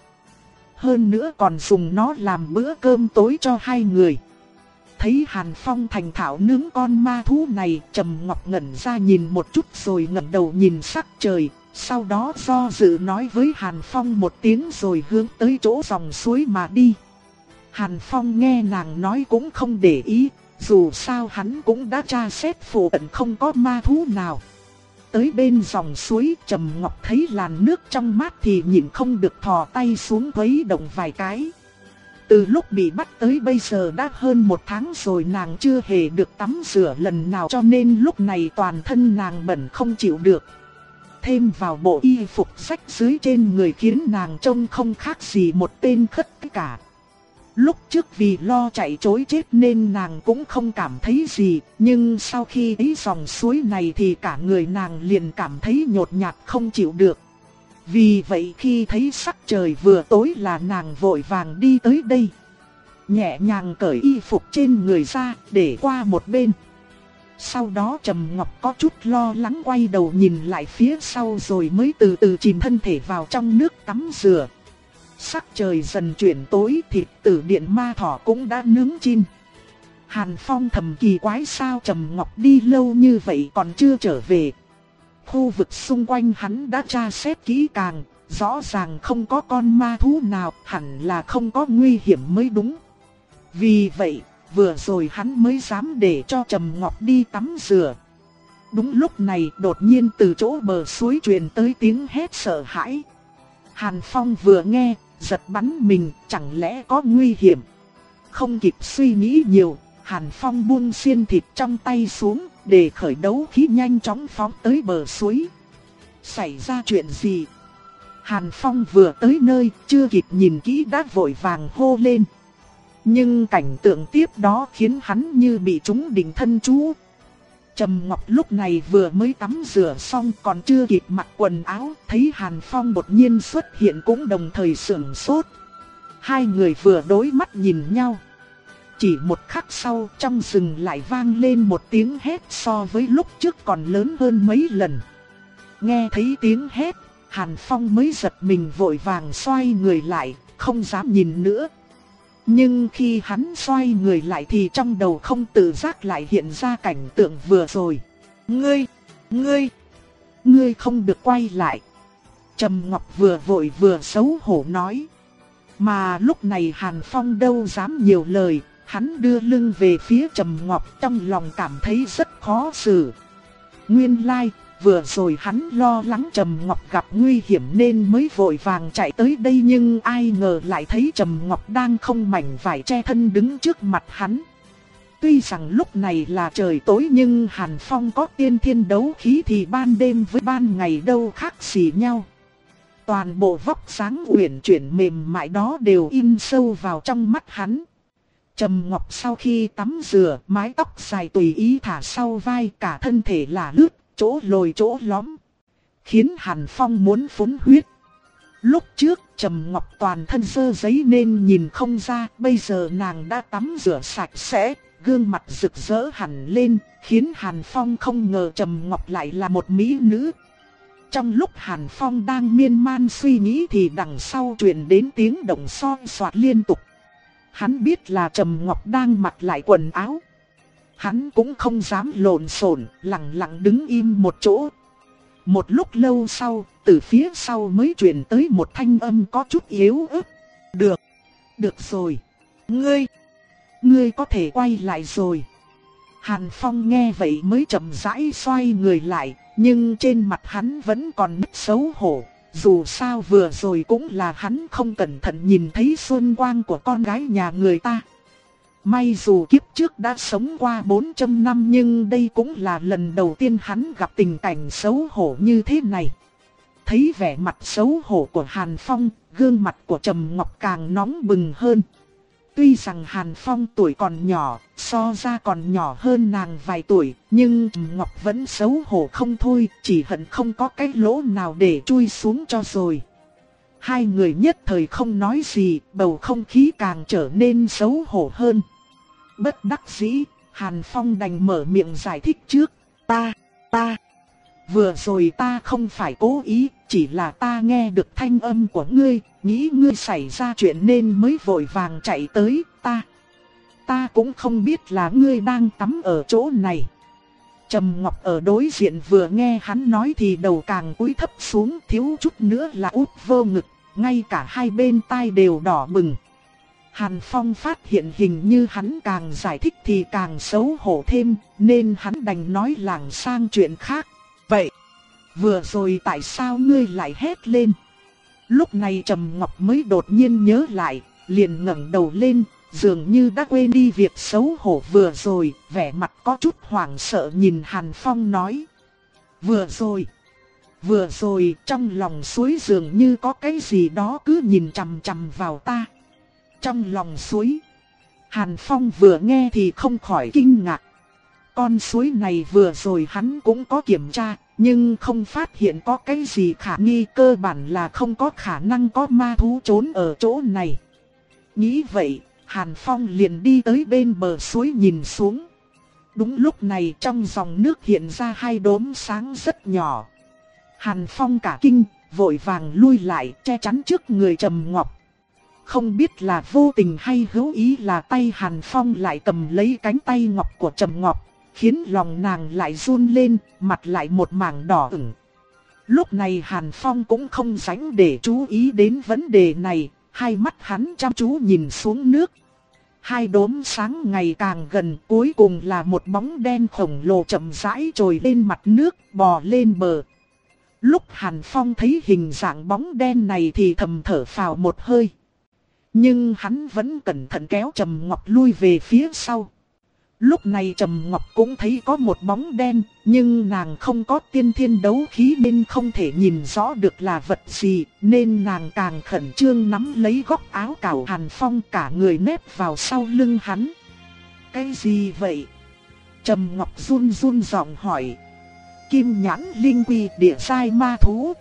Hơn nữa còn dùng nó làm bữa cơm tối cho hai người. Thấy Hàn Phong thành thạo nướng con ma thú này, Trầm Ngọc ngẩn ra nhìn một chút rồi ngẩng đầu nhìn sắc trời. Sau đó do dự nói với Hàn Phong một tiếng rồi hướng tới chỗ dòng suối mà đi. Hàn Phong nghe nàng nói cũng không để ý, dù sao hắn cũng đã tra xét phụ cận không có ma thú nào. Tới bên dòng suối, Trầm Ngọc thấy làn nước trong mát thì nhìn không được thò tay xuống khuấy động vài cái. Từ lúc bị bắt tới bây giờ đã hơn một tháng rồi nàng chưa hề được tắm rửa lần nào cho nên lúc này toàn thân nàng bẩn không chịu được. Thêm vào bộ y phục rách dưới trên người khiến nàng trông không khác gì một tên khất cả. Lúc trước vì lo chạy trối chết nên nàng cũng không cảm thấy gì, nhưng sau khi thấy dòng suối này thì cả người nàng liền cảm thấy nhột nhạt không chịu được. Vì vậy khi thấy sắc trời vừa tối là nàng vội vàng đi tới đây. Nhẹ nhàng cởi y phục trên người ra để qua một bên. Sau đó Trầm Ngọc có chút lo lắng quay đầu nhìn lại phía sau rồi mới từ từ chìm thân thể vào trong nước tắm rửa. Sắc trời dần chuyển tối, thịt tử điện ma thỏ cũng đã nướng chín. Hàn Phong thầm kỳ quái sao Trầm Ngọc đi lâu như vậy còn chưa trở về. Khu vực xung quanh hắn đã tra xét kỹ càng, rõ ràng không có con ma thú nào, hẳn là không có nguy hiểm mới đúng. Vì vậy, vừa rồi hắn mới dám để cho Trầm Ngọc đi tắm rửa. Đúng lúc này đột nhiên từ chỗ bờ suối truyền tới tiếng hét sợ hãi. Hàn Phong vừa nghe, giật bắn mình, chẳng lẽ có nguy hiểm. Không kịp suy nghĩ nhiều, Hàn Phong buông xiên thịt trong tay xuống, để khởi đấu khí nhanh chóng phóng tới bờ suối. Xảy ra chuyện gì? Hàn Phong vừa tới nơi, chưa kịp nhìn kỹ đã vội vàng hô lên. Nhưng cảnh tượng tiếp đó khiến hắn như bị trúng đỉnh thân chú. Trầm Ngọc lúc này vừa mới tắm rửa xong còn chưa kịp mặc quần áo, thấy Hàn Phong đột nhiên xuất hiện cũng đồng thời sửng sốt. Hai người vừa đối mắt nhìn nhau. Chỉ một khắc sau trong rừng lại vang lên một tiếng hét so với lúc trước còn lớn hơn mấy lần. Nghe thấy tiếng hét, Hàn Phong mới giật mình vội vàng xoay người lại, không dám nhìn nữa. Nhưng khi hắn xoay người lại thì trong đầu không tự giác lại hiện ra cảnh tượng vừa rồi. Ngươi, ngươi, ngươi không được quay lại. Trầm Ngọc vừa vội vừa xấu hổ nói. Mà lúc này Hàn Phong đâu dám nhiều lời, hắn đưa lưng về phía Trầm Ngọc, trong lòng cảm thấy rất khó xử. Nguyên lai, like, vừa rồi hắn lo lắng Trầm Ngọc gặp nguy hiểm nên mới vội vàng chạy tới đây, nhưng ai ngờ lại thấy Trầm Ngọc đang không mảnh vải che thân đứng trước mặt hắn. Tuy rằng lúc này là trời tối nhưng Hàn Phong có tiên thiên đấu khí thì ban đêm với ban ngày đâu khác gì nhau. Toàn bộ vóc dáng uyển chuyển mềm mại đó đều in sâu vào trong mắt hắn. Trầm Ngọc sau khi tắm rửa, mái tóc dài tùy ý thả sau vai, cả thân thể là lướt, chỗ lồi chỗ lõm, khiến Hàn Phong muốn phun huyết. Lúc trước Trầm Ngọc toàn thân sơ giấy nên nhìn không ra, bây giờ nàng đã tắm rửa sạch sẽ, gương mặt rực rỡ hẳn lên, khiến Hàn Phong không ngờ Trầm Ngọc lại là một mỹ nữ. Trong lúc Hàn Phong đang miên man suy nghĩ thì đằng sau truyền đến tiếng động xon xoạt liên tục. Hắn biết là Trầm Ngọc đang mặc lại quần áo. Hắn cũng không dám lộn xộn, lặng lặng đứng im một chỗ. Một lúc lâu sau, từ phía sau mới truyền tới một thanh âm có chút yếu ớt. Được, được rồi, ngươi, ngươi có thể quay lại rồi. Hàn Phong nghe vậy mới chậm rãi xoay người lại, nhưng trên mặt hắn vẫn còn nét xấu hổ. Dù sao vừa rồi cũng là hắn không cẩn thận nhìn thấy xuân quang của con gái nhà người ta. May dù kiếp trước đã sống qua bốn trăm năm nhưng đây cũng là lần đầu tiên hắn gặp tình cảnh xấu hổ như thế này. Thấy vẻ mặt xấu hổ của Hàn Phong, gương mặt của Trầm Ngọc càng nóng bừng hơn. Tuy rằng Hàn Phong tuổi còn nhỏ, so ra còn nhỏ hơn nàng vài tuổi, nhưng Trầm Ngọc vẫn xấu hổ không thôi, chỉ hận không có cái lỗ nào để chui xuống cho rồi. Hai người nhất thời không nói gì, bầu không khí càng trở nên xấu hổ hơn. Bất đắc dĩ, Hàn Phong đành mở miệng giải thích trước. Ta, ta, vừa rồi ta không phải cố ý, chỉ là ta nghe được thanh âm của ngươi, nghĩ ngươi xảy ra chuyện nên mới vội vàng chạy tới. Ta, ta cũng không biết là ngươi đang tắm ở chỗ này. Trầm Ngọc ở đối diện vừa nghe hắn nói thì đầu càng cúi thấp xuống, thiếu chút nữa là úp vô ngực, ngay cả hai bên tai đều đỏ bừng. Hàn Phong phát hiện hình như hắn càng giải thích thì càng xấu hổ thêm, nên hắn đành nói lảng sang chuyện khác. Vậy, vừa rồi tại sao ngươi lại hét lên? Lúc này Trầm Ngọc mới đột nhiên nhớ lại, liền ngẩng đầu lên, dường như đã quên đi việc xấu hổ vừa rồi, vẻ mặt có chút hoảng sợ nhìn Hàn Phong nói. Vừa rồi, vừa rồi trong lòng suối dường như có cái gì đó cứ nhìn chằm chằm vào ta. Trong lòng suối, Hàn Phong vừa nghe thì không khỏi kinh ngạc. Con suối này vừa rồi hắn cũng có kiểm tra, nhưng không phát hiện có cái gì khả nghi, cơ bản là không có khả năng có ma thú trốn ở chỗ này. Nghĩ vậy, Hàn Phong liền đi tới bên bờ suối nhìn xuống. Đúng lúc này trong dòng nước hiện ra hai đốm sáng rất nhỏ. Hàn Phong cả kinh, vội vàng lui lại che chắn trước người Trầm Ngọc. Không biết là vô tình hay hữu ý là tay Hàn Phong lại cầm lấy cánh tay ngọc của Trầm Ngọc, khiến lòng nàng lại run lên, mặt lại một mảng đỏ ửng. Lúc này Hàn Phong cũng không rảnh để chú ý đến vấn đề này, hai mắt hắn chăm chú nhìn xuống nước. Hai đốm sáng ngày càng gần, cuối cùng là một bóng đen khổng lồ chậm rãi trồi lên mặt nước, bò lên bờ. Lúc Hàn Phong thấy hình dạng bóng đen này thì thầm thở phào một hơi. Nhưng hắn vẫn cẩn thận kéo Trầm Ngọc lui về phía sau. Lúc này Trầm Ngọc cũng thấy có một bóng đen, nhưng nàng không có tiên thiên đấu khí nên không thể nhìn rõ được là vật gì, nên nàng càng khẩn trương nắm lấy góc áo cào Hàn Phong, cả người nép vào sau lưng hắn. Cái gì vậy? Trầm Ngọc run run giọng hỏi. Kim nhãn linh quy địa giai ma thú.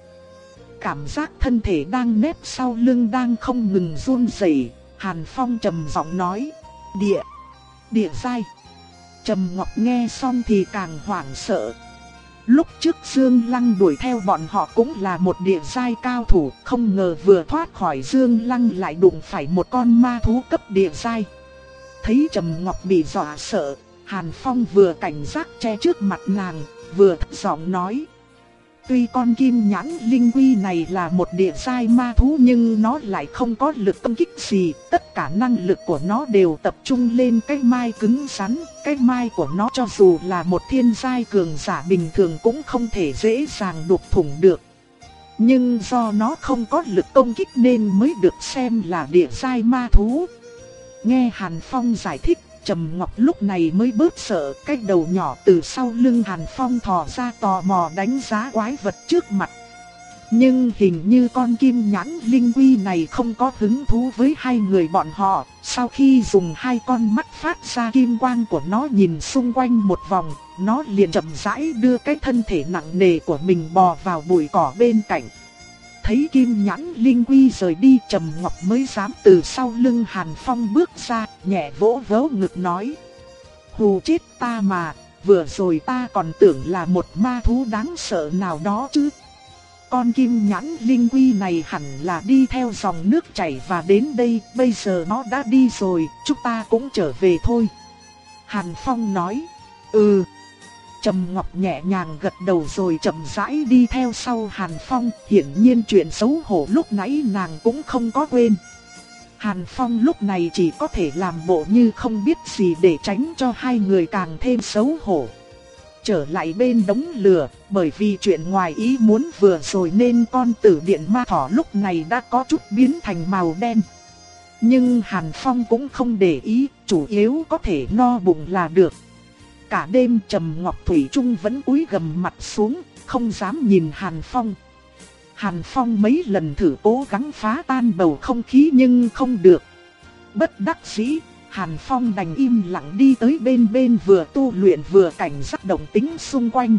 Cảm giác thân thể đang nép sau lưng đang không ngừng run rẩy, Hàn Phong trầm giọng nói. Địa, địa giai. Trầm Ngọc nghe xong thì càng hoảng sợ. Lúc trước Dương Lăng đuổi theo bọn họ cũng là một địa giai cao thủ, không ngờ vừa thoát khỏi Dương Lăng lại đụng phải một con ma thú cấp địa giai. Thấy Trầm Ngọc bị dọa sợ, Hàn Phong vừa cảnh giác che trước mặt nàng, vừa thấp giọng nói. Tuy con kim nhãn linh quy này là một địa giai ma thú nhưng nó lại không có lực công kích gì. Tất cả năng lực của nó đều tập trung lên cái mai cứng rắn. Cái mai của nó cho dù là một thiên giai cường giả bình thường cũng không thể dễ dàng đục thủng được. Nhưng do nó không có lực công kích nên mới được xem là địa giai ma thú. Nghe Hàn Phong giải thích, Trầm Ngọc lúc này mới bớt sợ. Cái đầu nhỏ từ sau lưng Hàn Phong thò ra tò mò đánh giá quái vật trước mặt. Nhưng hình như con kim nhãn linh quy này không có hứng thú với hai người bọn họ. Sau khi dùng hai con mắt phát ra kim quang của nó nhìn xung quanh một vòng, nó liền chậm rãi đưa cái thân thể nặng nề của mình bò vào bụi cỏ bên cạnh. Thấy kim nhãn linh quy rời đi, Trầm Ngọc mới dám từ sau lưng Hàn Phong bước ra, nhẹ vỗ vỗ ngực nói: hù chết ta mà, vừa rồi ta còn tưởng là một ma thú đáng sợ nào đó chứ. Con kim nhãn linh quy này hẳn là đi theo dòng nước chảy và đến đây, bây giờ nó đã đi rồi, chúng ta cũng trở về thôi. Hàn Phong nói: ừ. Trầm Ngọc nhẹ nhàng gật đầu rồi chậm rãi đi theo sau Hàn Phong, hiển nhiên chuyện xấu hổ lúc nãy nàng cũng không có quên. Hàn Phong lúc này chỉ có thể làm bộ như không biết gì để tránh cho hai người càng thêm xấu hổ. Trở lại bên đống lửa, bởi vì chuyện ngoài ý muốn vừa rồi nên con tử điện ma thỏ lúc này đã có chút biến thành màu đen. Nhưng Hàn Phong cũng không để ý, chủ yếu có thể no bụng là được. Cả đêm Trầm Ngọc thủy chung vẫn cúi gằm mặt xuống, không dám nhìn Hàn Phong. Hàn Phong mấy lần thử cố gắng phá tan bầu không khí nhưng không được. Bất đắc dĩ, Hàn Phong đành im lặng đi tới bên bên vừa tu luyện vừa cảnh giác động tĩnh xung quanh.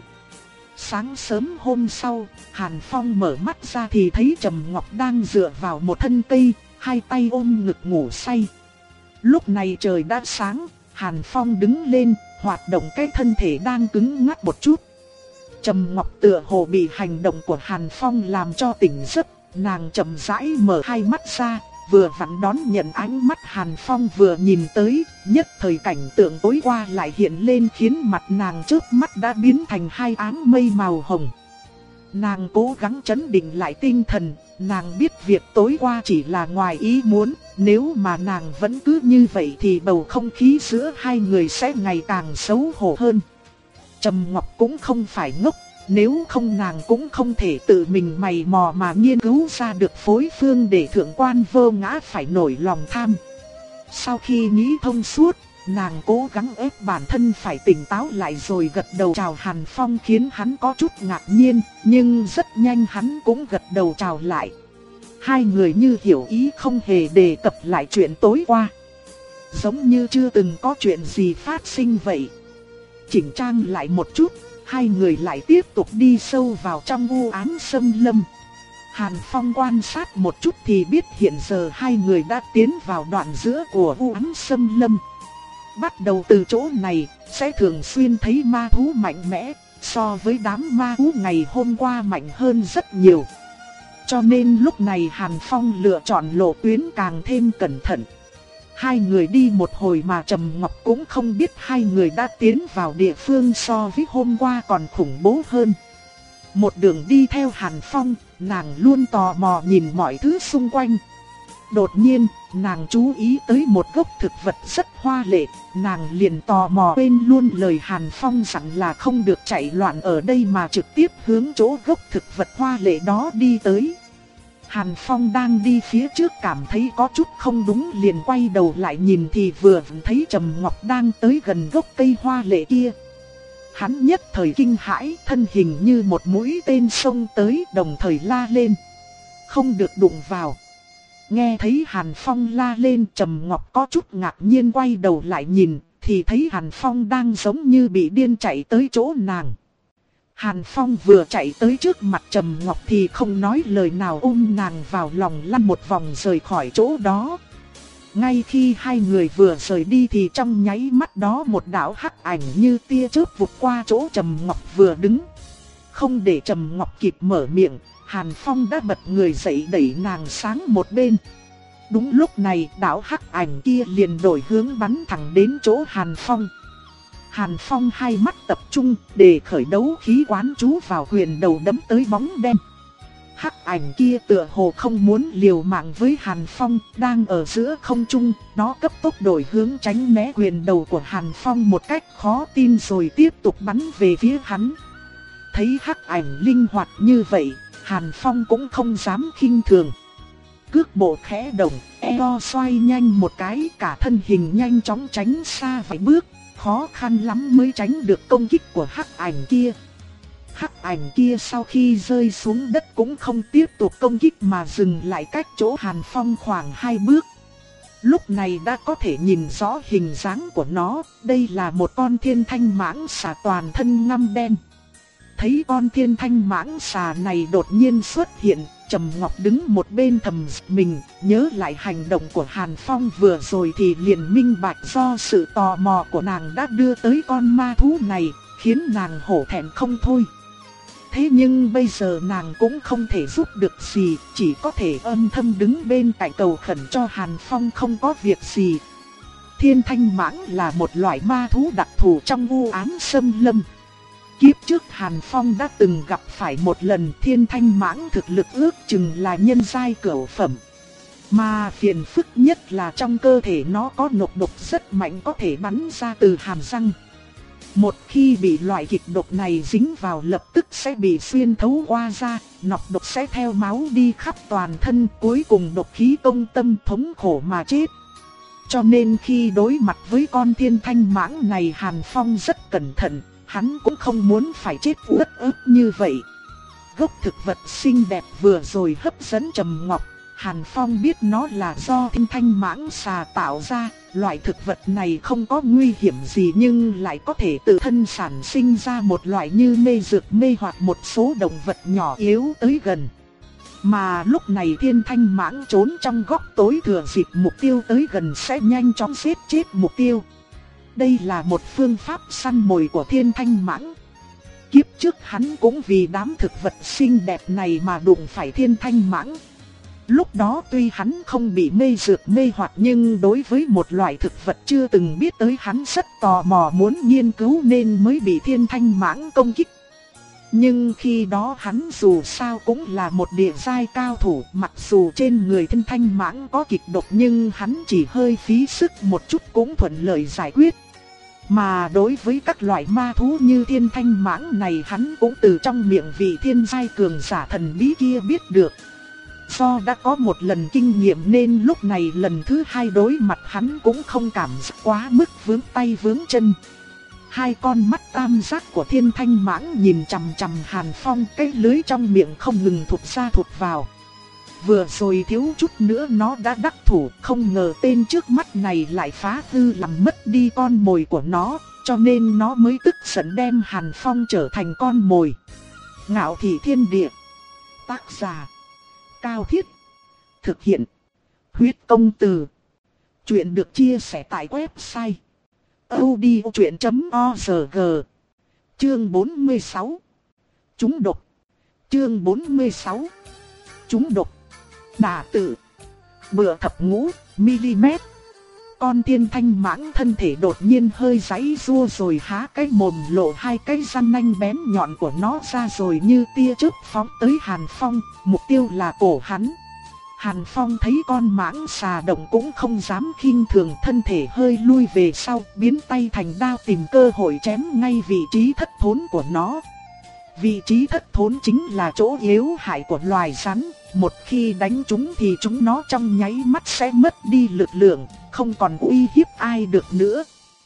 Sáng sớm hôm sau, Hàn Phong mở mắt ra thì thấy Trầm Ngọc đang dựa vào một thân cây, hai tay ôm ngực ngủ say. Lúc này trời đã sáng, Hàn Phong đứng lên, hoạt động cái thân thể đang cứng ngắc một chút. Trầm Ngọc tựa hồ bị hành động của Hàn Phong làm cho tỉnh giấc, nàng chậm rãi mở hai mắt ra, vừa vặn đón nhận ánh mắt Hàn Phong vừa nhìn tới, nhất thời cảnh tượng tối qua lại hiện lên khiến mặt nàng trước mắt đã biến thành hai áng mây màu hồng. Nàng cố gắng trấn định lại tinh thần, nàng biết việc tối qua chỉ là ngoài ý muốn, nếu mà nàng vẫn cứ như vậy thì bầu không khí giữa hai người sẽ ngày càng xấu hổ hơn. Trầm Ngọc cũng không phải ngốc, nếu không nàng cũng không thể tự mình mày mò mà nghiên cứu ra được phối phương để thượng quan Vô Ngã phải nổi lòng tham. Sau khi nghĩ thông suốt, nàng cố gắng ép bản thân phải tỉnh táo lại rồi gật đầu chào Hàn Phong khiến hắn có chút ngạc nhiên, nhưng rất nhanh hắn cũng gật đầu chào lại. Hai người như hiểu ý không hề đề cập lại chuyện tối qua. Giống như chưa từng có chuyện gì phát sinh vậy. Chỉnh trang lại một chút, hai người lại tiếp tục đi sâu vào trong u ám xâm lâm. Hàn Phong quan sát một chút thì biết hiện giờ hai người đã tiến vào đoạn giữa của u ám xâm lâm. Bắt đầu từ chỗ này, sẽ thường xuyên thấy ma thú mạnh mẽ, so với đám ma thú ngày hôm qua mạnh hơn rất nhiều. Cho nên lúc này Hàn Phong lựa chọn lộ tuyến càng thêm cẩn thận. Hai người đi một hồi mà Trầm Ngọc cũng không biết hai người đã tiến vào địa phương so với hôm qua còn khủng bố hơn. Một đường đi theo Hàn Phong, nàng luôn tò mò nhìn mọi thứ xung quanh. Đột nhiên, nàng chú ý tới một gốc thực vật rất hoa lệ, nàng liền tò mò quên luôn lời Hàn Phong dặn là không được chạy loạn ở đây mà trực tiếp hướng chỗ gốc thực vật hoa lệ đó đi tới. Hàn Phong đang đi phía trước cảm thấy có chút không đúng liền quay đầu lại nhìn thì vừa thấy Trầm Ngọc đang tới gần gốc cây hoa lệ kia. Hắn nhất thời kinh hãi, thân hình như một mũi tên xông tới đồng thời la lên: không được đụng vào. Nghe thấy Hàn Phong la lên, Trầm Ngọc có chút ngạc nhiên quay đầu lại nhìn, thì thấy Hàn Phong đang giống như bị điên chạy tới chỗ nàng. Hàn Phong vừa chạy tới trước mặt Trầm Ngọc thì không nói lời nào ôm nàng vào lòng lăn một vòng rời khỏi chỗ đó. Ngay khi hai người vừa rời đi thì trong nháy mắt đó một đạo hắc ảnh như tia chớp vụt qua chỗ Trầm Ngọc vừa đứng. Không để Trầm Ngọc kịp mở miệng, Hàn Phong đã bật người dậy đẩy nàng sang một bên. Đúng lúc này đạo hắc ảnh kia liền đổi hướng bắn thẳng đến chỗ Hàn Phong. Hàn Phong hai mắt tập trung để khởi đấu khí quán chú vào quyền đầu đấm tới bóng đen. Hắc ảnh kia tựa hồ không muốn liều mạng với Hàn Phong, đang ở giữa không trung, nó cấp tốc đổi hướng tránh né quyền đầu của Hàn Phong một cách khó tin rồi tiếp tục bắn về phía hắn. Thấy hắc ảnh linh hoạt như vậy, Hàn Phong cũng không dám khinh thường. Cước bộ khẽ động, eo xoay nhanh một cái, cả thân hình nhanh chóng tránh xa vài bước, khó khăn lắm mới tránh được công kích của hắc ảnh kia. Hắc ảnh kia sau khi rơi xuống đất cũng không tiếp tục công kích mà dừng lại cách chỗ Hàn Phong khoảng hai bước. Lúc này đã có thể nhìn rõ hình dáng của nó, đây là một con thiên thanh mãng xà toàn thân ngăm đen. Thấy con thiên thanh mãng xà này đột nhiên xuất hiện, Trầm Ngọc đứng một bên thầm giật mình, nhớ lại hành động của Hàn Phong vừa rồi thì liền minh bạch do sự tò mò của nàng đã đưa tới con ma thú này, khiến nàng hổ thẹn không thôi. Thế nhưng bây giờ nàng cũng không thể giúp được gì, chỉ có thể âm thầm đứng bên cạnh cầu khẩn cho Hàn Phong không có việc gì. Thiên thanh mãng là một loại ma thú đặc thù trong u ám xâm lâm. Kiếp trước Hàn Phong đã từng gặp phải một lần thiên thanh mãng thực lực ước chừng là nhân giai cửu phẩm. Mà phiền phức nhất là trong cơ thể nó có nọc độc rất mạnh có thể bắn ra từ hàm răng. Một khi bị loại kịch độc này dính vào lập tức sẽ bị xuyên thấu qua da, nọc độc sẽ theo máu đi khắp toàn thân, cuối cùng độc khí công tâm thống khổ mà chết. Cho nên khi đối mặt với con thiên thanh mãng này Hàn Phong rất cẩn thận, hắn cũng không muốn phải chết uất ức như vậy. Gốc thực vật xinh đẹp vừa rồi hấp dẫn Trầm Ngọc, Hàn Phong biết nó là do thiên thanh mãng xà tạo ra. Loại thực vật này không có nguy hiểm gì nhưng lại có thể tự thân sản sinh ra một loại như mê dược mê hoặc một số động vật nhỏ yếu tới gần. Mà lúc này thiên thanh mãng trốn trong góc tối thừa dịp mục tiêu tới gần sẽ nhanh chóng giết chết mục tiêu. Đây là một phương pháp săn mồi của thiên thanh mãng. Kiếp trước hắn cũng vì đám thực vật xinh đẹp này mà đụng phải thiên thanh mãng. Lúc đó tuy hắn không bị mê dược mê hoặc nhưng đối với một loại thực vật chưa từng biết tới hắn rất tò mò muốn nghiên cứu nên mới bị thiên thanh mãng công kích. Nhưng khi đó hắn dù sao cũng là một địa giai cao thủ, mặc dù trên người thiên thanh mãng có kịch độc nhưng hắn chỉ hơi phí sức một chút cũng thuận lợi giải quyết. Mà đối với các loại ma thú như thiên thanh mãng này hắn cũng từ trong miệng vị thiên giai cường giả thần bí kia biết được. Do đã có một lần kinh nghiệm nên lúc này lần thứ hai đối mặt hắn cũng không cảm giác quá mức vướng tay vướng chân. Hai con mắt tam giác của thiên thanh mãng nhìn chằm chằm Hàn Phong, cái lưới trong miệng không ngừng thụt ra thụt vào. Vừa rồi thiếu chút nữa nó đã đắc thủ, không ngờ tên trước mắt này lại phá hư làm mất đi con mồi của nó, cho nên nó mới tức giận đem Hàn Phong trở thành con mồi. Ngạo Thị Thiên Địa. Tác giả Cao Thiết. Thực hiện Huyết Công Từ. Chuyện được chia sẻ tại website audiochuyện chấm org. Chương bốn mươi sáu. Trúng độc. Chương bốn mươi sáu. Trúng độc. Đả tử. Bựa thập ngũ mm. Con thiên thanh mãng thân thể đột nhiên hơi giãy giụa rồi há cái mồm lộ hai cái răng nanh bén nhọn của nó ra rồi như tia chớp phóng tới Hàn Phong, mục tiêu là cổ hắn. Hàn Phong thấy con mãng xà động cũng không dám khinh thường, thân thể hơi lui về sau, biến tay thành đao tìm cơ hội chém ngay vị trí thất thốn của nó. Vị trí thất thốn chính là chỗ yếu hại của loài rắn, một khi đánh chúng thì chúng nó trong nháy mắt sẽ mất đi lực lượng, không còn uy hiếp ai được nữa.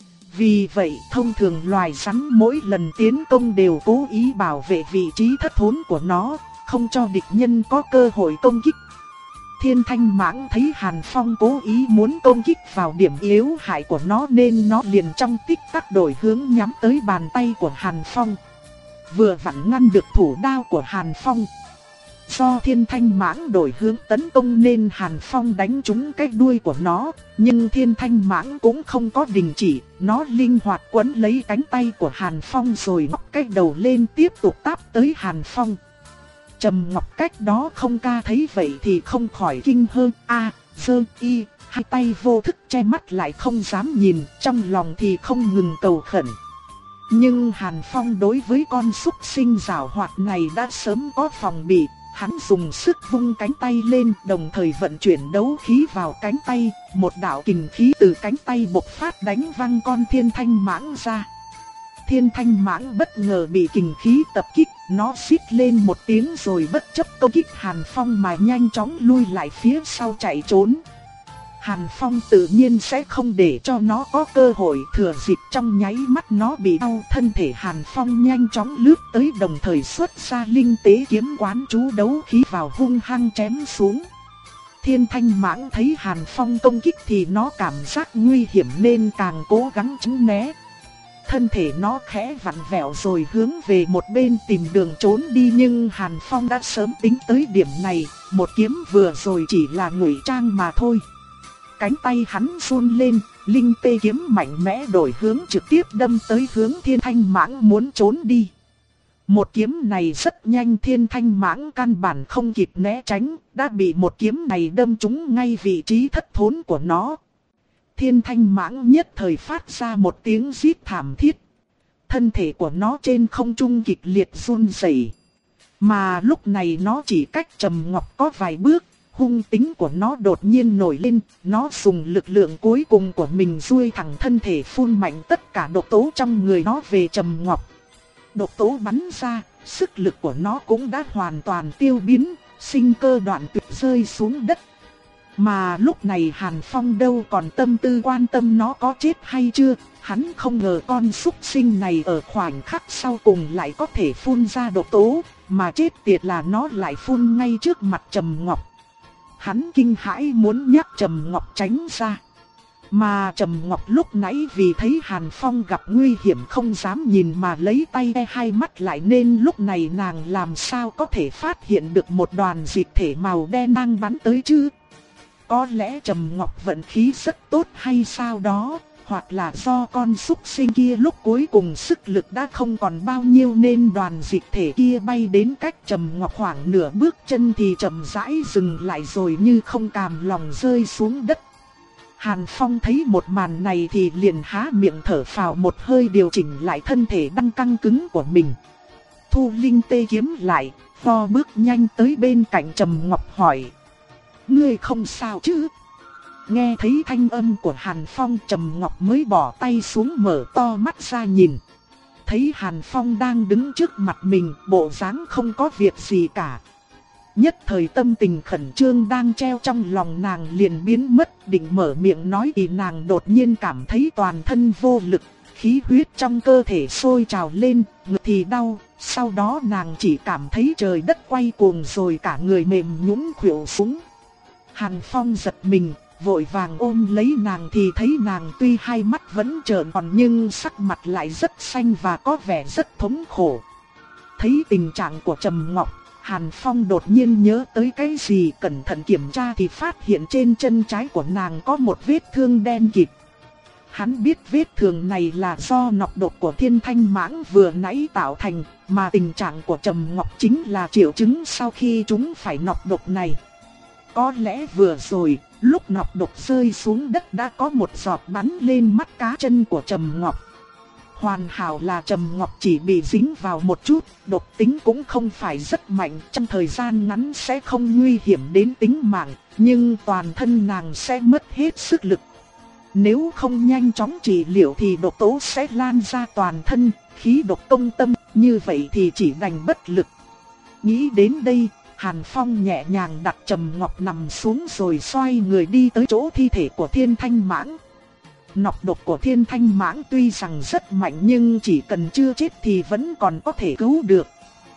Vì vậy thông thường loài rắn mỗi lần tiến công đều cố ý bảo vệ vị trí thất thốn của nó, không cho địch nhân có cơ hội công kích. Thiên thanh mãng thấy Hàn Phong cố ý muốn công kích vào điểm yếu hại của nó nên nó liền trong tích tắc đổi hướng nhắm tới bàn tay của Hàn Phong. Vừa vặn ngăn được thủ đao của Hàn Phong. Do thiên thanh mãng đổi hướng tấn công nên Hàn Phong đánh trúng cái đuôi của nó, nhưng thiên thanh mãng cũng không có đình chỉ, nó linh hoạt quấn lấy cánh tay của Hàn Phong rồi ngóc cái đầu lên tiếp tục táp tới Hàn Phong. Trầm Ngọc cách đó không ca thấy vậy thì không khỏi kinh hơn, a, sơ y, hai tay vô thức che mắt lại không dám nhìn, trong lòng thì không ngừng cầu khẩn. Nhưng Hàn Phong đối với con súc sinh giảo hoạt này đã sớm có phòng bị. Hắn dùng sức vung cánh tay lên, đồng thời vận chuyển đấu khí vào cánh tay, một đạo kình khí từ cánh tay bộc phát đánh văng con thiên thanh mãng ra. Thiên thanh mãng bất ngờ bị kình khí tập kích, nó xít lên một tiếng rồi bất chấp công kích Hàn Phong mà nhanh chóng lui lại phía sau chạy trốn. Hàn Phong tự nhiên sẽ không để cho nó có cơ hội, thừa dịp trong nháy mắt nó bị đau, thân thể Hàn Phong nhanh chóng lướt tới, đồng thời xuất ra linh tế kiếm quán chú đấu khí vào hung hăng chém xuống. Thiên thanh mãng thấy Hàn Phong công kích thì nó cảm giác nguy hiểm nên càng cố gắng tránh né. Thân thể nó khẽ vặn vẹo rồi hướng về một bên tìm đường trốn đi, nhưng Hàn Phong đã sớm tính tới điểm này, một kiếm vừa rồi chỉ là ngụy trang mà thôi. Cánh tay hắn run lên, linh tê kiếm mạnh mẽ đổi hướng trực tiếp đâm tới hướng thiên thanh mãng muốn trốn đi. Một kiếm này rất nhanh, thiên thanh mãng căn bản không kịp né tránh, đã bị một kiếm này đâm trúng ngay vị trí thất thốn của nó. Thiên thanh mãng nhất thời phát ra một tiếng rít thảm thiết. Thân thể của nó trên không trung kịch liệt run rẩy. Mà lúc này nó chỉ cách Trầm Ngọc có vài bước. Hung tính của nó đột nhiên nổi lên, nó dùng lực lượng cuối cùng của mình duỗi thẳng thân thể, phun mạnh tất cả độc tố trong người nó về Trầm Ngọc. Độc tố bắn ra, sức lực của nó cũng đã hoàn toàn tiêu biến, sinh cơ đoạn tuyệt rơi xuống đất. Mà lúc này Hàn Phong đâu còn tâm tư quan tâm nó có chết hay chưa, hắn không ngờ con súc sinh này ở khoảnh khắc sau cùng lại có thể phun ra độc tố, mà chết tiệt là nó lại phun ngay trước mặt Trầm Ngọc. Hắn kinh hãi muốn nhắc Trầm Ngọc tránh ra. Mà Trầm Ngọc lúc nãy vì thấy Hàn Phong gặp nguy hiểm không dám nhìn mà lấy tay đe hai mắt lại, nên lúc này nàng làm sao có thể phát hiện được một đoàn dịch thể màu đen đang bắn tới chứ. Có lẽ Trầm Ngọc vận khí rất tốt hay sao đó, hoặc là do con súc sinh kia lúc cuối cùng sức lực đã không còn bao nhiêu nên đoàn dịch thể kia bay đến cách Trầm Ngọc khoảng nửa bước chân thì chậm rãi dừng lại rồi như không cam lòng rơi xuống đất. Hàn Phong thấy một màn này thì liền há miệng thở phào một hơi, điều chỉnh lại thân thể đang căng cứng của mình. Thu linh tê kiếm lại, vo bước nhanh tới bên cạnh Trầm Ngọc hỏi: "Ngươi không sao chứ?" Nghe thấy thanh âm của Hàn Phong, Trầm Ngọc mới bỏ tay xuống mở to mắt ra nhìn. Thấy Hàn Phong đang đứng trước mặt mình, bộ dáng không có việc gì cả. Nhất thời tâm tình khẩn trương đang treo trong lòng nàng liền biến mất, định mở miệng nói thì nàng đột nhiên cảm thấy toàn thân vô lực, khí huyết trong cơ thể sôi trào lên, ngực thì đau, sau đó nàng chỉ cảm thấy trời đất quay cuồng rồi cả người mềm nhũn khuỵu xuống. Hàn Phong giật mình, vội vàng ôm lấy nàng thì thấy nàng tuy hai mắt vẫn trợn tròn nhưng sắc mặt lại rất xanh và có vẻ rất thống khổ. Thấy tình trạng của Trầm Ngọc, Hàn Phong đột nhiên nhớ tới cái gì, cẩn thận kiểm tra thì phát hiện trên chân trái của nàng có một vết thương đen kịt. Hắn biết vết thương này là do nọc độc của thiên thanh mãng vừa nãy tạo thành, mà tình trạng của Trầm Ngọc chính là triệu chứng sau khi chúng phải nọc độc này. Có lẽ vừa rồi, lúc nọc độc rơi xuống đất đã có một giọt bắn lên mắt cá chân của Trầm Ngọc. Hoàn hảo là Trầm Ngọc chỉ bị dính vào một chút, độc tính cũng không phải rất mạnh, trong thời gian ngắn sẽ không nguy hiểm đến tính mạng, nhưng toàn thân nàng sẽ mất hết sức lực. Nếu không nhanh chóng trị liệu thì độc tố sẽ lan ra toàn thân, khí độc công tâm, như vậy thì chỉ đành bất lực. Nghĩ đến đây, Hàn Phong nhẹ nhàng đặt Trầm Ngọc nằm xuống rồi xoay người đi tới chỗ thi thể của thiên thanh mãng. Nọc độc của thiên thanh mãng tuy rằng rất mạnh nhưng chỉ cần chưa chết thì vẫn còn có thể cứu được.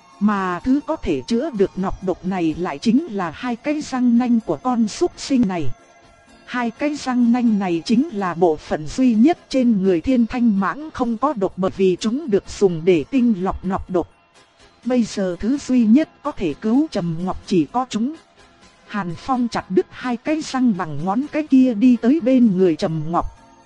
Mà thứ có thể chữa được nọc độc này lại chính là hai cái răng nanh của con súc sinh này. Hai cái răng nanh này chính là bộ phận duy nhất trên người thiên thanh mãng không có độc, bởi vì chúng được dùng để tinh lọc nọc độc. Bây giờ thứ duy nhất có thể cứu Trầm Ngọc chỉ có chúng. Hàn Phong chặt đứt hai cái răng bằng ngón cái kia đi tới bên người Trầm Ngọc.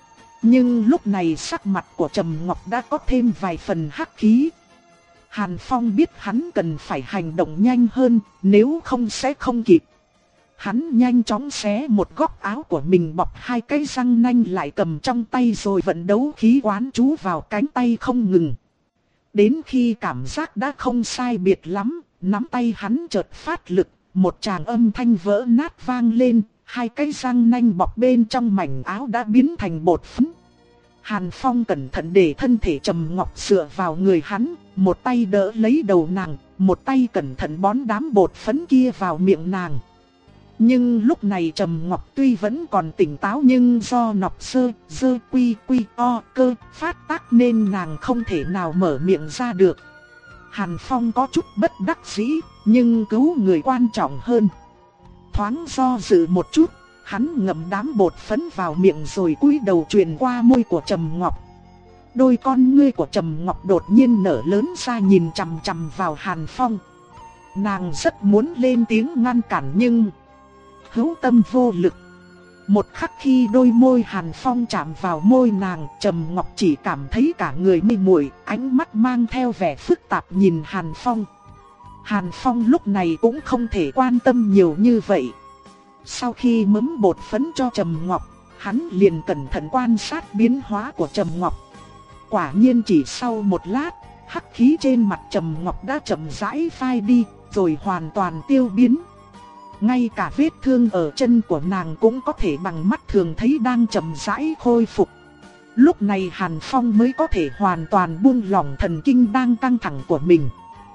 Nhưng lúc này sắc mặt của Trầm Ngọc đã có thêm vài phần hắc khí. Hàn Phong biết hắn cần phải hành động nhanh hơn, nếu không sẽ không kịp. Hắn nhanh chóng xé một góc áo của mình, bọc hai cái răng nanh lại cầm trong tay rồi vận đấu khí quán chú vào cánh tay không ngừng. Đến khi cảm giác đã không sai biệt lắm, nắm tay hắn chợt phát lực, một tràng âm thanh vỡ nát vang lên, hai cái răng nanh bọc bên trong mảnh áo đã biến thành bột phấn. Hàn Phong cẩn thận để thân thể Trầm Ngọc dựa vào người hắn, một tay đỡ lấy đầu nàng, một tay cẩn thận bón đám bột phấn kia vào miệng nàng. Nhưng lúc này Trầm Ngọc tuy vẫn còn tỉnh táo nhưng do nọc sơ, dơ quy quy o cơ phát tác nên nàng không thể nào mở miệng ra được. Hàn Phong có chút bất đắc dĩ, nhưng cứu người quan trọng hơn. Thoáng do dự một chút, hắn ngậm đám bột phấn vào miệng rồi cúi đầu truyền qua môi của Trầm Ngọc. Đôi con ngươi của Trầm Ngọc đột nhiên nở lớn ra nhìn chằm chằm vào Hàn Phong. Nàng rất muốn lên tiếng ngăn cản nhưng hữu tâm vô lực. Một khắc khi đôi môi Hàn Phong chạm vào môi nàng, Trầm Ngọc chỉ cảm thấy cả người mê muội, ánh mắt mang theo vẻ phức tạp nhìn Hàn Phong. Hàn Phong lúc này cũng không thể quan tâm nhiều như vậy. Sau khi mấm bột phấn cho Trầm Ngọc, hắn liền cẩn thận quan sát biến hóa của Trầm Ngọc. Quả nhiên chỉ sau một lát, hắc khí trên mặt Trầm Ngọc đã chậm rãi phai đi, rồi hoàn toàn tiêu biến. Ngay cả vết thương ở chân của nàng cũng có thể bằng mắt thường thấy đang chậm rãi khôi phục. Lúc này Hàn Phong mới có thể hoàn toàn buông lỏng thần kinh đang căng thẳng của mình.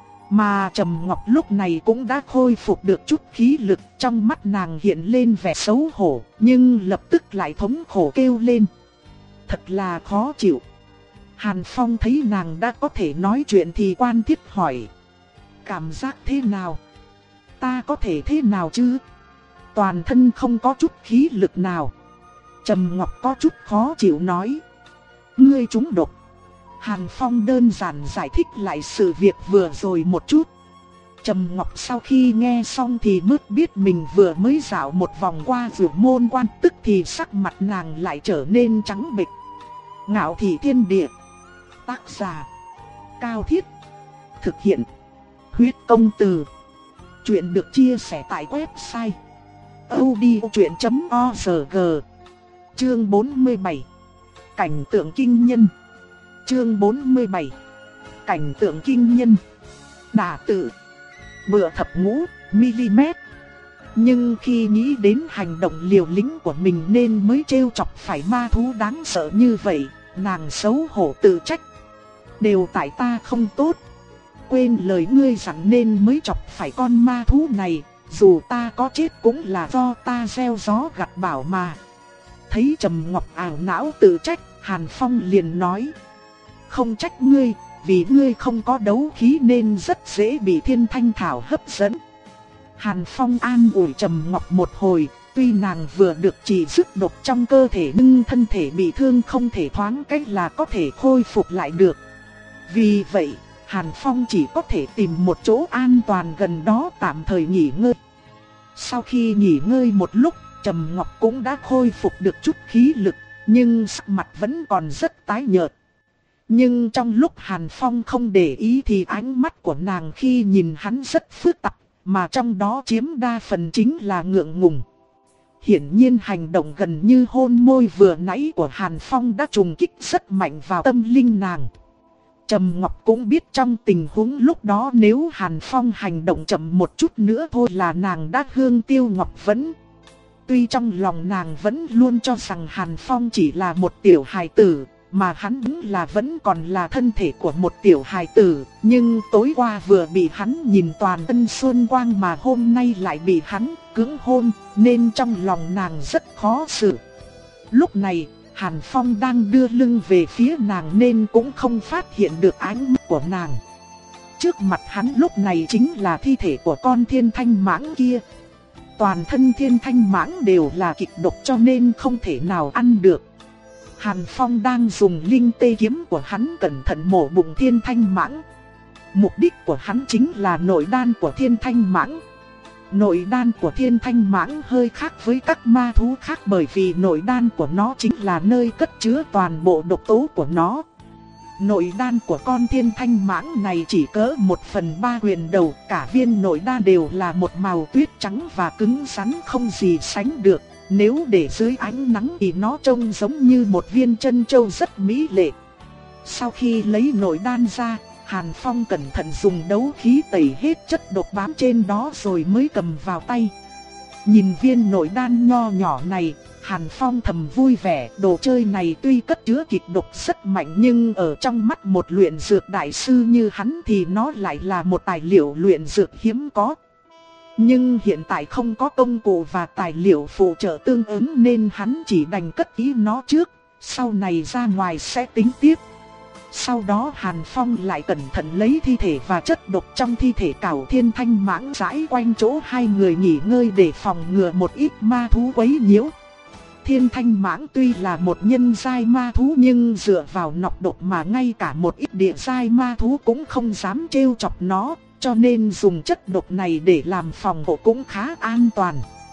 Mà Trầm Ngọc lúc này cũng đã khôi phục được chút khí lực, trong mắt nàng hiện lên vẻ xấu hổ, nhưng lập tức lại thống khổ kêu lên. Thật là khó chịu. Hàn Phong thấy nàng đã có thể nói chuyện thì quan thiết hỏi. Cảm giác thế nào? Ta có thể thế nào chứ? Toàn thân không có chút khí lực nào. Trầm Ngọc có chút khó chịu nói. Ngươi trúng độc. Hàn Phong đơn giản giải thích lại sự việc vừa rồi một chút. Trầm Ngọc sau khi nghe xong thì mới biết mình vừa mới dạo một vòng qua Dược Môn Quan, tức thì sắc mặt nàng lại trở nên trắng bệch. Ngạo Thị Thiên Địa. Tác giả Cao Thiết. Thực hiện Huyết Công Từ. Chuyện được chia sẻ tại website audiochuyện chấm org. Chương bốn mươi bảy. Cảnh tượng kinh nhân. Chương bốn mươi bảy. Cảnh tượng kinh nhân. Đả tự. Bựa thập ngũ mm. Nhưng khi nghĩ đến hành động liều lĩnh của mình nên mới trêu chọc phải ma thú đáng sợ như vậy, nàng xấu hổ tự trách. Đều tại ta không tốt. Quên lời ngươi dặn nên mới chọc phải con ma thú này, dù ta có chết cũng là do ta gieo gió gặt bão mà. Thấy Trầm Ngọc ảo não tự trách, Hàn Phong liền nói. Không trách ngươi, vì ngươi không có đấu khí nên rất dễ bị thiên thanh thảo hấp dẫn. Hàn Phong an ủi Trầm Ngọc một hồi, tuy nàng vừa được trị dứt độc trong cơ thể nhưng thân thể bị thương không thể thoáng cách là có thể khôi phục lại được. Vì vậy, Hàn Phong chỉ có thể tìm một chỗ an toàn gần đó tạm thời nghỉ ngơi. Sau khi nghỉ ngơi một lúc, Trầm Ngọc cũng đã khôi phục được chút khí lực, nhưng sắc mặt vẫn còn rất tái nhợt. Nhưng trong lúc Hàn Phong không để ý thì ánh mắt của nàng khi nhìn hắn rất phức tạp, mà trong đó chiếm đa phần chính là ngượng ngùng. Hiển nhiên hành động gần như hôn môi vừa nãy của Hàn Phong đã trùng kích rất mạnh vào tâm linh nàng. Trầm Ngọc cũng biết trong tình huống lúc đó nếu Hàn Phong hành động chậm một chút nữa thôi là nàng đã hương tiêu ngọc vẫn. Tuy trong lòng nàng vẫn luôn cho rằng Hàn Phong chỉ là một tiểu hài tử, mà hắn đúng là vẫn còn là thân thể của một tiểu hài tử, nhưng tối qua vừa bị hắn nhìn toàn thân xuân quang mà hôm nay lại bị hắn cưỡng hôn, nên trong lòng nàng rất khó xử. Lúc này, Hàn Phong đang đưa lưng về phía nàng nên cũng không phát hiện được ánh mắt của nàng. Trước mặt hắn lúc này chính là thi thể của con thiên thanh mãng kia. Toàn thân thiên thanh mãng đều là kịch độc cho nên không thể nào ăn được. Hàn Phong đang dùng linh tê kiếm của hắn cẩn thận mổ bụng thiên thanh mãng. Mục đích của hắn chính là nội đan của thiên thanh mãng. Nội đan của thiên thanh mãng hơi khác với các ma thú khác bởi vì nội đan của nó chính là nơi cất chứa toàn bộ độc tố của nó. Nội đan của con thiên thanh mãng này chỉ cỡ một phần ba quyền đầu, cả viên nội đan đều là một màu tuyết trắng và cứng rắn không gì sánh được. Nếu để dưới ánh nắng thì nó trông giống như một viên trân châu rất mỹ lệ. Sau khi lấy nội đan ra, Hàn Phong cẩn thận dùng đấu khí tẩy hết chất độc bám trên đó rồi mới cầm vào tay. Nhìn viên nội đan nho nhỏ này, Hàn Phong thầm vui vẻ. Đồ chơi này tuy cất chứa kịch độc rất mạnh, nhưng ở trong mắt một luyện dược đại sư như hắn thì nó lại là một tài liệu luyện dược hiếm có. Nhưng hiện tại không có công cụ và tài liệu phụ trợ tương ứng nên hắn chỉ đành cất kỹ nó trước, sau này ra ngoài sẽ tính tiếp. Sau đó Hàn Phong lại cẩn thận lấy thi thể và chất độc trong thi thể cẩu thiên thanh mãng rải quanh chỗ hai người nghỉ ngơi để phòng ngừa một ít ma thú quấy nhiễu. Thiên thanh mãng tuy là một nhân giai ma thú nhưng dựa vào nọc độc mà ngay cả một ít địa giai ma thú cũng không dám trêu chọc nó, cho nên dùng chất độc này để làm phòng hộ cũng khá an toàn.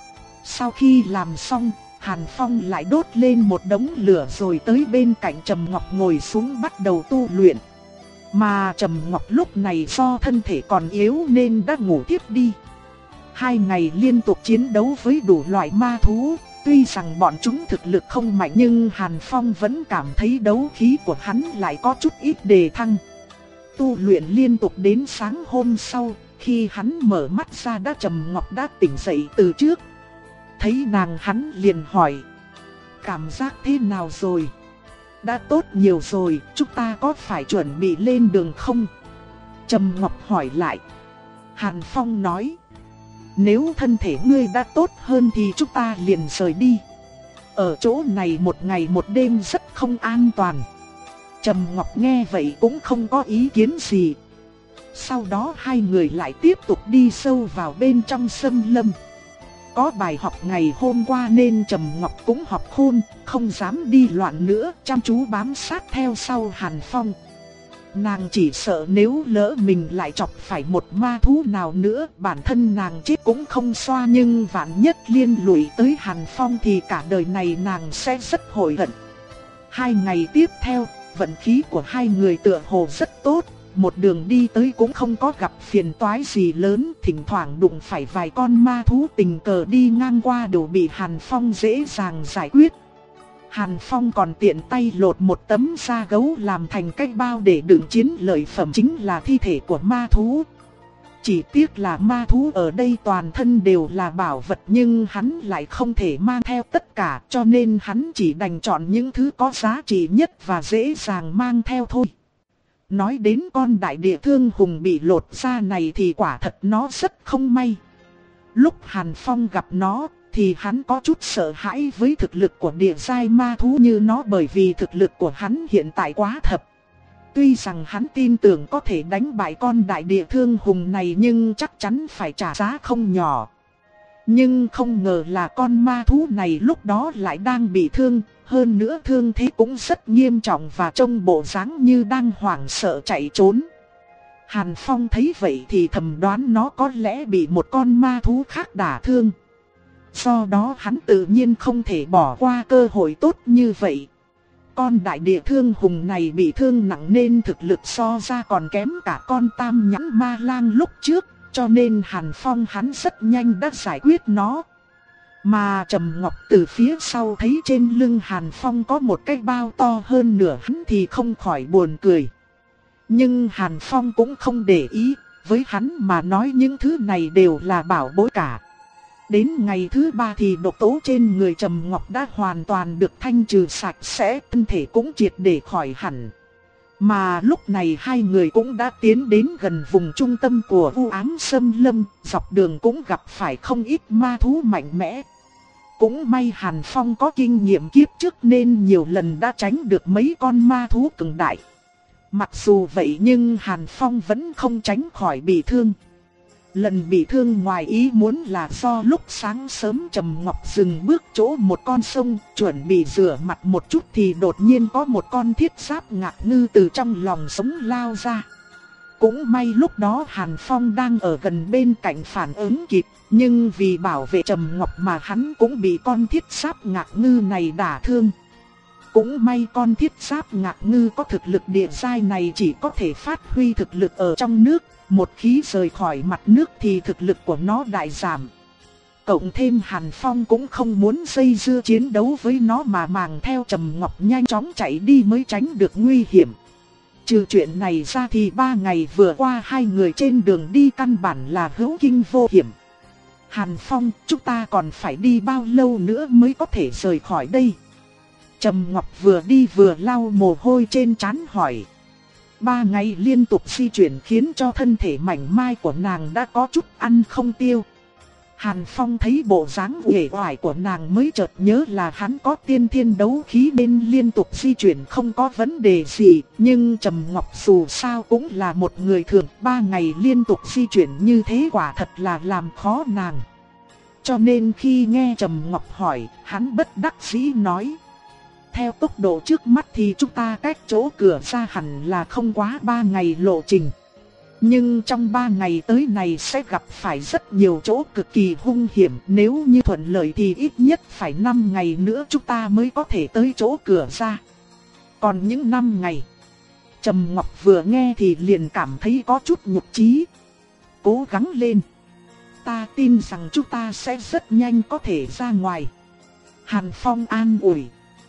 Sau khi làm xong, Hàn Phong lại đốt lên một đống lửa rồi tới bên cạnh Trầm Ngọc ngồi xuống bắt đầu tu luyện. Mà Trầm Ngọc lúc này do thân thể còn yếu nên đã ngủ tiếp đi. Hai ngày liên tục chiến đấu với đủ loại ma thú, tuy rằng bọn chúng thực lực không mạnh nhưng Hàn Phong vẫn cảm thấy đấu khí của hắn lại có chút ít đề thăng. Tu luyện liên tục đến sáng hôm sau, khi hắn mở mắt ra đã Trầm Ngọc đã tỉnh dậy từ trước. Thấy nàng hắn liền hỏi: cảm giác thế nào rồi? Đã tốt nhiều rồi, chúng ta có phải chuẩn bị lên đường không? Trầm Ngọc hỏi lại. Hàn Phong nói: nếu thân thể ngươi đã tốt hơn thì chúng ta liền rời đi. Ở chỗ này một ngày một đêm rất không an toàn. Trầm Ngọc nghe vậy cũng không có ý kiến gì. Sau đó hai người lại tiếp tục đi sâu vào bên trong sâm lâm. Có bài học ngày hôm qua nên Trầm Ngọc cũng học khôn, không dám đi loạn nữa, chăm chú bám sát theo sau Hàn Phong. Nàng chỉ sợ nếu lỡ mình lại chọc phải một ma thú nào nữa, bản thân nàng chết cũng không xoa, nhưng vạn nhất liên lụy tới Hàn Phong thì cả đời này nàng sẽ rất hối hận. Hai ngày tiếp theo, vận khí của hai người tựa hồ rất tốt. Một đường đi tới cũng không có gặp phiền toái gì lớn, thỉnh thoảng đụng phải vài con ma thú tình cờ đi ngang qua đều bị Hàn Phong dễ dàng giải quyết. Hàn Phong còn tiện tay lột một tấm da gấu làm thành cái bao để đựng chiến lợi phẩm, chính là thi thể của ma thú. Chỉ tiếc là ma thú ở đây toàn thân đều là bảo vật nhưng hắn lại không thể mang theo tất cả, cho nên hắn chỉ đành chọn những thứ có giá trị nhất và dễ dàng mang theo thôi. Nói đến con đại địa thương hùng bị lột da này thì quả thật nó rất không may. Lúc Hàn Phong gặp nó thì hắn có chút sợ hãi với thực lực của địa giai ma thú như nó, bởi vì thực lực của hắn hiện tại quá thấp. Tuy rằng hắn tin tưởng có thể đánh bại con đại địa thương hùng này nhưng chắc chắn phải trả giá không nhỏ. Nhưng không ngờ là con ma thú này lúc đó lại đang bị thương, hơn nữa thương thế cũng rất nghiêm trọng và trông bộ dáng như đang hoảng sợ chạy trốn. Hàn Phong thấy vậy thì thầm đoán nó có lẽ bị một con ma thú khác đả thương. Do đó hắn tự nhiên không thể bỏ qua cơ hội tốt như vậy. Con đại địa thương hùng này bị thương nặng nên thực lực so ra còn kém cả con tam nhãn ma lang lúc trước, cho nên Hàn Phong hắn rất nhanh đã giải quyết nó. Mà Trầm Ngọc từ phía sau thấy trên lưng Hàn Phong có một cái bao to hơn nửa hắn thì không khỏi buồn cười. Nhưng Hàn Phong cũng không để ý, với hắn mà nói những thứ này đều là bảo bối cả. Đến ngày thứ ba thì độc tố trên người Trầm Ngọc đã hoàn toàn được thanh trừ sạch sẽ, thân thể cũng triệt để khỏi hẳn. Mà lúc này hai người cũng đã tiến đến gần vùng trung tâm của u ám sâm lâm, dọc đường cũng gặp phải không ít ma thú mạnh mẽ. Cũng may Hàn Phong có kinh nghiệm kiếp trước nên nhiều lần đã tránh được mấy con ma thú cường đại. Mặc dù vậy nhưng Hàn Phong vẫn không tránh khỏi bị thương. Lần bị thương ngoài ý muốn là do lúc sáng sớm Trầm Ngọc dừng bước chỗ một con sông, chuẩn bị rửa mặt một chút thì đột nhiên có một con thiết giáp ngạc ngư từ trong lòng sông lao ra. Cũng may lúc đó Hàn Phong đang ở gần bên cạnh phản ứng kịp, nhưng vì bảo vệ Trầm Ngọc mà hắn cũng bị con thiết giáp ngạc ngư này đả thương. cũng may con thiết giáp ngạc ngư có thực lực địa giai này chỉ có thể phát huy thực lực ở trong nước, một khi rời khỏi mặt nước thì thực lực của nó đại giảm. Cộng thêm Hàn Phong cũng không muốn dây dưa chiến đấu với nó mà màng theo Trầm Ngọc nhanh chóng chạy đi mới tránh được nguy hiểm. Trừ chuyện này ra thì ba ngày vừa qua hai người trên đường đi căn bản là hữu kinh vô hiểm. Hàn Phong, chúng ta còn phải đi bao lâu nữa mới có thể rời khỏi đây? Trầm Ngọc vừa đi vừa lau mồ hôi trên trán hỏi. Ba ngày liên tục di chuyển khiến cho thân thể mảnh mai của nàng đã có chút ăn không tiêu. Hàn Phong thấy bộ dáng uể oải của nàng mới chợt nhớ là hắn có tiên thiên đấu khí nên liên tục di chuyển không có vấn đề gì. Nhưng Trầm Ngọc dù sao cũng là một người thường, ba ngày liên tục di chuyển như thế quả thật là làm khó nàng. Cho nên khi nghe Trầm Ngọc hỏi, hắn bất đắc dĩ nói. Theo tốc độ trước mắt thì chúng ta cách chỗ cửa ra hẳn là không quá ba ngày lộ trình. Nhưng trong ba ngày tới này sẽ gặp phải rất nhiều chỗ cực kỳ hung hiểm. Nếu như thuận lợi thì ít nhất phải năm ngày nữa chúng ta mới có thể tới chỗ cửa ra. Còn những năm ngày, Trầm Ngọc vừa nghe thì liền cảm thấy có chút nhục chí. Cố gắng lên. Ta tin rằng chúng ta sẽ rất nhanh có thể ra ngoài. Hàn Phong an ủi.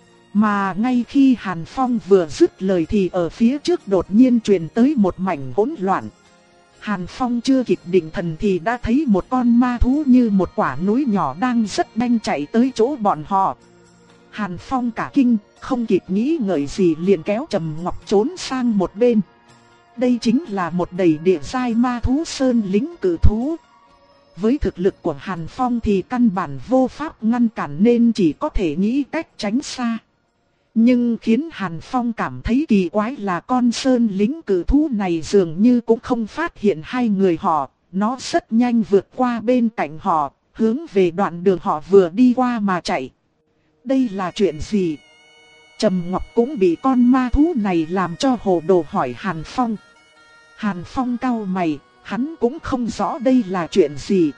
Mà ngay khi Hàn Phong vừa dứt lời thì ở phía trước đột nhiên truyền tới một mảnh hỗn loạn. Hàn Phong chưa kịp định thần thì đã thấy một con ma thú như một quả núi nhỏ đang rất nhanh chạy tới chỗ bọn họ. Hàn Phong cả kinh, không kịp nghĩ ngợi gì liền kéo Trầm Ngọc trốn sang một bên. Đây chính là một đầy địa giai ma thú sơn lính cử thú. Với thực lực của Hàn Phong thì căn bản vô pháp ngăn cản nên chỉ có thể nghĩ cách tránh xa. Nhưng khiến Hàn Phong cảm thấy kỳ quái là con sơn lính cử thú này dường như cũng không phát hiện hai người họ. Nó rất nhanh vượt qua bên cạnh họ, hướng về đoạn đường họ vừa đi qua mà chạy. Đây là chuyện gì? Trầm Ngọc cũng bị con ma thú này làm cho hồ đồ hỏi Hàn Phong. Hàn Phong cau mày, hắn cũng không rõ đây là chuyện gì.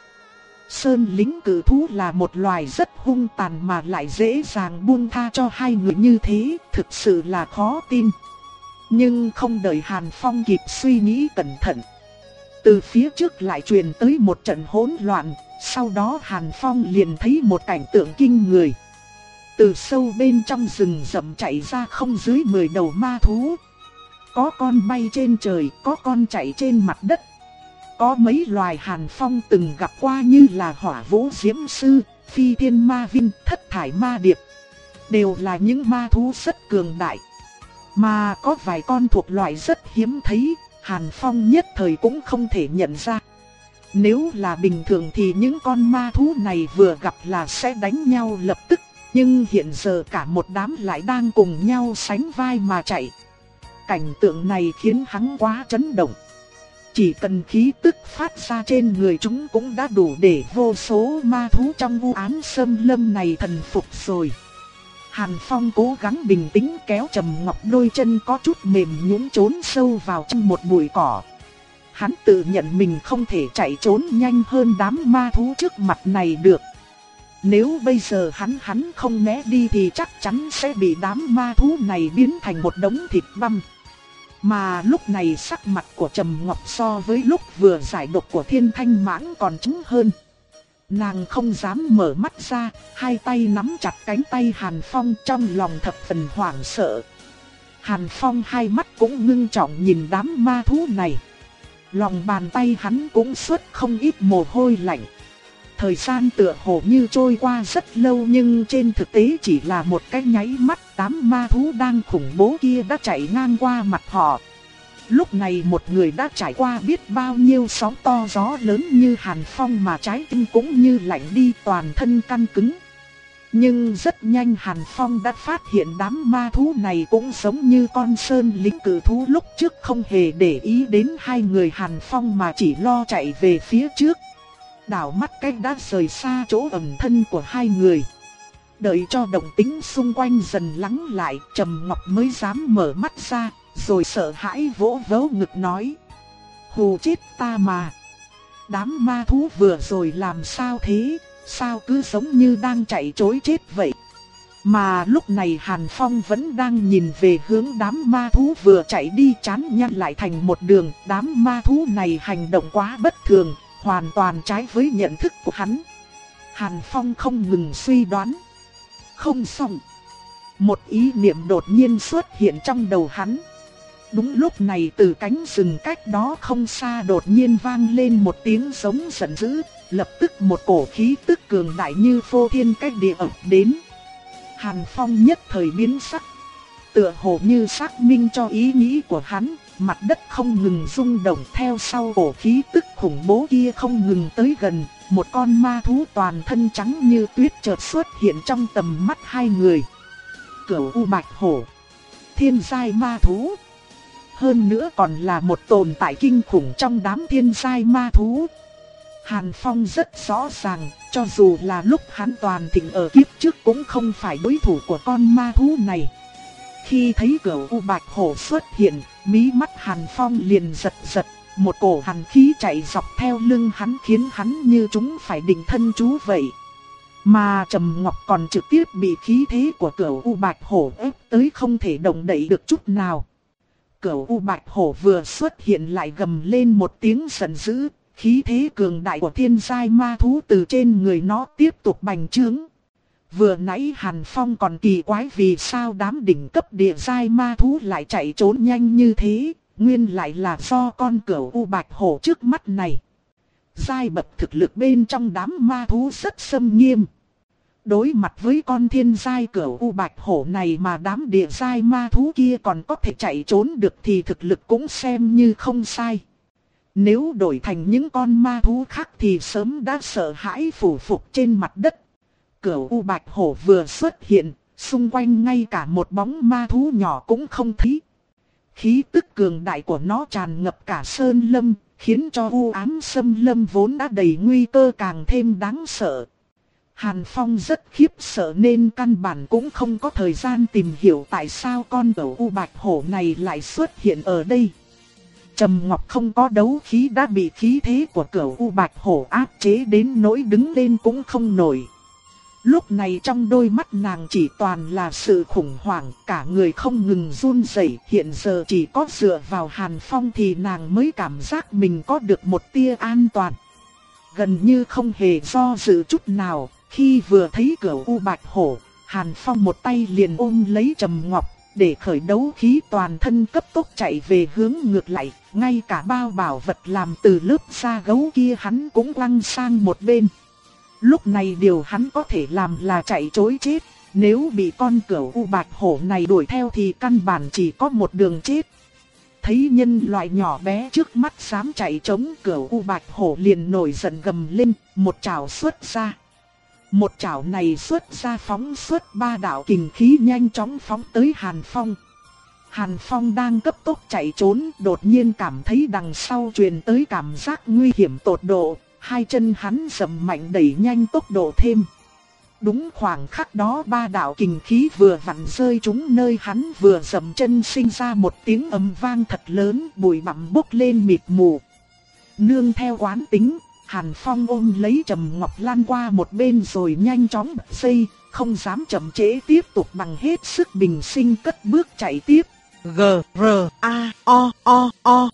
Sơn lính cử thú là một loài rất hung tàn mà lại dễ dàng buông tha cho hai người như thế, thực sự là khó tin. Nhưng không đợi Hàn Phong kịp suy nghĩ cẩn thận, từ phía trước lại truyền tới một trận hỗn loạn. Sau đó Hàn Phong liền thấy một cảnh tượng kinh người. Từ sâu bên trong rừng rậm chạy ra không dưới mười đầu ma thú. Có con bay trên trời, có con chạy trên mặt đất. Có mấy loài Hàn Phong từng gặp qua như là hỏa vũ diễm sư, phi thiên ma vinh, thất thải ma điệp. Đều là những ma thú rất cường đại. Mà có vài con thuộc loại rất hiếm thấy, Hàn Phong nhất thời cũng không thể nhận ra. Nếu là bình thường thì những con ma thú này vừa gặp là sẽ đánh nhau lập tức. Nhưng hiện giờ cả một đám lại đang cùng nhau sánh vai mà chạy. Cảnh tượng này khiến hắn quá chấn động. Chỉ cần khí tức phát ra trên người chúng cũng đã đủ để vô số ma thú trong u ám xâm lâm này thần phục rồi. Hàn Phong cố gắng bình tĩnh kéo Trầm Ngọc đôi chân có chút mềm nhũn trốn sâu vào trong một bụi cỏ. Hắn tự nhận mình không thể chạy trốn nhanh hơn đám ma thú trước mặt này được. Nếu bây giờ hắn hắn không né đi thì chắc chắn sẽ bị đám ma thú này biến thành một đống thịt băm. Mà lúc này sắc mặt của Trầm Ngọc so với lúc vừa giải độc của Thiên Thanh Mãng còn trắng hơn. Nàng không dám mở mắt ra, hai tay nắm chặt cánh tay Hàn Phong trong lòng thập phần hoảng sợ. Hàn Phong hai mắt cũng ngưng trọng nhìn đám ma thú này. Lòng bàn tay hắn cũng xuất không ít mồ hôi lạnh. Thời gian tựa hồ như trôi qua rất lâu nhưng trên thực tế chỉ là một cái nháy mắt, đám ma thú đang khủng bố kia đã chạy ngang qua mặt họ. Lúc này một người đã trải qua biết bao nhiêu sóng to gió lớn như Hàn Phong mà trái tim cũng như lạnh đi, toàn thân căng cứng. Nhưng rất nhanh Hàn Phong đã phát hiện đám ma thú này cũng giống như con sơn lính cử thú lúc trước, không hề để ý đến hai người Hàn Phong mà chỉ lo chạy về phía trước. Đảo mắt cách đã rời xa chỗ ẩn thân của hai người. Đợi cho động tĩnh xung quanh dần lắng lại, Trầm Ngọc mới dám mở mắt ra, rồi sợ hãi vỗ vỗ ngực nói: hù chết ta mà. Đám ma thú vừa rồi làm sao thế, sao cứ giống như đang chạy trối chết vậy. Mà lúc này Hàn Phong vẫn đang nhìn về hướng đám ma thú vừa chạy đi, chán nhăn lại thành một đường. Đám ma thú này hành động quá bất thường, hoàn toàn trái với nhận thức của hắn. Hàn Phong không ngừng suy đoán. Không xong. Một ý niệm đột nhiên xuất hiện trong đầu hắn. Đúng lúc này từ cánh rừng cách đó không xa đột nhiên vang lên một tiếng giống giận dữ. Lập tức một cổ khí tức cường đại như phô thiên cách địa ập đến. Hàn Phong nhất thời biến sắc. Tựa hồ như xác minh cho ý nghĩ của hắn, mặt đất không ngừng rung động, theo sau cổ khí tức khủng bố kia không ngừng tới gần. Một con ma thú toàn thân trắng như tuyết chợt xuất hiện trong tầm mắt hai người. Cửu U Bạch Hổ, thiên giai ma thú. Hơn nữa còn là một tồn tại kinh khủng trong đám thiên giai ma thú. Hàn Phong rất rõ ràng, cho dù là lúc hắn toàn thịnh ở kiếp trước cũng không phải đối thủ của con ma thú này. Khi thấy Cửu U Bạch Hổ xuất hiện, mí mắt Hàn Phong liền giật giật, một cổ hàn khí chạy dọc theo lưng hắn khiến hắn như chúng phải định thân chú vậy. Mà Trầm Ngọc còn trực tiếp bị khí thế của Cửu U Bạch Hổ ép tới không thể động đậy được chút nào. Cửu U Bạch Hổ vừa xuất hiện lại gầm lên một tiếng giận dữ, khí thế cường đại của thiên giai ma thú từ trên người nó tiếp tục bành trướng. Vừa nãy Hàn Phong còn kỳ quái vì sao đám đỉnh cấp địa giai ma thú lại chạy trốn nhanh như thế, nguyên lại là do con Cửu U Bạch Hổ trước mắt này. Giai bậc thực lực bên trong đám ma thú rất xâm nghiêm. Đối mặt với con thiên giai Cửu U Bạch Hổ này mà đám địa giai ma thú kia còn có thể chạy trốn được thì thực lực cũng xem như không sai. Nếu đổi thành những con ma thú khác thì sớm đã sợ hãi phủ phục trên mặt đất. Cửu U Bạch Hổ vừa xuất hiện, xung quanh ngay cả một bóng ma thú nhỏ cũng không thấy. Khí tức cường đại của nó tràn ngập cả sơn lâm, khiến cho u ám xâm lâm vốn đã đầy nguy cơ càng thêm đáng sợ. Hàn Phong rất khiếp sợ nên căn bản cũng không có thời gian tìm hiểu tại sao con Cửu U Bạch Hổ này lại xuất hiện ở đây. Trầm Ngọc không có đấu khí đã bị khí thế của Cửu U Bạch Hổ áp chế đến nỗi đứng lên cũng không nổi. Lúc này trong đôi mắt nàng chỉ toàn là sự khủng hoảng, cả người không ngừng run rẩy. Hiện giờ chỉ có dựa vào Hàn Phong thì nàng mới cảm giác mình có được một tia an toàn. Gần như không hề do dự chút nào, khi vừa thấy Cửu U Bạch Hổ, Hàn Phong một tay liền ôm lấy Trầm Ngọc, để khởi đấu khí toàn thân cấp tốc chạy về hướng ngược lại, ngay cả bao bảo vật làm từ lớp da gấu kia hắn cũng quăng sang một bên. Lúc này điều hắn có thể làm là chạy trối chết, nếu bị con Cửu U Bạch Hổ này đuổi theo thì căn bản chỉ có một đường chết. Thấy nhân loại nhỏ bé trước mắt dám chạy trống, Cửu U Bạch Hổ liền nổi giận gầm lên, một chảo xuất ra. Một chảo này xuất ra phóng xuất ba đạo kình khí nhanh chóng phóng tới Hàn Phong. Hàn Phong đang cấp tốc chạy trốn, đột nhiên cảm thấy đằng sau truyền tới cảm giác nguy hiểm tột độ, hai chân hắn dậm mạnh đẩy nhanh tốc độ thêm. Đúng khoảng khắc đó ba đạo kình khí vừa vặn rơi trúng nơi hắn vừa dậm chân, sinh ra một tiếng ầm vang thật lớn, bụi bặm bốc lên mịt mù. Nương theo quán tính, Hàn Phong ôm lấy Trầm Ngọc lan qua một bên rồi nhanh chóng bật dây, không dám chậm trễ tiếp tục bằng hết sức bình sinh cất bước chạy tiếp. G, R, A, O, O, O.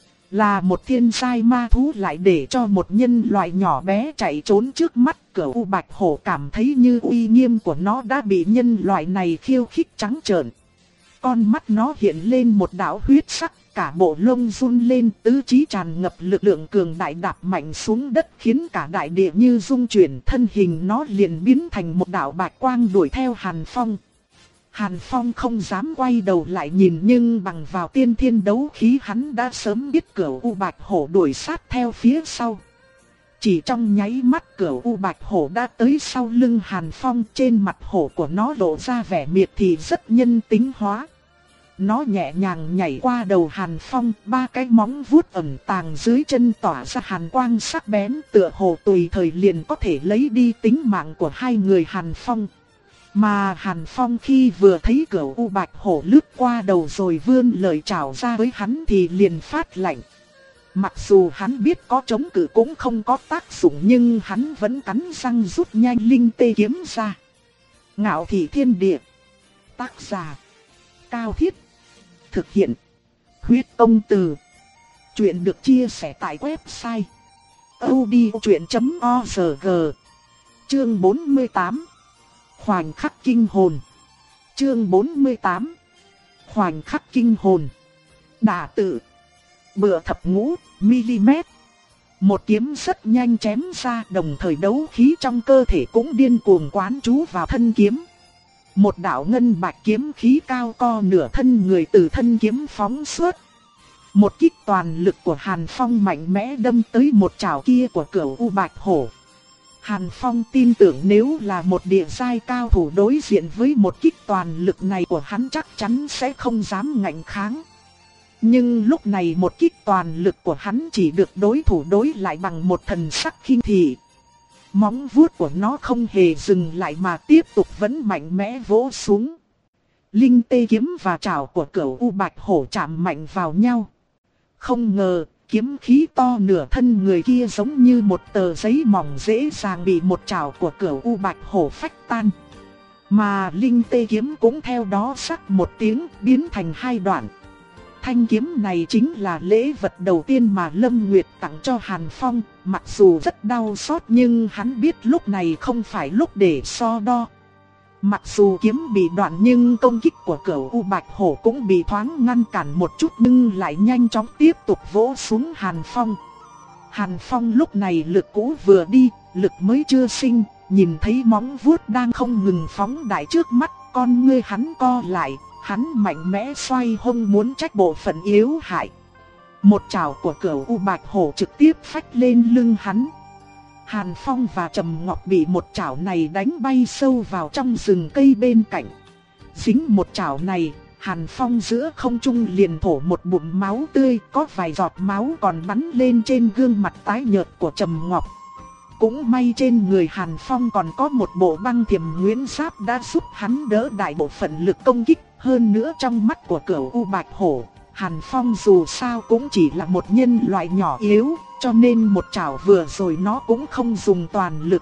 Là một thiên giai ma thú lại để cho một nhân loại nhỏ bé chạy trốn trước mắt. Cửu U Bạch Hổ cảm thấy như uy nghiêm của nó đã bị nhân loại này khiêu khích trắng trợn. Con mắt nó hiện lên một đạo huyết sắc, cả bộ lông run lên, tứ trí tràn ngập lực lượng cường đại đạp mạnh xuống đất khiến cả đại địa như rung chuyển, thân hình nó liền biến thành một đạo bạch quang đuổi theo Hàn Phong. Hàn Phong không dám quay đầu lại nhìn, nhưng bằng vào tiên thiên đấu khí hắn đã sớm biết Cửu U Bạch Hổ đuổi sát theo phía sau. Chỉ trong nháy mắt Cửu U Bạch Hổ đã tới sau lưng Hàn Phong, trên mặt hổ của nó lộ ra vẻ miệt thị rất nhân tính hóa. Nó nhẹ nhàng nhảy qua đầu Hàn Phong, ba cái móng vuốt ẩn tàng dưới chân tỏa ra hàn quang sắc bén, tựa hồ tùy thời liền có thể lấy đi tính mạng của hai người Hàn Phong. Mà Hàn Phong khi vừa thấy Cửu U Bạch Hổ lướt qua đầu rồi vươn lời chào ra với hắn thì liền phát lạnh. Mặc dù hắn biết có chống cự cũng không có tác dụng, nhưng hắn vẫn cắn răng rút nhanh linh tê kiếm ra. Ngạo thị thiên địa. Tác giả Cao Thiết. Thực hiện Huyết Công Từ. Chuyện được chia sẻ tại website audiochuyện chấm org. Chương bốn mươi tám. Khoảnh khắc kinh hồn. Chương bốn mươi tám. Khoảnh khắc kinh hồn. Đả tự. Bựa thập ngũ mm. Một kiếm rất nhanh chém ra, đồng thời đấu khí trong cơ thể cũng điên cuồng quán trú vào thân kiếm. Một đạo ngân bạch kiếm khí cao co nửa thân người từ thân kiếm phóng xuất. Một kích toàn lực của Hàn Phong mạnh mẽ đâm tới một chảo kia của Cửu U Bạch Hổ. Hàn Phong tin tưởng nếu là một địa giai cao thủ đối diện với một kích toàn lực này của hắn chắc chắn sẽ không dám ngạnh kháng. Nhưng lúc này một kích toàn lực của hắn chỉ được đối thủ đối lại bằng một thần sắc khinh thị. Móng vuốt của nó không hề dừng lại mà tiếp tục vẫn mạnh mẽ vỗ xuống. Linh tê kiếm và chảo của Cửu U Bạch Hổ chạm mạnh vào nhau. Không ngờ, kiếm khí to nửa thân người kia giống như một tờ giấy mỏng dễ dàng bị một chảo của Cửu U Bạch Hổ phách tan. Mà linh tê kiếm cũng theo đó sắc một tiếng biến thành hai đoạn. Thanh kiếm này chính là lễ vật đầu tiên mà Lâm Nguyệt tặng cho Hàn Phong, mặc dù rất đau xót nhưng hắn biết lúc này không phải lúc để so đo. Mặc dù kiếm bị đoạn nhưng công kích của Cửu U Bạch Hổ cũng bị thoáng ngăn cản một chút nhưng lại nhanh chóng tiếp tục vỗ xuống Hàn Phong. Hàn Phong lúc này lực cũ vừa đi, lực mới chưa sinh, nhìn thấy móng vuốt đang không ngừng phóng đại trước mắt, con ngươi hắn co lại. Hắn mạnh mẽ xoay hông muốn trách bộ phận yếu hại. Một chảo của Cửu U Bạch Hổ trực tiếp phách lên lưng hắn. Hàn Phong và Trầm Ngọc bị một chảo này đánh bay sâu vào trong rừng cây bên cạnh. Dính một chảo này, Hàn Phong giữa không trung liền thổ một bụng máu tươi, có vài giọt máu còn bắn lên trên gương mặt tái nhợt của Trầm Ngọc. Cũng may trên người Hàn Phong còn có một bộ băng thiềm nguyên giáp đã giúp hắn đỡ đại bộ phận lực công kích. Hơn nữa trong mắt của Cửu U Bạch Hổ, Hàn Phong dù sao cũng chỉ là một nhân loại nhỏ yếu, cho nên một chảo vừa rồi nó cũng không dùng toàn lực.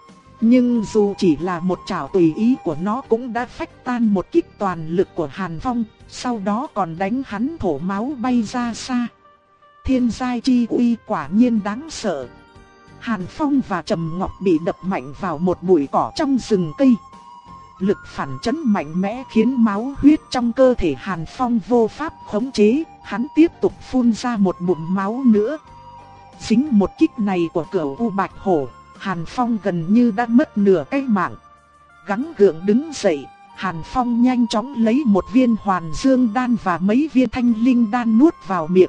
Nhưng dù chỉ là một chảo tùy ý của nó cũng đã phách tan một kích toàn lực của Hàn Phong, sau đó còn đánh hắn thổ máu bay ra xa. Thiên giai chi uy quả nhiên đáng sợ. Hàn Phong và Trầm Ngọc bị đập mạnh vào một bụi cỏ trong rừng cây. Lực phản chấn mạnh mẽ khiến máu huyết trong cơ thể Hàn Phong vô pháp khống chế, hắn tiếp tục phun ra một bụng máu nữa. Dính một kích này của Cửu U Bạch Hổ, Hàn Phong gần như đã mất nửa cái mạng. Gắng gượng đứng dậy, Hàn Phong nhanh chóng lấy một viên hoàn dương đan và mấy viên thanh linh đan nuốt vào miệng.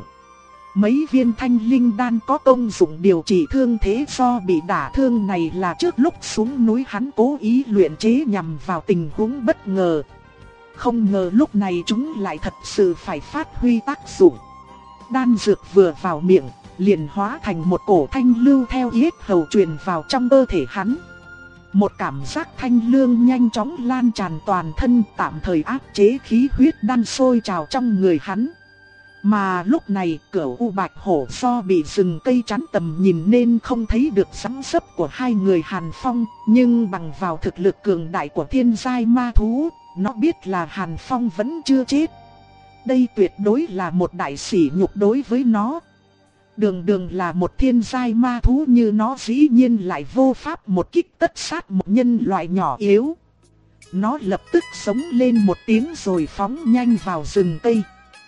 Mấy viên thanh linh đan có công dụng điều trị thương thế do bị đả thương này là trước lúc xuống núi hắn cố ý luyện chế nhằm vào tình huống bất ngờ. Không ngờ lúc này chúng lại thật sự phải phát huy tác dụng. Đan dược vừa vào miệng, liền hóa thành một cổ thanh lưu theo yết hầu truyền vào trong cơ thể hắn. Một cảm giác thanh lương nhanh chóng lan tràn toàn thân, tạm thời áp chế khí huyết đang sôi trào trong người hắn. Mà lúc này Cửu U Bạch Hổ do bị rừng cây chắn tầm nhìn nên không thấy được dáng dấp của hai người Hàn Phong, nhưng bằng vào thực lực cường đại của thiên giai ma thú, nó biết là Hàn Phong vẫn chưa chết. Đây tuyệt đối là một đại sỉ nhục đối với nó. Đường đường là một thiên giai ma thú như nó dĩ nhiên lại vô pháp một kích tất sát một nhân loại nhỏ yếu. Nó lập tức sống lên một tiếng rồi phóng nhanh vào rừng cây.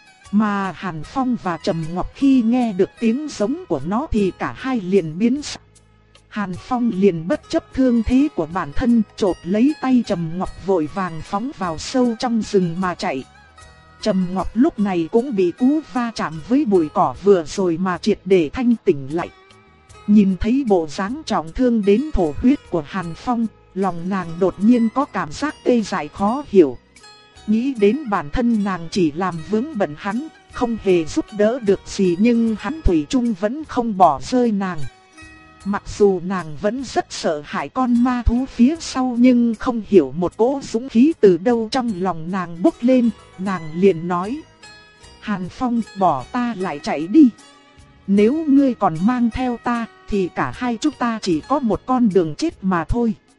Mà Hàn Phong và Trầm Ngọc khi nghe được tiếng giống của nó thì cả hai liền biến sắc. Hàn Phong liền bất chấp thương thế của bản thân, chộp lấy tay Trầm Ngọc vội vàng phóng vào sâu trong rừng mà chạy. Trầm Ngọc lúc này cũng bị cú va chạm với bụi cỏ vừa rồi mà triệt để thanh tỉnh lại. Nhìn thấy bộ dáng trọng thương đến thổ huyết của Hàn Phong, lòng nàng đột nhiên có cảm giác tê dại khó hiểu. Nghĩ đến bản thân nàng chỉ làm vướng bận hắn, không hề giúp đỡ được gì nhưng hắn thủy chung vẫn không bỏ rơi nàng. Mặc dù nàng vẫn rất sợ hãi con ma thú phía sau nhưng không hiểu một cỗ dũng khí từ đâu trong lòng nàng bốc lên, nàng liền nói: Hàn Phong, bỏ ta lại chạy đi. Nếu ngươi còn mang theo ta thì cả hai chúng ta chỉ có một con đường chết mà thôi.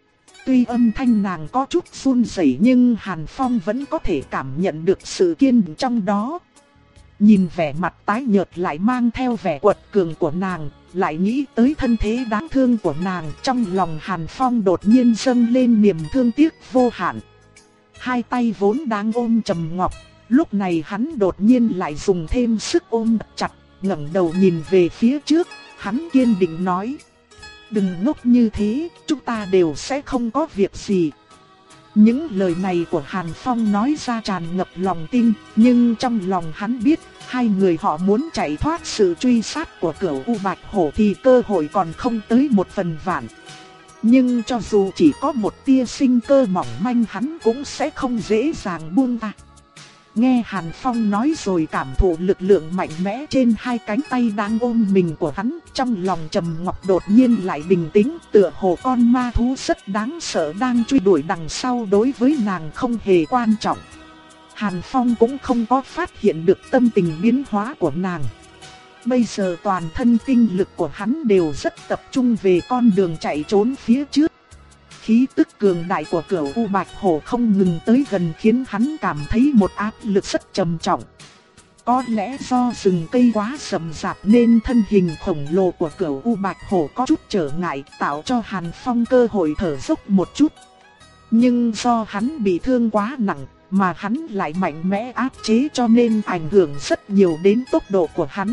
Tuy âm thanh nàng có chút run rẩy nhưng Hàn Phong vẫn có thể cảm nhận được sự kiên định trong đó. Nhìn vẻ mặt tái nhợt lại mang theo vẻ quật cường của nàng, lại nghĩ tới thân thế đáng thương của nàng, trong lòng Hàn Phong đột nhiên dâng lên niềm thương tiếc vô hạn. Hai tay vốn đang ôm Trầm Ngọc, lúc này hắn đột nhiên lại dùng thêm sức ôm chặt, ngẩng đầu nhìn về phía trước, hắn kiên định nói: "Đừng ngốc như thế, chúng ta đều sẽ không có việc gì." Những lời này của Hàn Phong nói ra tràn ngập lòng tin, nhưng trong lòng hắn biết, hai người họ muốn chạy thoát sự truy sát của Cửu U Bạch Hổ thì cơ hội còn không tới một phần vạn. Nhưng cho dù chỉ có một tia sinh cơ mỏng manh, hắn cũng sẽ không dễ dàng buông tha. Nghe Hàn Phong nói rồi cảm thụ lực lượng mạnh mẽ trên hai cánh tay đang ôm mình của hắn, trong lòng Trầm Ngọc đột nhiên lại bình tĩnh, tựa hồ con ma thú rất đáng sợ đang truy đuổi đằng sau đối với nàng không hề quan trọng. Hàn Phong cũng không có phát hiện được tâm tình biến hóa của nàng. Bây giờ toàn thân tinh lực của hắn đều rất tập trung về con đường chạy trốn phía trước. Khí tức cường đại của Cửu U Bạch Hổ không ngừng tới gần khiến hắn cảm thấy một áp lực rất trầm trọng. Có lẽ do rừng cây quá rậm rạp nên thân hình khổng lồ của Cửu U Bạch Hổ có chút trở ngại, tạo cho Hàn Phong cơ hội thở dốc một chút. Nhưng do hắn bị thương quá nặng, mà hắn lại mạnh mẽ áp chế cho nên ảnh hưởng rất nhiều đến tốc độ của hắn.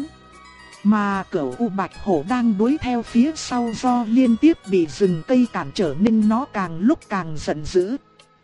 Mà Cửu U Bạch Hổ đang đuổi theo phía sau do liên tiếp bị rừng cây cản trở nên nó càng lúc càng giận dữ.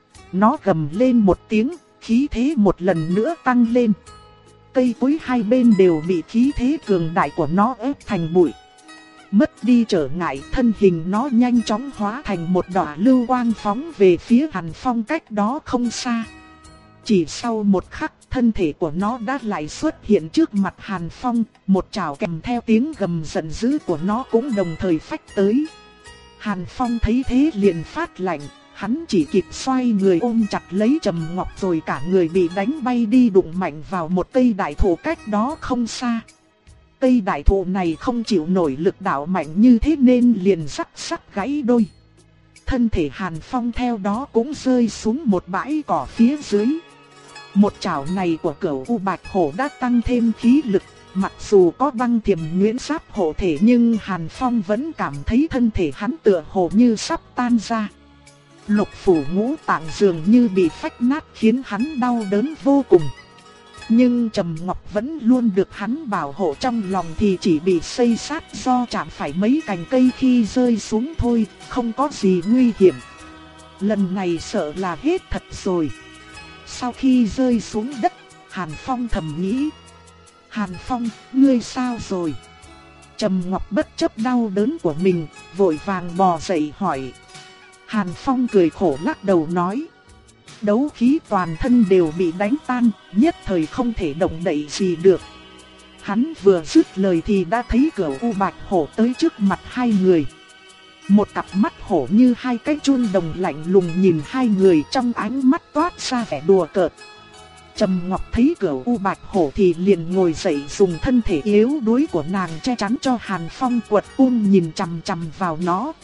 Nó gầm lên một tiếng, khí thế một lần nữa tăng lên. Cây cối hai bên đều bị khí thế cường đại của nó ép thành bụi. Mất đi trở ngại, thân hình nó nhanh chóng hóa thành một đóa lưu quang phóng về phía Hàn Phong cách đó không xa. Chỉ sau một khắc, thân thể của nó đã lại xuất hiện trước mặt Hàn Phong, một chảo kèm theo tiếng gầm giận dữ của nó cũng đồng thời phách tới. Hàn Phong thấy thế liền phát lạnh, hắn chỉ kịp xoay người ôm chặt lấy Trầm Ngọc rồi cả người bị đánh bay đi đụng mạnh vào một cây đại thụ cách đó không xa. Cây đại thụ này không chịu nổi lực đạo mạnh như thế nên liền rắc rắc gãy đôi. Thân thể Hàn Phong theo đó cũng rơi xuống một bãi cỏ phía dưới. Một chảo này của Cửu U Bạch Hổ đã tăng thêm khí lực, mặc dù có băng thiềm nhuyễn giáp hộ thể nhưng Hàn Phong vẫn cảm thấy thân thể hắn tựa hồ như sắp tan ra. Lục phủ ngũ tạng dường như bị phách nát khiến hắn đau đớn vô cùng. Nhưng Trầm Ngọc vẫn luôn được hắn bảo hộ, trong lòng thì chỉ bị xây sát do chạm phải mấy cành cây khi rơi xuống thôi, không có gì nguy hiểm. Lần này sợ là hết thật rồi. Sau khi rơi xuống đất, Hàn Phong thầm nghĩ: Hàn Phong, ngươi sao rồi? Trầm Ngọc bất chấp đau đớn của mình, vội vàng bò dậy hỏi. Hàn Phong cười khổ lắc đầu nói: đấu khí toàn thân đều bị đánh tan, nhất thời không thể động đậy gì được. Hắn vừa dứt lời thì đã thấy Cửu U Bạch Hổ tới trước mặt hai người. Một cặp mắt hổ như hai cái chun đồng lạnh lùng nhìn hai người, trong ánh mắt toát ra vẻ đùa cợt. Trầm Ngọc thấy Cửu U Bạch Hổ thì liền ngồi dậy, dùng thân thể yếu đuối của nàng che chắn cho Hàn Phong quật cung nhìn chằm chằm vào nó.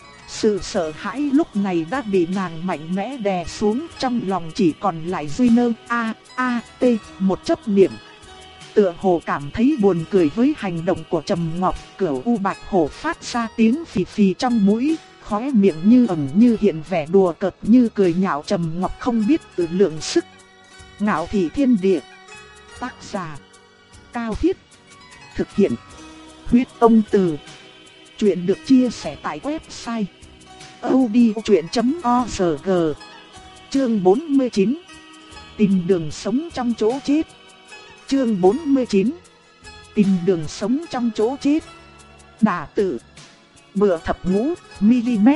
Sự sợ hãi lúc này đã bị nàng mạnh mẽ đè xuống, trong lòng chỉ còn lại duy nơ a a t một chấp niệm. Tựa hồ cảm thấy buồn cười với hành động của Trầm Ngọc, Cửu U Bạch Hổ phát ra tiếng phì phì trong mũi, khóe miệng như ẩn như hiện vẻ đùa cợt như cười nhạo Trầm Ngọc không biết tự lượng sức. Ngạo Thị Thiên Địa. Tác giả: Cao Thiết. Thực hiện: Huyết Tông Từ. Chuyện được chia sẻ tại website audiochuyện chấm org. Chương bốn mươi chín. Tìm đường sống trong chỗ chết. Chương bốn mươi chín. Tìm đường sống trong chỗ chết. Đả tự. Bựa thập ngũ mm.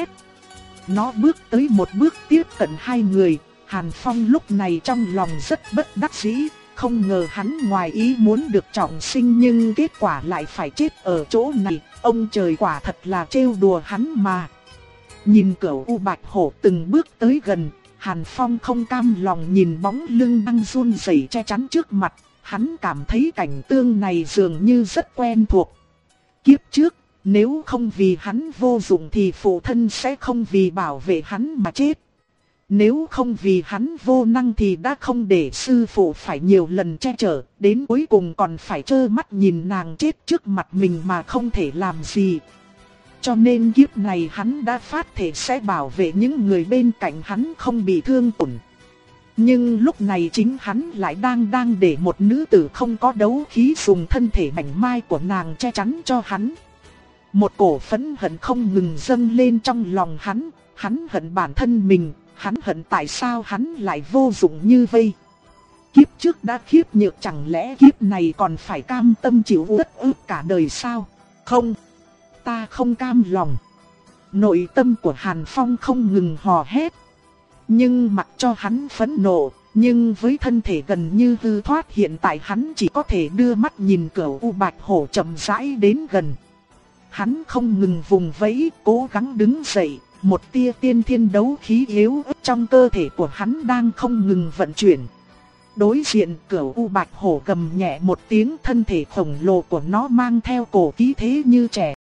Nó bước tới một bước tiếp cận hai người. Hàn Phong lúc này trong lòng rất bất đắc dĩ, không ngờ hắn ngoài ý muốn được trọng sinh nhưng kết quả lại phải chết ở chỗ này. Ông trời quả thật là trêu đùa hắn mà. Nhìn Cửu U Bạch Hổ từng bước tới gần, Hàn Phong không cam lòng nhìn bóng lưng đang run rẩy che chắn trước mặt. Hắn cảm thấy cảnh tượng này dường như rất quen thuộc. Kiếp trước, Nếu không vì hắn vô dụng thì phụ thân sẽ không vì bảo vệ hắn mà chết. Nếu không vì hắn vô năng thì đã không để sư phụ phải nhiều lần che chở, đến cuối cùng còn phải trơ mắt nhìn nàng chết trước mặt mình mà không thể làm gì. Cho nên kiếp này hắn đã phát thể sẽ bảo vệ những người bên cạnh hắn không bị thương tổn. Nhưng lúc này chính hắn lại đang đang để một nữ tử không có đấu khí dùng thân thể mảnh mai của nàng che chắn cho hắn. Một cổ phẫn hận không ngừng dâng lên trong lòng hắn, hắn hận bản thân mình, hắn hận tại sao hắn lại vô dụng như vây. Kiếp trước đã khiếp nhược, chẳng lẽ kiếp này còn phải cam tâm chịu uất ức cả đời sao? Không, ta không cam lòng. Nội tâm của Hàn Phong không ngừng hò hét. Nhưng mặc cho hắn phẫn nộ, nhưng với thân thể gần như hư thoát hiện tại hắn chỉ có thể đưa mắt nhìn Cửu U Bạch Hổ chậm rãi đến gần. Hắn không ngừng vùng vẫy, cố gắng đứng dậy, một tia tiên thiên đấu khí yếu ớt trong cơ thể của hắn đang không ngừng vận chuyển. Đối diện Cửu U Bạch Hổ gầm nhẹ một tiếng, thân thể khổng lồ của nó mang theo cổ khí thế như trẻ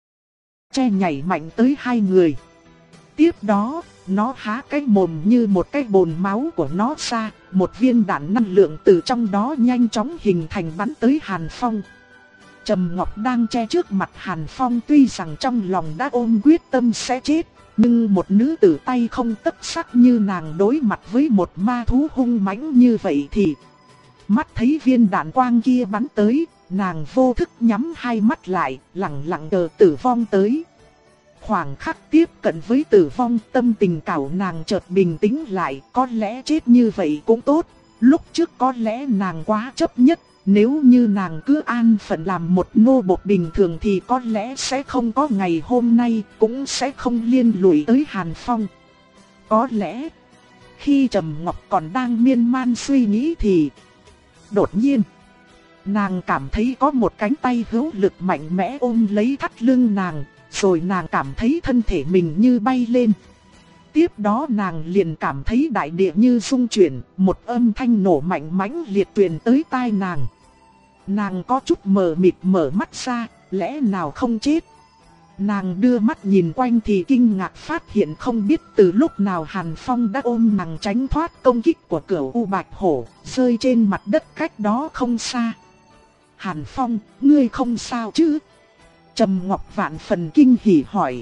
tre nhảy mạnh tới hai người. Tiếp đó, nó há cái mồm như một cái bồn máu của nó ra, một viên đạn năng lượng từ trong đó nhanh chóng hình thành bắn tới Hàn Phong. Trầm Ngọc đang che trước mặt Hàn Phong, tuy rằng trong lòng đã ôm quyết tâm sẽ chết, nhưng một nữ tử tay không tấc sắc như nàng đối mặt với một ma thú hung mãnh như vậy thì mắt thấy viên đạn quang kia bắn tới, nàng vô thức nhắm hai mắt lại, lặng lặng chờ tử vong tới. Khoảng khắc tiếp cận với tử vong, tâm tình cảo nàng chợt bình tĩnh lại, có lẽ chết như vậy cũng tốt. Lúc trước có lẽ nàng quá chấp nhất, nếu như nàng cứ an phận làm một nô bộc bình thường thì có lẽ sẽ không có ngày hôm nay, cũng sẽ không liên lụy tới Hàn Phong. Có lẽ, khi Trầm Ngọc còn đang miên man suy nghĩ thì đột nhiên nàng cảm thấy có một cánh tay hữu lực mạnh mẽ ôm lấy thắt lưng nàng, rồi nàng cảm thấy thân thể mình như bay lên. Tiếp đó nàng liền cảm thấy đại địa như rung chuyển, một âm thanh nổ mạnh mãnh liệt truyền tới tai nàng. Nàng có chút mờ mịt mở mắt ra, lẽ nào không chết? Nàng đưa mắt nhìn quanh thì kinh ngạc phát hiện không biết từ lúc nào Hàn Phong đã ôm nàng tránh thoát công kích của Cửu U Bạch Hổ, rơi trên mặt đất cách đó không xa. Hàn Phong, ngươi không sao chứ? Trầm Ngọc vạn phần kinh hỉ hỏi.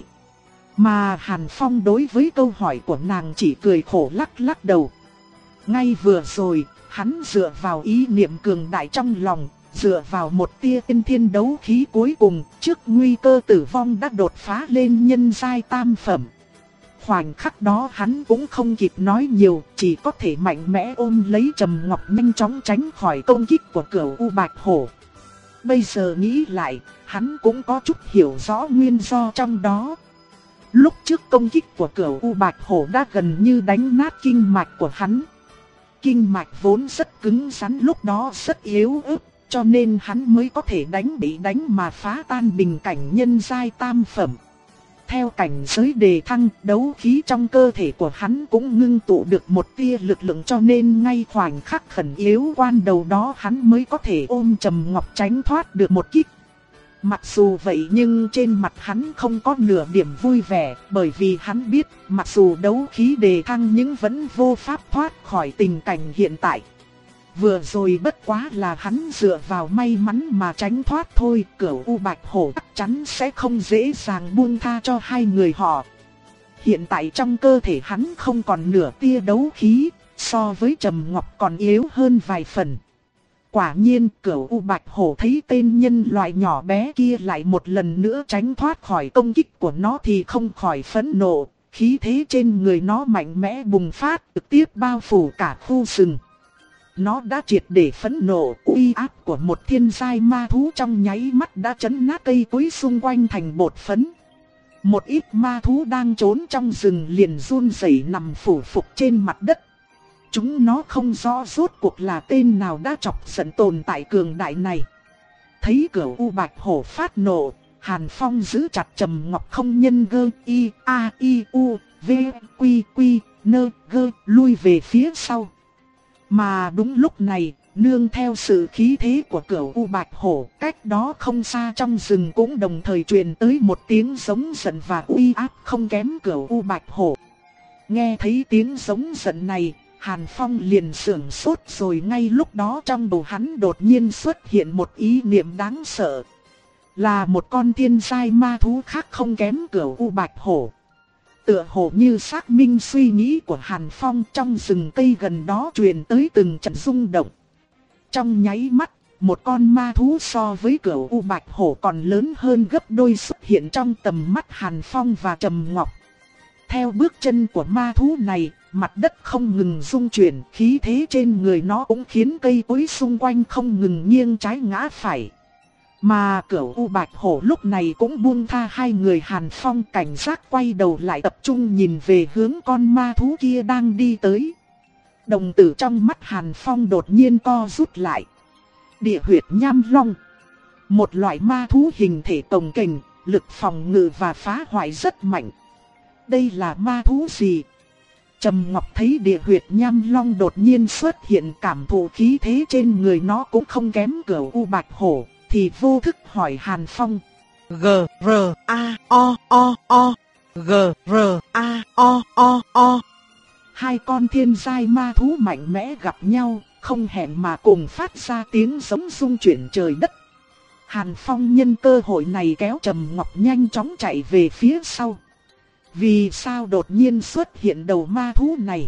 Mà Hàn Phong đối với câu hỏi của nàng chỉ cười khổ lắc lắc đầu. Ngay vừa rồi, hắn dựa vào ý niệm cường đại trong lòng, dựa vào một tia tiên thiên đấu khí cuối cùng, trước nguy cơ tử vong đã đột phá lên nhân giai tam phẩm. Khoảnh khắc đó hắn cũng không kịp nói nhiều, chỉ có thể mạnh mẽ ôm lấy Trầm Ngọc nhanh chóng tránh khỏi công kích của Cửu U Bạch Hổ. Bây giờ nghĩ lại, hắn cũng có chút hiểu rõ nguyên do trong đó. Lúc trước công kích của Cửu U Bạch Hổ đã gần như đánh nát kinh mạch của hắn. Kinh mạch vốn rất cứng rắn lúc đó rất yếu ớt, cho nên hắn mới có thể đánh bị đánh mà phá tan bình cảnh nhân giai tam phẩm. Theo cảnh giới đề thăng, đấu khí trong cơ thể của hắn cũng ngưng tụ được một tia lực lượng, cho nên ngay khoảnh khắc khẩn yếu quan đầu đó hắn mới có thể ôm Trầm Ngọc tránh thoát được một kích. Mặc dù vậy nhưng trên mặt hắn không có nửa điểm vui vẻ, bởi vì hắn biết mặc dù đấu khí đề thăng nhưng vẫn vô pháp thoát khỏi tình cảnh hiện tại. Vừa rồi bất quá là hắn dựa vào may mắn mà tránh thoát thôi, Cửu U Bạch Hổ chắc chắn sẽ không dễ dàng buông tha cho hai người họ. Hiện tại trong cơ thể hắn không còn nửa tia đấu khí, so với Trầm Ngọc còn yếu hơn vài phần. Quả nhiên Cửu U Bạch Hổ thấy tên nhân loại nhỏ bé kia lại một lần nữa tránh thoát khỏi công kích của nó thì không khỏi phẫn nộ, khí thế trên người nó mạnh mẽ bùng phát, trực tiếp bao phủ cả khu rừng. Nó đã triệt để phẫn nộ, uy áp của một thiên giai ma thú trong nháy mắt đã chấn nát cây cối xung quanh thành bột phấn. Một ít ma thú đang trốn trong rừng liền run rẩy nằm phủ phục trên mặt đất. Chúng nó không rõ rốt cuộc là tên nào đã chọc giận tồn tại cường đại này. Thấy Cửu U Bạch Hổ phát nộ, Hàn Phong giữ chặt Trầm Ngọc không nhân gơ y a i u v quy quy nơ gơ lui về phía sau. Mà đúng lúc này, Nương theo sự khí thế của Cửu U Bạch Hổ, cách đó không xa trong rừng cũng đồng thời truyền tới một tiếng giống giận và uy áp không kém Cửu U Bạch Hổ. Nghe thấy tiếng giống giận này, Hàn Phong liền sửng sốt, rồi ngay lúc đó trong đầu hắn đột nhiên xuất hiện một ý niệm đáng sợ. Là một con thiên giai ma thú khác không kém Cửu U Bạch Hổ. Tựa hồ như xác minh suy nghĩ của Hàn Phong, trong rừng cây gần đó truyền tới từng trận rung động. Trong nháy mắt, một con ma thú so với Cửu U Bạch Hổ còn lớn hơn gấp đôi xuất hiện trong tầm mắt Hàn Phong và Trầm Ngọc. Theo bước chân của ma thú này, mặt đất không ngừng rung chuyển, khí thế trên người nó cũng khiến cây cối xung quanh không ngừng nghiêng trái ngã phải. Mà Cửu U Bạch Hổ lúc này cũng buông tha hai người Hàn Phong, cảnh giác quay đầu lại tập trung nhìn về hướng con ma thú kia đang đi tới. Đồng tử trong mắt Hàn Phong đột nhiên co rút lại. Địa huyệt nham long. Một loại ma thú hình thể cồng kềnh, lực phòng ngự và phá hoại rất mạnh. Đây là ma thú gì? Trầm Ngọc thấy địa huyệt nham long đột nhiên xuất hiện, cảm thụ khí thế trên người nó cũng không kém Cửu U Bạch Hổ, thì vô thức hỏi Hàn Phong. G, R, A, O, O, O. G, R, A, O, O, O. Hai con thiên giai ma thú mạnh mẽ gặp nhau, không hẹn mà cùng phát ra tiếng giống rung chuyển trời đất. Hàn Phong nhân cơ hội này kéo Trầm Ngọc nhanh chóng chạy về phía sau. Vì sao đột nhiên xuất hiện đầu ma thú này?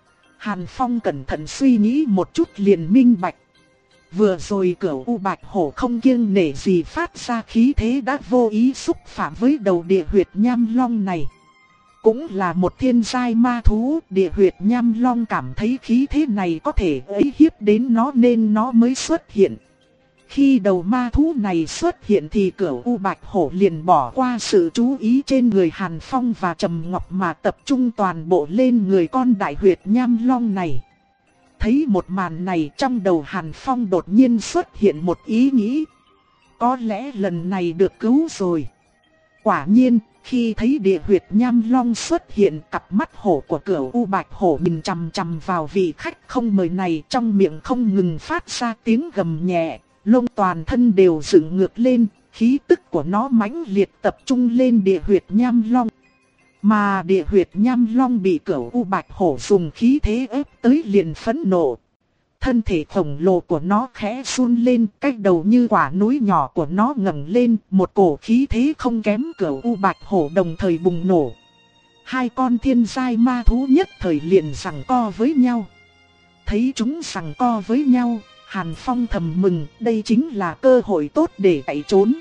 Hàn Phong cẩn thận suy nghĩ một chút liền minh bạch. Vừa rồi Cửu U Bạch Hổ không kiêng nể gì phát ra khí thế đã vô ý xúc phạm với đầu địa huyệt nham long này. Cũng là một thiên giai ma thú, địa huyệt nham long cảm thấy khí thế này có thể ấy hiếp đến nó nên nó mới xuất hiện. Khi đầu ma thú này xuất hiện thì Cửu U Bạch Hổ liền bỏ qua sự chú ý trên người Hàn Phong và Trầm Ngọc mà tập trung toàn bộ lên người con đại huyệt nham long này. Thấy một màn này, trong đầu Hàn Phong đột nhiên xuất hiện một ý nghĩ. Có lẽ lần này được cứu rồi. Quả nhiên, khi thấy địa huyệt nham long xuất hiện, cặp mắt hổ của Cửu U Bạch Hổ nhìn chằm chằm vào vị khách không mời này, trong miệng không ngừng phát ra tiếng gầm nhẹ, lông toàn thân đều dựng ngược lên, khí tức của nó mãnh liệt tập trung lên địa huyệt nham long. Mà địa huyệt nham long bị Cửu U Bạch Hổ dùng khí thế ép tới liền phẫn nộ. Thân thể khổng lồ của nó khẽ run lên, cách đầu như quả núi nhỏ của nó ngẩng lên, một cổ khí thế không kém Cửu U Bạch Hổ đồng thời bùng nổ. Hai con thiên giai ma thú nhất thời liền giằng co với nhau. Thấy chúng giằng co với nhau, Hàn Phong thầm mừng, đây chính là cơ hội tốt để chạy trốn.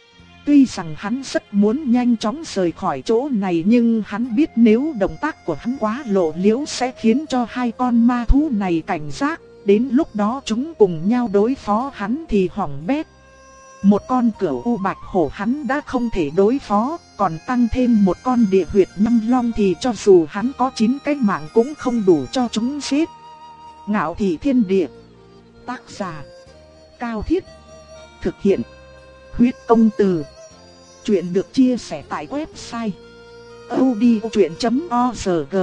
Tuy rằng hắn rất muốn nhanh chóng rời khỏi chỗ này, nhưng hắn biết nếu động tác của hắn quá lộ liễu sẽ khiến cho hai con ma thú này cảnh giác. Đến lúc đó chúng cùng nhau đối phó hắn thì hỏng bét. Một con Cửu U Bạch Hổ hắn đã không thể đối phó, còn tăng thêm một con địa huyệt nham long thì cho dù hắn có chín cái mạng cũng không đủ cho chúng giết. Ngạo Thị Thiên Địa. Tác giả Cao Thiết. Thực hiện Huyết Công Từ. Chuyện được chia sẻ tại website audiochuyện chấm org.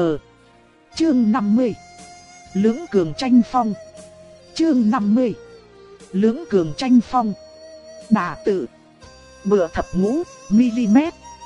Chương năm mươi. Lưỡng cường tranh phong. Chương năm mươi. Lưỡng cường tranh phong. Đả tự. Bựa thập ngũ mm.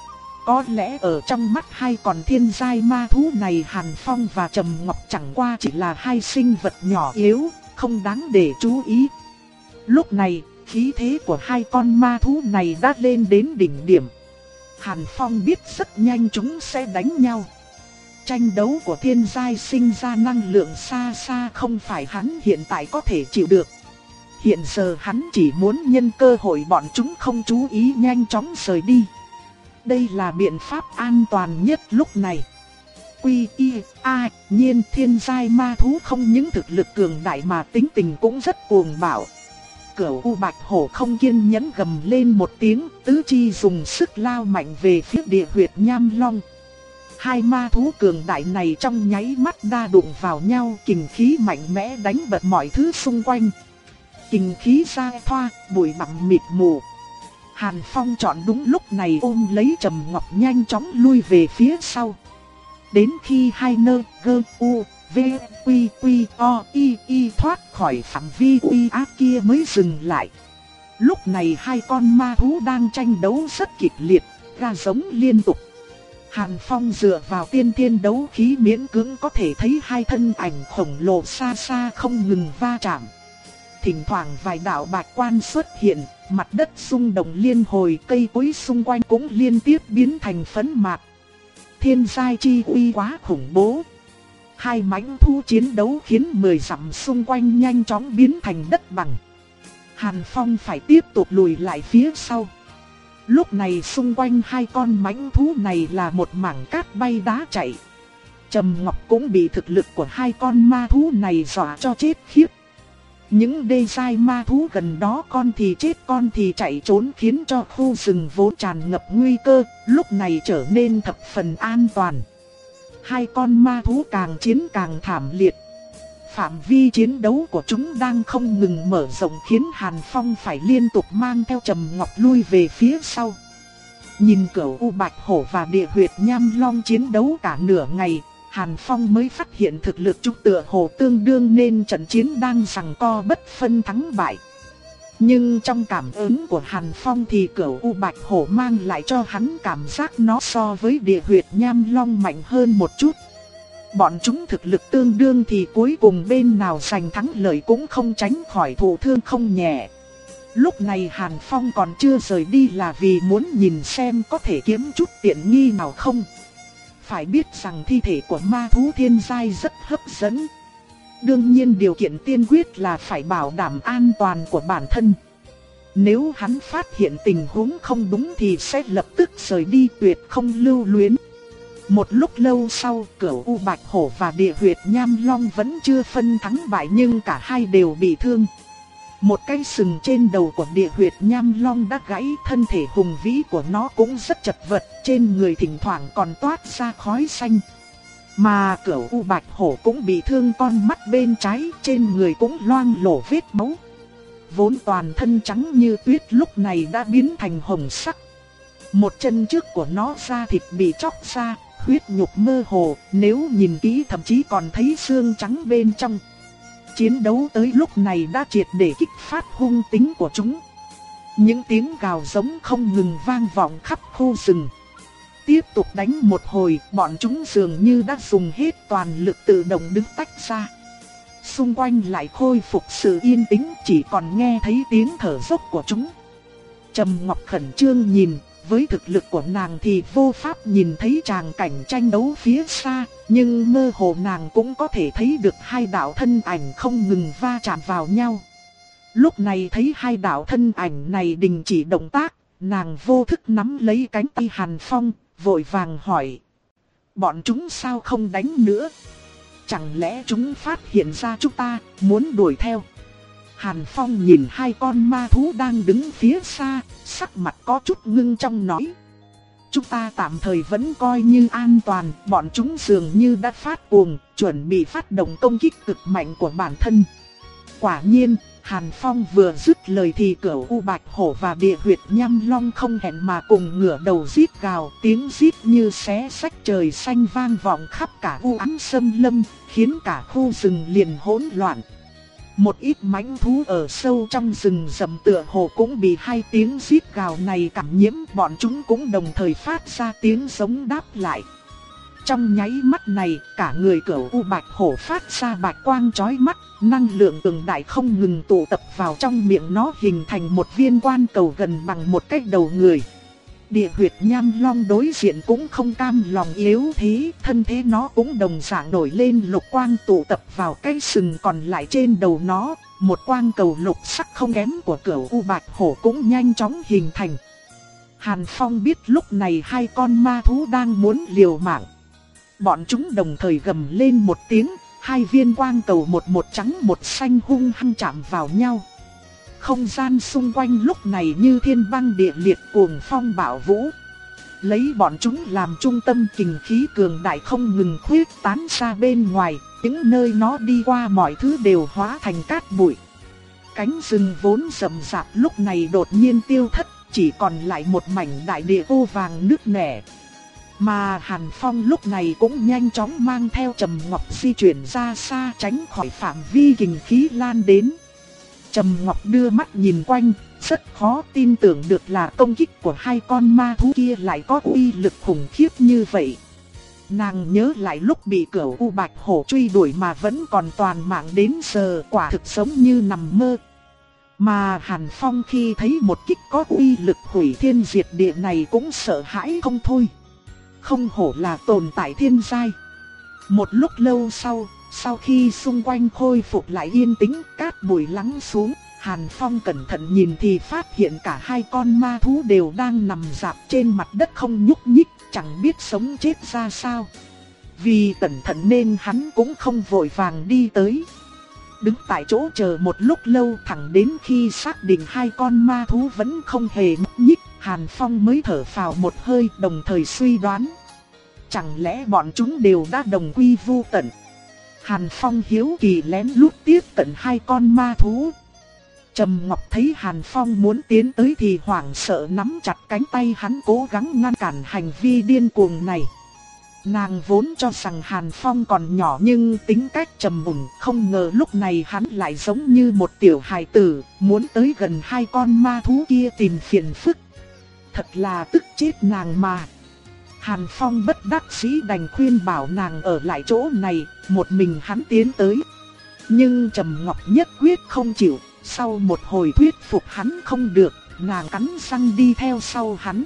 Có lẽ ở trong mắt hai con thiên giai ma thú này, Hàn Phong và Trầm Ngọc chẳng qua chỉ là hai sinh vật nhỏ yếu, không đáng để chú ý. Lúc này, khí thế của hai con ma thú này đã lên đến đỉnh điểm. Hàn Phong biết rất nhanh chúng sẽ đánh nhau. Tranh đấu của thiên giai sinh ra năng lượng xa xa không phải hắn hiện tại có thể chịu được. Hiện giờ hắn chỉ muốn nhân cơ hội bọn chúng không chú ý nhanh chóng rời đi. Đây là biện pháp an toàn nhất lúc này. Quy y a nhiên thiên giai ma thú không những thực lực cường đại mà tính tình cũng rất cuồng bạo. Cửu U Bạch Hổ không kiên nhẫn gầm lên một tiếng, tứ chi dùng sức lao mạnh về phía địa huyệt nham long. Hai ma thú cường đại này trong nháy mắt đa đụng vào nhau, kình khí mạnh mẽ đánh bật mọi thứ xung quanh. Kình khí ra thoa, bụi bặm mịt mù. Hàn Phong chọn đúng lúc này ôm lấy Trầm Ngọc nhanh chóng lui về phía sau. Đến khi hai nơ, gơ, u, V, Quy, Quy, O, Y, Y thoát khỏi phạm vi uy áp kia mới dừng lại. Lúc này hai con ma thú đang tranh đấu rất kịch liệt, ra giống liên tục. Hàn Phong dựa vào tiên thiên đấu khí miễn cưỡng có thể thấy hai thân ảnh khổng lồ xa xa không ngừng va chạm. Thỉnh thoảng vài đạo bạch quan xuất hiện, mặt đất rung động liên hồi, cây cối xung quanh cũng liên tiếp biến thành phấn mạt. Thiên giai chi uy quá khủng bố. Hai mãnh thú chiến đấu khiến mười dặm xung quanh nhanh chóng biến thành đất bằng. Hàn Phong phải tiếp tục lùi lại phía sau. Lúc này xung quanh hai con mãnh thú này là một mảng cát bay đá chạy. Trầm Ngọc cũng bị thực lực của hai con ma thú này dọa cho chết khiếp. Những đê giai ma thú gần đó con thì chết con thì chạy trốn khiến cho khu rừng vốn tràn ngập nguy cơ, lúc này trở nên thập phần an toàn. Hai con ma thú càng chiến càng thảm liệt. Phạm vi chiến đấu của chúng đang không ngừng mở rộng khiến Hàn Phong phải liên tục mang theo Trầm Ngọc lui về phía sau. Nhìn Cửu U Bạch Hổ và Địa Huyệt Nham Long chiến đấu cả nửa ngày, Hàn Phong mới phát hiện thực lực chúng tựa hồ tương đương nên trận chiến đang giằng co bất phân thắng bại. Nhưng trong cảm ứng của Hàn Phong thì Cửu U Bạch Hổ mang lại cho hắn cảm giác nó so với Địa Huyệt Nham Long mạnh hơn một chút. Bọn chúng thực lực tương đương thì cuối cùng bên nào giành thắng lợi cũng không tránh khỏi thụ thương không nhẹ. Lúc này Hàn Phong còn chưa rời đi là vì muốn nhìn xem có thể kiếm chút tiện nghi nào không. Phải biết rằng thi thể của ma thú thiên giai rất hấp dẫn. Đương nhiên điều kiện tiên quyết là phải bảo đảm an toàn của bản thân. Nếu hắn phát hiện tình huống không đúng thì sẽ lập tức rời đi, tuyệt không lưu luyến. Một lúc lâu sau, Cửu U Bạch Hổ và Địa Huyệt Nham Long vẫn chưa phân thắng bại nhưng cả hai đều bị thương. Một cái sừng trên đầu của Địa Huyệt Nham Long đã gãy, thân thể hùng vĩ của nó cũng rất chật vật, trên người thỉnh thoảng còn toát ra khói xanh. Mà Cửu U Bạch Hổ cũng bị thương con mắt bên trái, trên người cũng loang lổ vết máu. Vốn toàn thân trắng như tuyết lúc này đã biến thành hồng sắc. Một chân trước của nó da thịt bị chóc ra, huyết nhục mơ hồ, nếu nhìn kỹ thậm chí còn thấy xương trắng bên trong. Chiến đấu tới lúc này đã triệt để kích phát hung tính của chúng. Những tiếng gào giống không ngừng vang vọng khắp khu rừng. Tiếp tục đánh một hồi, bọn chúng dường như đã dùng hết toàn lực tự động đứng tách ra. Xung quanh lại khôi phục sự yên tĩnh, chỉ còn nghe thấy tiếng thở dốc của chúng. Trầm Ngọc khẩn trương nhìn, với thực lực của nàng thì vô pháp nhìn thấy tràng cảnh tranh đấu phía xa, nhưng mơ hồ nàng cũng có thể thấy được hai đạo thân ảnh không ngừng va chạm vào nhau. Lúc này thấy hai đạo thân ảnh này đình chỉ động tác, nàng vô thức nắm lấy cánh tay Hàn Phong, vội vàng hỏi: bọn chúng sao không đánh nữa? Chẳng lẽ chúng phát hiện ra chúng ta, muốn đuổi theo? Hàn Phong nhìn hai con ma thú đang đứng phía xa, sắc mặt có chút ngưng trọng nói: chúng ta tạm thời vẫn coi như an toàn, bọn chúng dường như đã phát cuồng, chuẩn bị phát động công kích cực mạnh của bản thân. Quả nhiên, Hàn Phong vừa dứt lời thì Cửu U Bạch Hổ và Địa Huyệt Nham Long không hẹn mà cùng ngửa đầu rít gào, tiếng rít như xé rách trời xanh vang vọng khắp cả u ám xâm lâm, khiến cả khu rừng liền hỗn loạn. Một ít mãnh thú ở sâu trong rừng rậm tựa hồ cũng bị hai tiếng rít gào này cảm nhiễm, bọn chúng cũng đồng thời phát ra tiếng giống đáp lại. Trong nháy mắt này, cả người Cửu U Bạch Hổ phát ra bạch quang chói mắt, năng lượng cường đại không ngừng tụ tập vào trong miệng nó, hình thành một viên quan cầu gần bằng một cái đầu người. Địa Huyệt Nham Long đối diện cũng không cam lòng yếu thế, thân thế nó cũng đồng dạng nổi lên lục quang tụ tập vào cái sừng còn lại trên đầu nó, một quang cầu lục sắc không kém của Cửu U Bạch Hổ cũng nhanh chóng hình thành. Hàn Phong biết lúc này hai con ma thú đang muốn liều mạng. Bọn chúng đồng thời gầm lên một tiếng, hai viên quang cầu một một trắng một xanh hung hăng chạm vào nhau. Không gian xung quanh lúc này như thiên băng địa liệt, cuồng phong bạo vũ. Lấy bọn chúng làm trung tâm, kình khí cường đại không ngừng khuyết tán ra bên ngoài, những nơi nó đi qua mọi thứ đều hóa thành cát bụi. Cánh rừng vốn rậm rạp lúc này đột nhiên tiêu thất, chỉ còn lại một mảnh đại địa ô vàng nứt nẻ. Mà Hàn Phong lúc này cũng nhanh chóng mang theo Trầm Ngọc di chuyển ra xa tránh khỏi phạm vi kình khí lan đến. Trầm Ngọc đưa mắt nhìn quanh, rất khó tin tưởng được là công kích của hai con ma thú kia lại có uy lực khủng khiếp như vậy. Nàng nhớ lại lúc bị Cửu U Bạch Hổ truy đuổi mà vẫn còn toàn mạng đến giờ, quả thực giống như nằm mơ. Mà Hàn Phong khi thấy một kích có uy lực hủy thiên diệt địa này cũng sợ hãi không thôi. Không hổ là tồn tại thiên giai. Một lúc lâu sau, sau khi xung quanh khôi phục lại yên tĩnh, cát bụi lắng xuống, Hàn Phong cẩn thận nhìn thì phát hiện cả hai con ma thú đều đang nằm rạp trên mặt đất không nhúc nhích, chẳng biết sống chết ra sao. Vì cẩn thận nên hắn cũng không vội vàng đi tới. Đứng tại chỗ chờ một lúc lâu, thẳng đến khi xác định hai con ma thú vẫn không hề nhúc nhích, Hàn Phong mới thở phào một hơi, đồng thời suy đoán. Chẳng lẽ bọn chúng đều đã đồng quy vu tận? Hàn Phong hiếu kỳ lén lút tiếp cận hai con ma thú. Trầm Ngọc thấy Hàn Phong muốn tiến tới thì hoảng sợ nắm chặt cánh tay hắn, cố gắng ngăn cản hành vi điên cuồng này. Nàng vốn cho rằng Hàn Phong còn nhỏ nhưng tính cách trầm ổn, không ngờ lúc này hắn lại giống như một tiểu hài tử, muốn tới gần hai con ma thú kia tìm phiền phức. Thật là tức chết nàng mà. Hàn Phong bất đắc dĩ đành khuyên bảo nàng ở lại chỗ này, một mình hắn tiến tới. Nhưng Trầm Ngọc nhất quyết không chịu, sau một hồi thuyết phục hắn không được, nàng cắn răng đi theo sau hắn.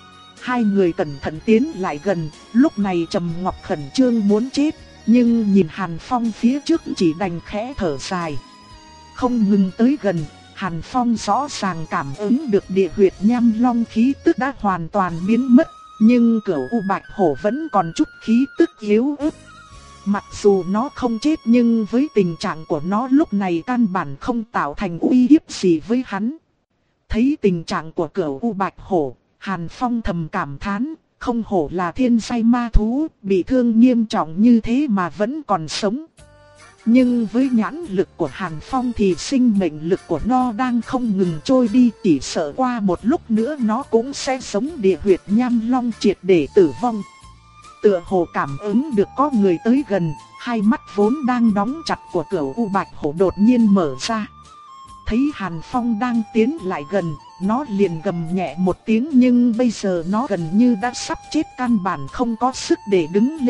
Hai người cẩn thận tiến lại gần, lúc này Trầm Ngọc khẩn trương muốn chết, nhưng nhìn Hàn Phong phía trước chỉ đành khẽ thở dài. Không ngừng tới gần, Hàn Phong rõ ràng cảm ứng được địa huyệt nham long khí tức đã hoàn toàn biến mất, nhưng Cửu U Bạch Hổ vẫn còn chút khí tức yếu ớt. Mặc dù nó không chết nhưng với tình trạng của nó lúc này căn bản không tạo thành uy hiếp gì với hắn. Thấy tình trạng của Cửu U Bạch Hổ, Hàn Phong thầm cảm thán, không hổ là thiên giai ma thú, bị thương nghiêm trọng như thế mà vẫn còn sống. Nhưng với nhãn lực của Hàn Phong thì sinh mệnh lực của nó đang không ngừng trôi đi, chỉ sợ qua một lúc nữa nó cũng sẽ giống địa huyệt nham long triệt để tử vong. Tựa hồ cảm ứng được có người tới gần, hai mắt vốn đang đóng chặt của Cửu U Bạch Hổ đột nhiên mở ra. Thấy Hàn Phong đang tiến lại gần, nó liền gầm nhẹ một tiếng, nhưng bây giờ nó gần như đã sắp chết, căn bản không có sức để đứng lên.